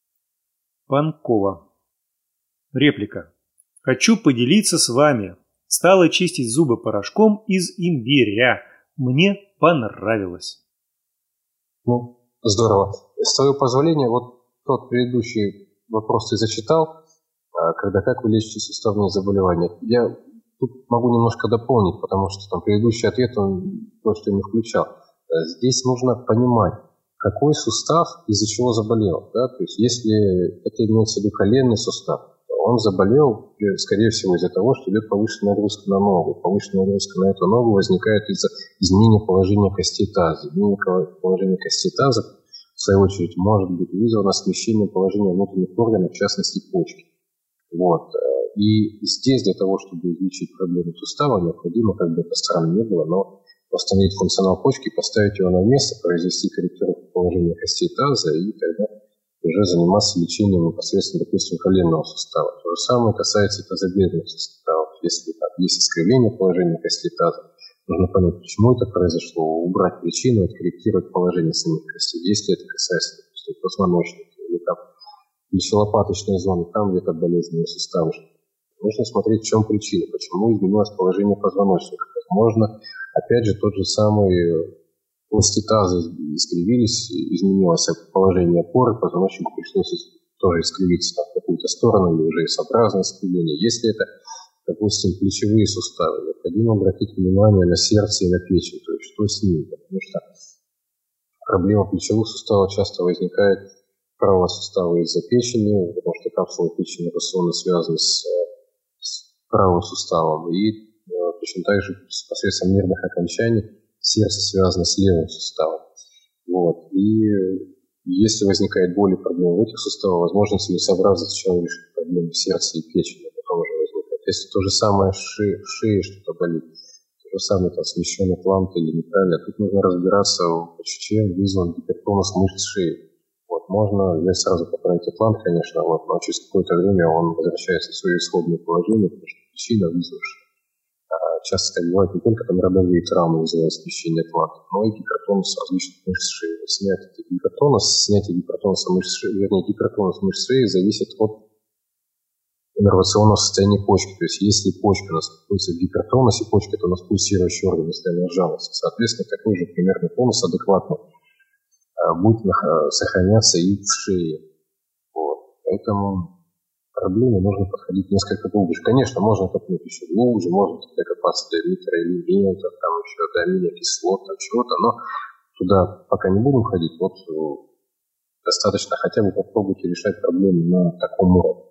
Панкова. Реплика. Хочу поделиться с вами. Стала чистить зубы порошком из имбиря. Мне понравилось. Ну, здорово. С твоего позволения, вот тот предыдущий вопрос ты зачитал, когда как вы лечите суставные заболевания. Я тут могу немножко дополнить, потому что там предыдущий ответ, он просто не включал. Здесь нужно понимать, какой сустав из-за чего заболел. Да? То есть если это имеется в виду коленный сустав, то он заболел, скорее всего, из-за того, что идет повышенная нагрузка на ногу. Повышенная нагрузка на эту ногу возникает из-за изменения положения костей таза. Изменение положения костей таза, в свою очередь, может быть вызвано смещением положения внутренних органов, в частности почки. Вот. И здесь для того, чтобы излечить проблему сустава, необходимо, как бы это странно не было, но восстановить функционал почки, поставить его на место, произвести корректировку положения костей таза и тогда уже заниматься лечением непосредственно, допустим, коленного сустава. То же самое касается тазобедренных суставов. Если есть искривление положения костей таза, нужно понять, почему это произошло, убрать причину, откорректировать положение самих костей. Если это касается, допустим, позвоночника или там плечелопаточной зоны, там где-то болезненные суставы, нужно смотреть, в чем причина, почему изменилось положение позвоночника. Возможно, опять же, тот же самый кости таза искривились, изменилось положение опоры, позвоночнику пришлось тоже искривиться в какую-то сторону или уже S-образное искривление. Если это, допустим, плечевые суставы, необходимо обратить внимание на сердце и на печень, то есть что с ними, потому что проблема плечевых суставов часто возникает правого сустава из-за печени, потому что капсула печени инновационно связана с правым суставом, и точно так же посредством нервных окончаний сердце связано с левым суставом. Вот. И если возникает боль и проблемы в этих суставах, возможно, целесообразно сначала решить проблемы в сердце и печени, а потом уже возникает. Если то же самое в шее что-то болит, то же самое там смещенный плант или неправильно, тут нужно разбираться, чем вызван гипертонус мышц шеи. Вот. Можно взять сразу поправить атлант, конечно, вот, но через какое-то время он возвращается в свое исходное положение, потому что причина вызвавшая. Часто так бывает не только там родовые травмы вызывают смещение атланта, но и гипертонус различных мышц шеи. Снятие гипертонуса мышц шеи, гипертонус мышц шеи зависит от иннервационного состояния почки. То есть если почка у нас находится в гипертонусе, почка это у нас пульсирующий орган, если она сжалась. Соответственно, такой же примерный тонус адекватный будет сохраняться и в шее. Вот. Поэтому проблеме нужно подходить несколько глубже. Конечно, можно копнуть еще глубже, можно докопаться до микроэлементов, там еще до аминокислот, там чего-то, но туда пока не будем ходить. Вот достаточно хотя бы попробовать решать проблемы на таком уровне.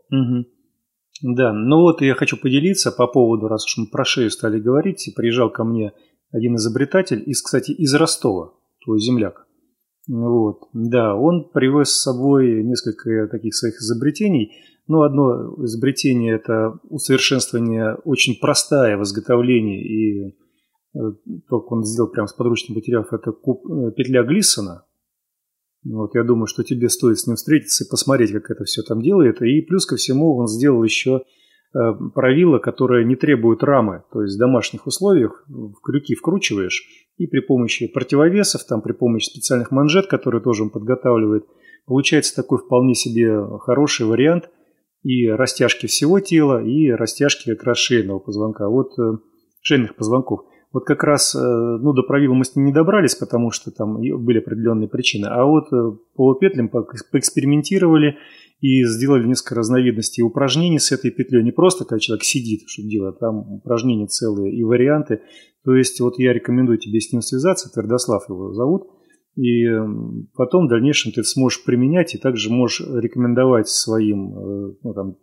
Угу. Да, ну вот я хочу поделиться по поводу, раз уж мы про шею стали говорить, приезжал ко мне один изобретатель, кстати, из Ростова, твой земляк. Вот, да, он привез с собой несколько таких своих изобретений. Ну, одно изобретение – это усовершенствование очень простое в изготовлении, и только он сделал прямо с подручных материалов, это петля Глиссона. Вот, я думаю, что тебе стоит с ним встретиться и посмотреть, как это все там делает. И плюс ко всему он сделал еще правило, которое не требует рамы, то есть в домашних условиях в крюки вкручиваешь, и при помощи противовесов, там, при помощи специальных манжет, которые тоже он подготавливает, получается такой вполне себе хороший вариант и растяжки всего тела, и растяжки как раз шейного позвонка, шейных позвонков. Вот как раз, до правила мы с ним не добрались, потому что там были определенные причины, а вот по петлям поэкспериментировали и сделали несколько разновидностей упражнений с этой петлей. Не просто, когда человек сидит, что делать, там упражнения целые и варианты. То есть вот я рекомендую тебе с ним связаться, Твердослав его зовут, и потом в дальнейшем ты сможешь применять и также можешь рекомендовать своим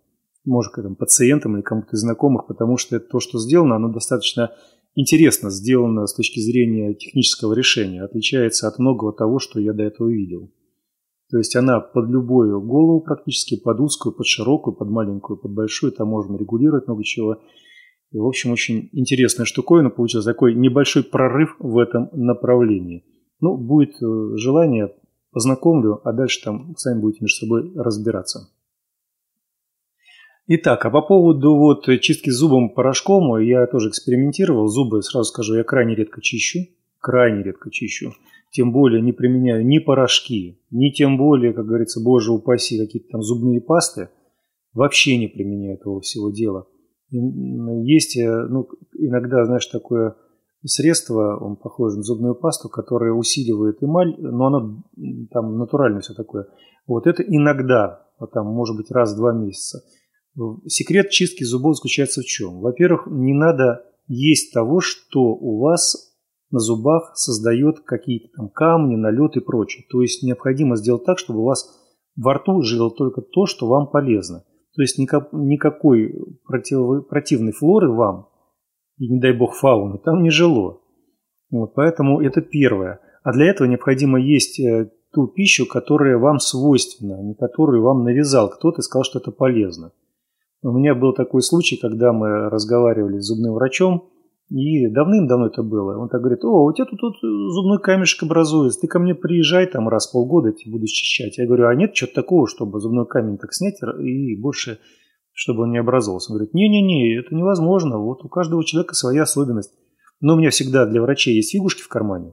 пациентам или кому-то из знакомых, потому что это то, что сделано, оно достаточно интересно сделано с точки зрения технического решения, отличается от многого того, что я до этого видел. То есть она под любую голову практически, под узкую, под широкую, под маленькую, под большую. Там можно регулировать много чего. И, в общем, очень интересная штуковина получилась. Такой небольшой прорыв в этом направлении. Ну, будет желание, познакомлю, а дальше там сами будете между собой разбираться. Итак, а по поводу вот чистки зубом порошком, я тоже экспериментировал. Зубы, сразу скажу, я крайне редко чищу. Тем более не применяю ни порошки, ни тем более, как говорится, боже упаси, какие-то там зубные пасты. Вообще не применяю этого всего дела. Есть, иногда, знаешь, такое средство, он похож на зубную пасту, которое усиливает эмаль, но оно там натуральное все такое. Вот это иногда, там, может быть, раз в 2 месяца. Секрет чистки зубов заключается в чем? Во-первых, не надо есть того, что у вас на зубах создает какие-то там камни, налет и прочее. То есть необходимо сделать так, чтобы у вас во рту жило только то, что вам полезно. То есть никакой противной флоры вам, и не дай бог фауны, там не жило. Вот, поэтому это первое. А для этого необходимо есть ту пищу, которая вам свойственна, а не которую вам навязал кто-то и сказал, что это полезно. У меня был такой случай, когда мы разговаривали с зубным врачом, и давным-давно это было. Он так говорит: о, у тебя тут зубной камешек образуется, ты ко мне приезжай там раз в полгода, я тебе буду счищать. Я говорю: а нет чего-то такого, чтобы зубной камень так снять и больше, чтобы он не образовался? Он говорит: не-не-не, это невозможно, вот у каждого человека своя особенность. Но у меня всегда для врачей есть фигушки в кармане,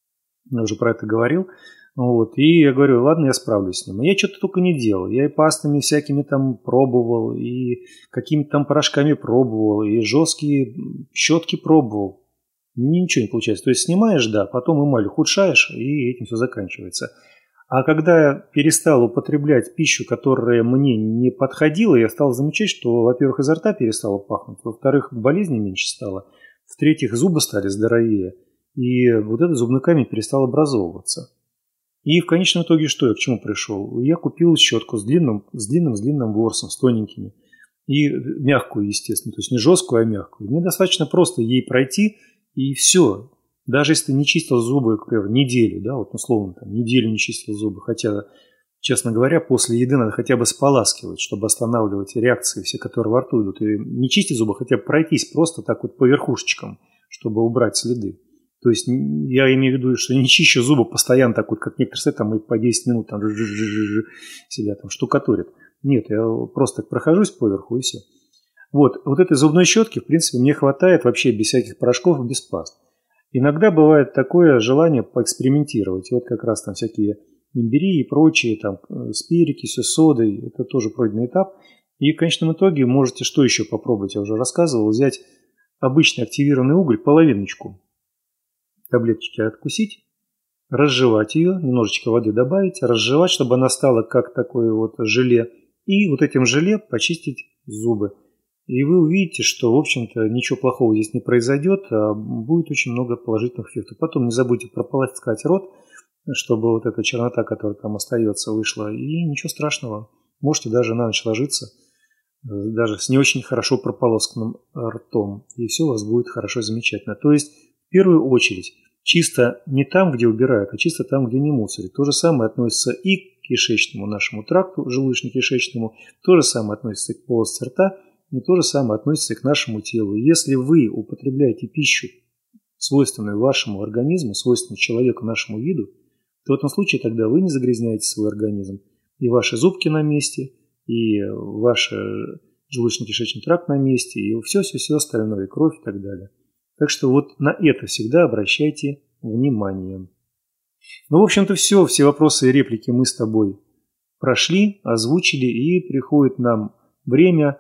я уже про это говорил. Вот, и я говорю: ладно, я справлюсь с ним. И я что-то только не делал. Я и пастами всякими там пробовал, и какими-то там порошками пробовал, и жесткие щетки пробовал. Ничего не получается. То есть снимаешь, да, потом эмаль ухудшаешь, и этим все заканчивается. А когда я перестал употреблять пищу, которая мне не подходила, я стал замечать, что, во-первых, изо рта перестало пахнуть, во-вторых, болезней меньше стало, в-третьих, зубы стали здоровее, и вот этот зубной камень перестал образовываться. И в конечном итоге что я к чему пришел? Я купил щетку с длинным ворсом, с тоненькими. И мягкую, естественно. То есть не жесткую, а мягкую. Мне достаточно просто ей пройти, и все. Даже если ты не чистил зубы, например, неделю, да, вот условно, там, неделю не чистил зубы. Хотя, честно говоря, после еды надо хотя бы споласкивать, чтобы останавливать реакции все, которые во рту идут. И не чистить зубы, хотя бы пройтись просто так вот по верхушечкам, чтобы убрать следы. То есть я имею в виду, что не чищу зубы постоянно так вот, как некоторые стоят, там и по 10 минут там себя там штукатурят. Нет, я просто прохожусь поверху и все. Вот этой зубной щетки, в принципе, мне хватает вообще без всяких порошков, без паст. Иногда бывает такое желание поэкспериментировать. Вот как раз там всякие имбири и прочие, там с перекисью, содой, это тоже пройденный этап. И в конечном итоге можете что еще попробовать, я уже рассказывал, взять обычный активированный уголь, половиночку таблеточки откусить, разжевать ее, немножечко воды добавить, разжевать, чтобы она стала как такое вот желе, и вот этим желе почистить зубы. И вы увидите, что, в общем-то, ничего плохого здесь не произойдет, а будет очень много положительных эффектов. Потом не забудьте прополоскать рот, чтобы вот эта чернота, которая там остается, вышла, и ничего страшного. Можете даже на ночь ложиться, даже с не очень хорошо прополосканным ртом, и все у вас будет хорошо, замечательно. То есть, в первую очередь, чисто не там, где убирают, а чисто там, где не мусорят. То же самое относится и к кишечному нашему тракту, желудочно-кишечному, то же самое относится и к полости рта, и то же самое относится и к нашему телу. Если вы употребляете пищу, свойственную вашему организму, свойственную человеку, нашему виду, то в этом случае тогда вы не загрязняете свой организм. И ваши зубки на месте, и ваш желудочно-кишечный тракт на месте, и все остальное, и кровь и так далее. Так что вот на это всегда обращайте внимание. Ну, в общем-то, все вопросы и реплики мы с тобой прошли, озвучили, и приходит нам время,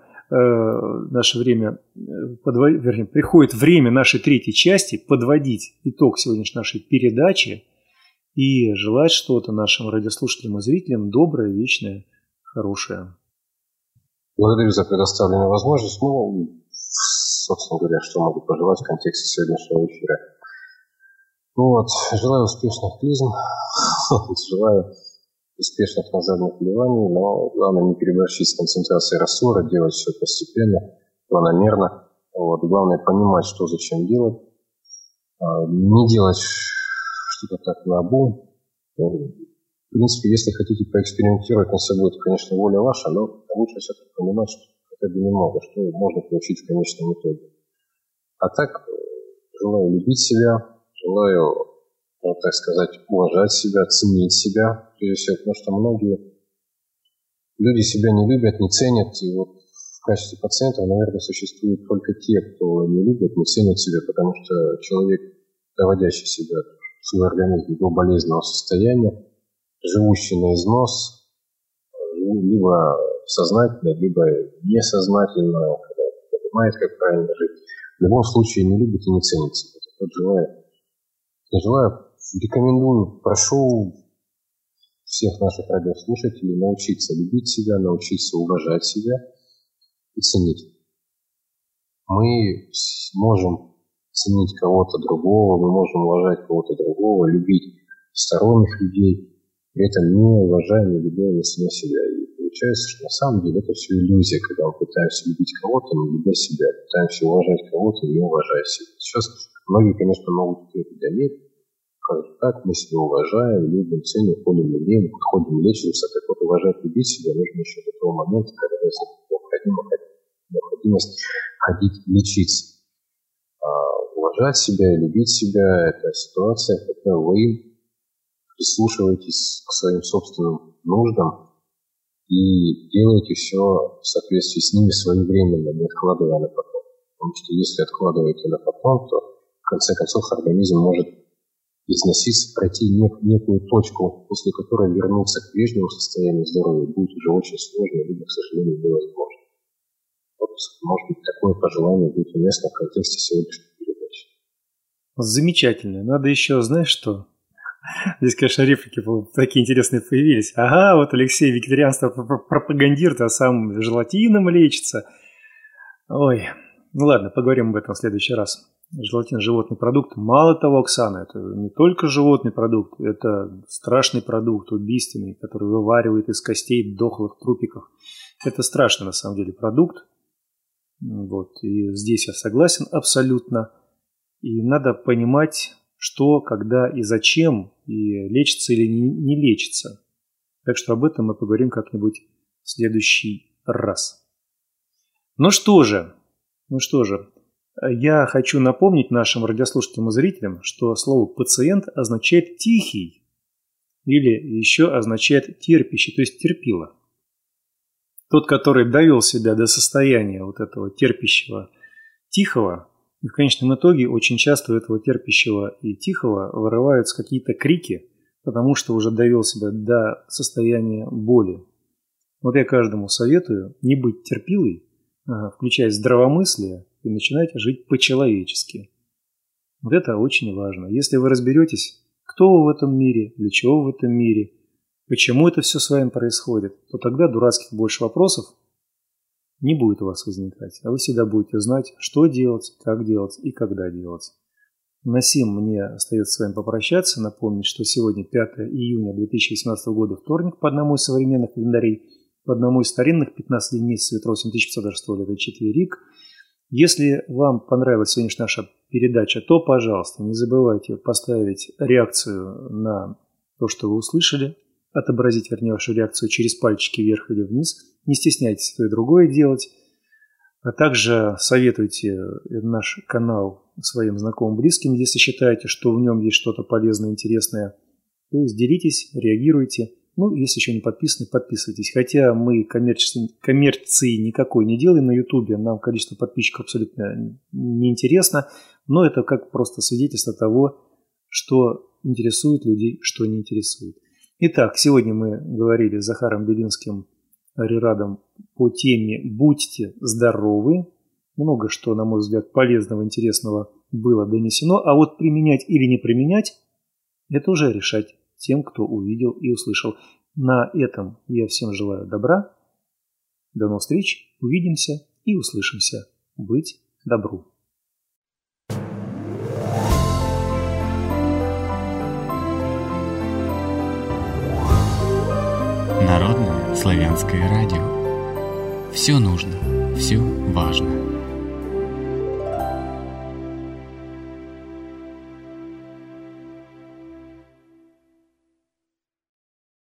приходит время нашей третьей части подводить итог сегодняшней нашей передачи и желать что-то нашим радиослушателям и зрителям доброе, вечное, хорошее. Благодарю за предоставленную возможность. Собственно говоря, что могу пожелать в контексте сегодняшнего эфира. Желаю успешных клизм, желаю успешных назальных вливаний, но главное не переборщить с концентрацией раствора, делать все постепенно, планомерно. Главное понимать, что зачем делать, не делать что-то так наобум, В принципе, если хотите поэкспериментировать над собой, то, конечно, воля ваша, но лучше все-таки понимать, что хотя бы немного, что можно получить в конечном итоге. А так, желаю любить себя, желаю, так сказать, уважать себя, ценить себя, прежде всего, потому что многие люди себя не любят, не ценят, и вот в качестве пациентов, наверное, существуют только те, кто не любит, не ценит себя, потому что человек, доводящий себя, свой организм до болезненного состояния, живущий на износ, либо сознательно, либо несознательно, когда понимает, как правильно жить, в любом случае не любит и не ценит себя. Вот желаю, рекомендую, прошу всех наших радиослушателей научиться любить себя, научиться уважать себя и ценить. Мы можем ценить кого-то другого, мы можем уважать кого-то другого, любить сторонних людей, при этом не уважая, не любя, не ценя себя. И получается, что на самом деле это все иллюзия, когда мы пытаемся любить кого-то, не любя себя, пытаемся уважать кого-то, не уважая себя. Сейчас многие, конечно, могут говорить: да нет, скажут так, мы себя уважаем, любим, ценим, ходим, любим, подходим, лечимся. Так вот, уважать, любить себя нужно еще до того момента, когда возникнет необходимость ходить лечиться. Уважать себя и любить себя – это ситуация, когда вы прислушиваетесь к своим собственным нуждам и делаете все в соответствии с ними своевременно, не откладывая на потом. Потому что если откладываете на потом, то в конце концов организм может износиться, пройти некую точку, после которой вернуться к прежнему состоянию здоровья будет уже очень сложно, либо, к сожалению, невозможно. Вот, может быть, такое пожелание будет уместно в контексте сегодняшней передачи. Замечательно. Надо еще, знаешь что? Здесь, конечно, реплики такие интересные появились. Ага, вот Алексей вегетарианство пропагандирует, а сам желатином лечится. Ой, ну ладно, поговорим об этом в следующий раз. Желатин – животный продукт. Мало того, Оксана, это не только животный продукт, это страшный продукт, убийственный, который вываривает из костей дохлых трупиков. Это страшный, на самом деле, продукт. Вот. И здесь я согласен абсолютно. И надо понимать, что, когда и зачем, и лечится или не лечится. Так что об этом мы поговорим как-нибудь в следующий раз. Ну что же, я хочу напомнить нашим радиослушателям и зрителям, что слово «пациент» означает «тихий» или еще означает «терпящий», то есть «терпило». Тот, который довел себя до состояния вот этого терпящего, тихого, и в конечном итоге очень часто у этого терпящего и тихого вырываются какие-то крики, потому что уже довел себя до состояния боли. Вот я каждому советую не быть терпилой, включая здравомыслие, и начинать жить по-человечески. Вот это очень важно. Если вы разберетесь, кто вы в этом мире, для чего вы в этом мире, почему это все с вами происходит, то тогда дурацких больше вопросов не будет у вас возникать. А вы всегда будете знать, что делать, как делать и когда делать. На сим мне остается с вами попрощаться, напомнить, что сегодня 5 июня 2018 года, вторник, по одному из современных календарей, по одному из старинных 15 дней месяца ветров 7506 лет, это четверик. Если вам понравилась сегодняшняя наша передача, то, пожалуйста, не забывайте поставить реакцию на то, что вы услышали, отобразить, вернее, вашу реакцию через пальчики вверх или вниз. Не стесняйтесь то и другое делать. А также советуйте наш канал своим знакомым, близким, если считаете, что в нем есть что-то полезное, интересное. То есть делитесь, реагируйте. Ну, если еще не подписаны, подписывайтесь. Хотя мы коммерции никакой не делаем на Ютубе, нам количество подписчиков абсолютно неинтересно, но это как просто свидетельство того, что интересует людей, что не интересует. Итак, сегодня мы говорили с Захаром Белинским, Арирадом по теме «Будьте здоровы». Много что, на мой взгляд, полезного, интересного было донесено, а вот применять или не применять – это уже решать тем, кто увидел и услышал. На этом я всем желаю добра. До новых встреч. Увидимся и услышимся. Быть добру. Народное славянское радио. Все нужно, все важно.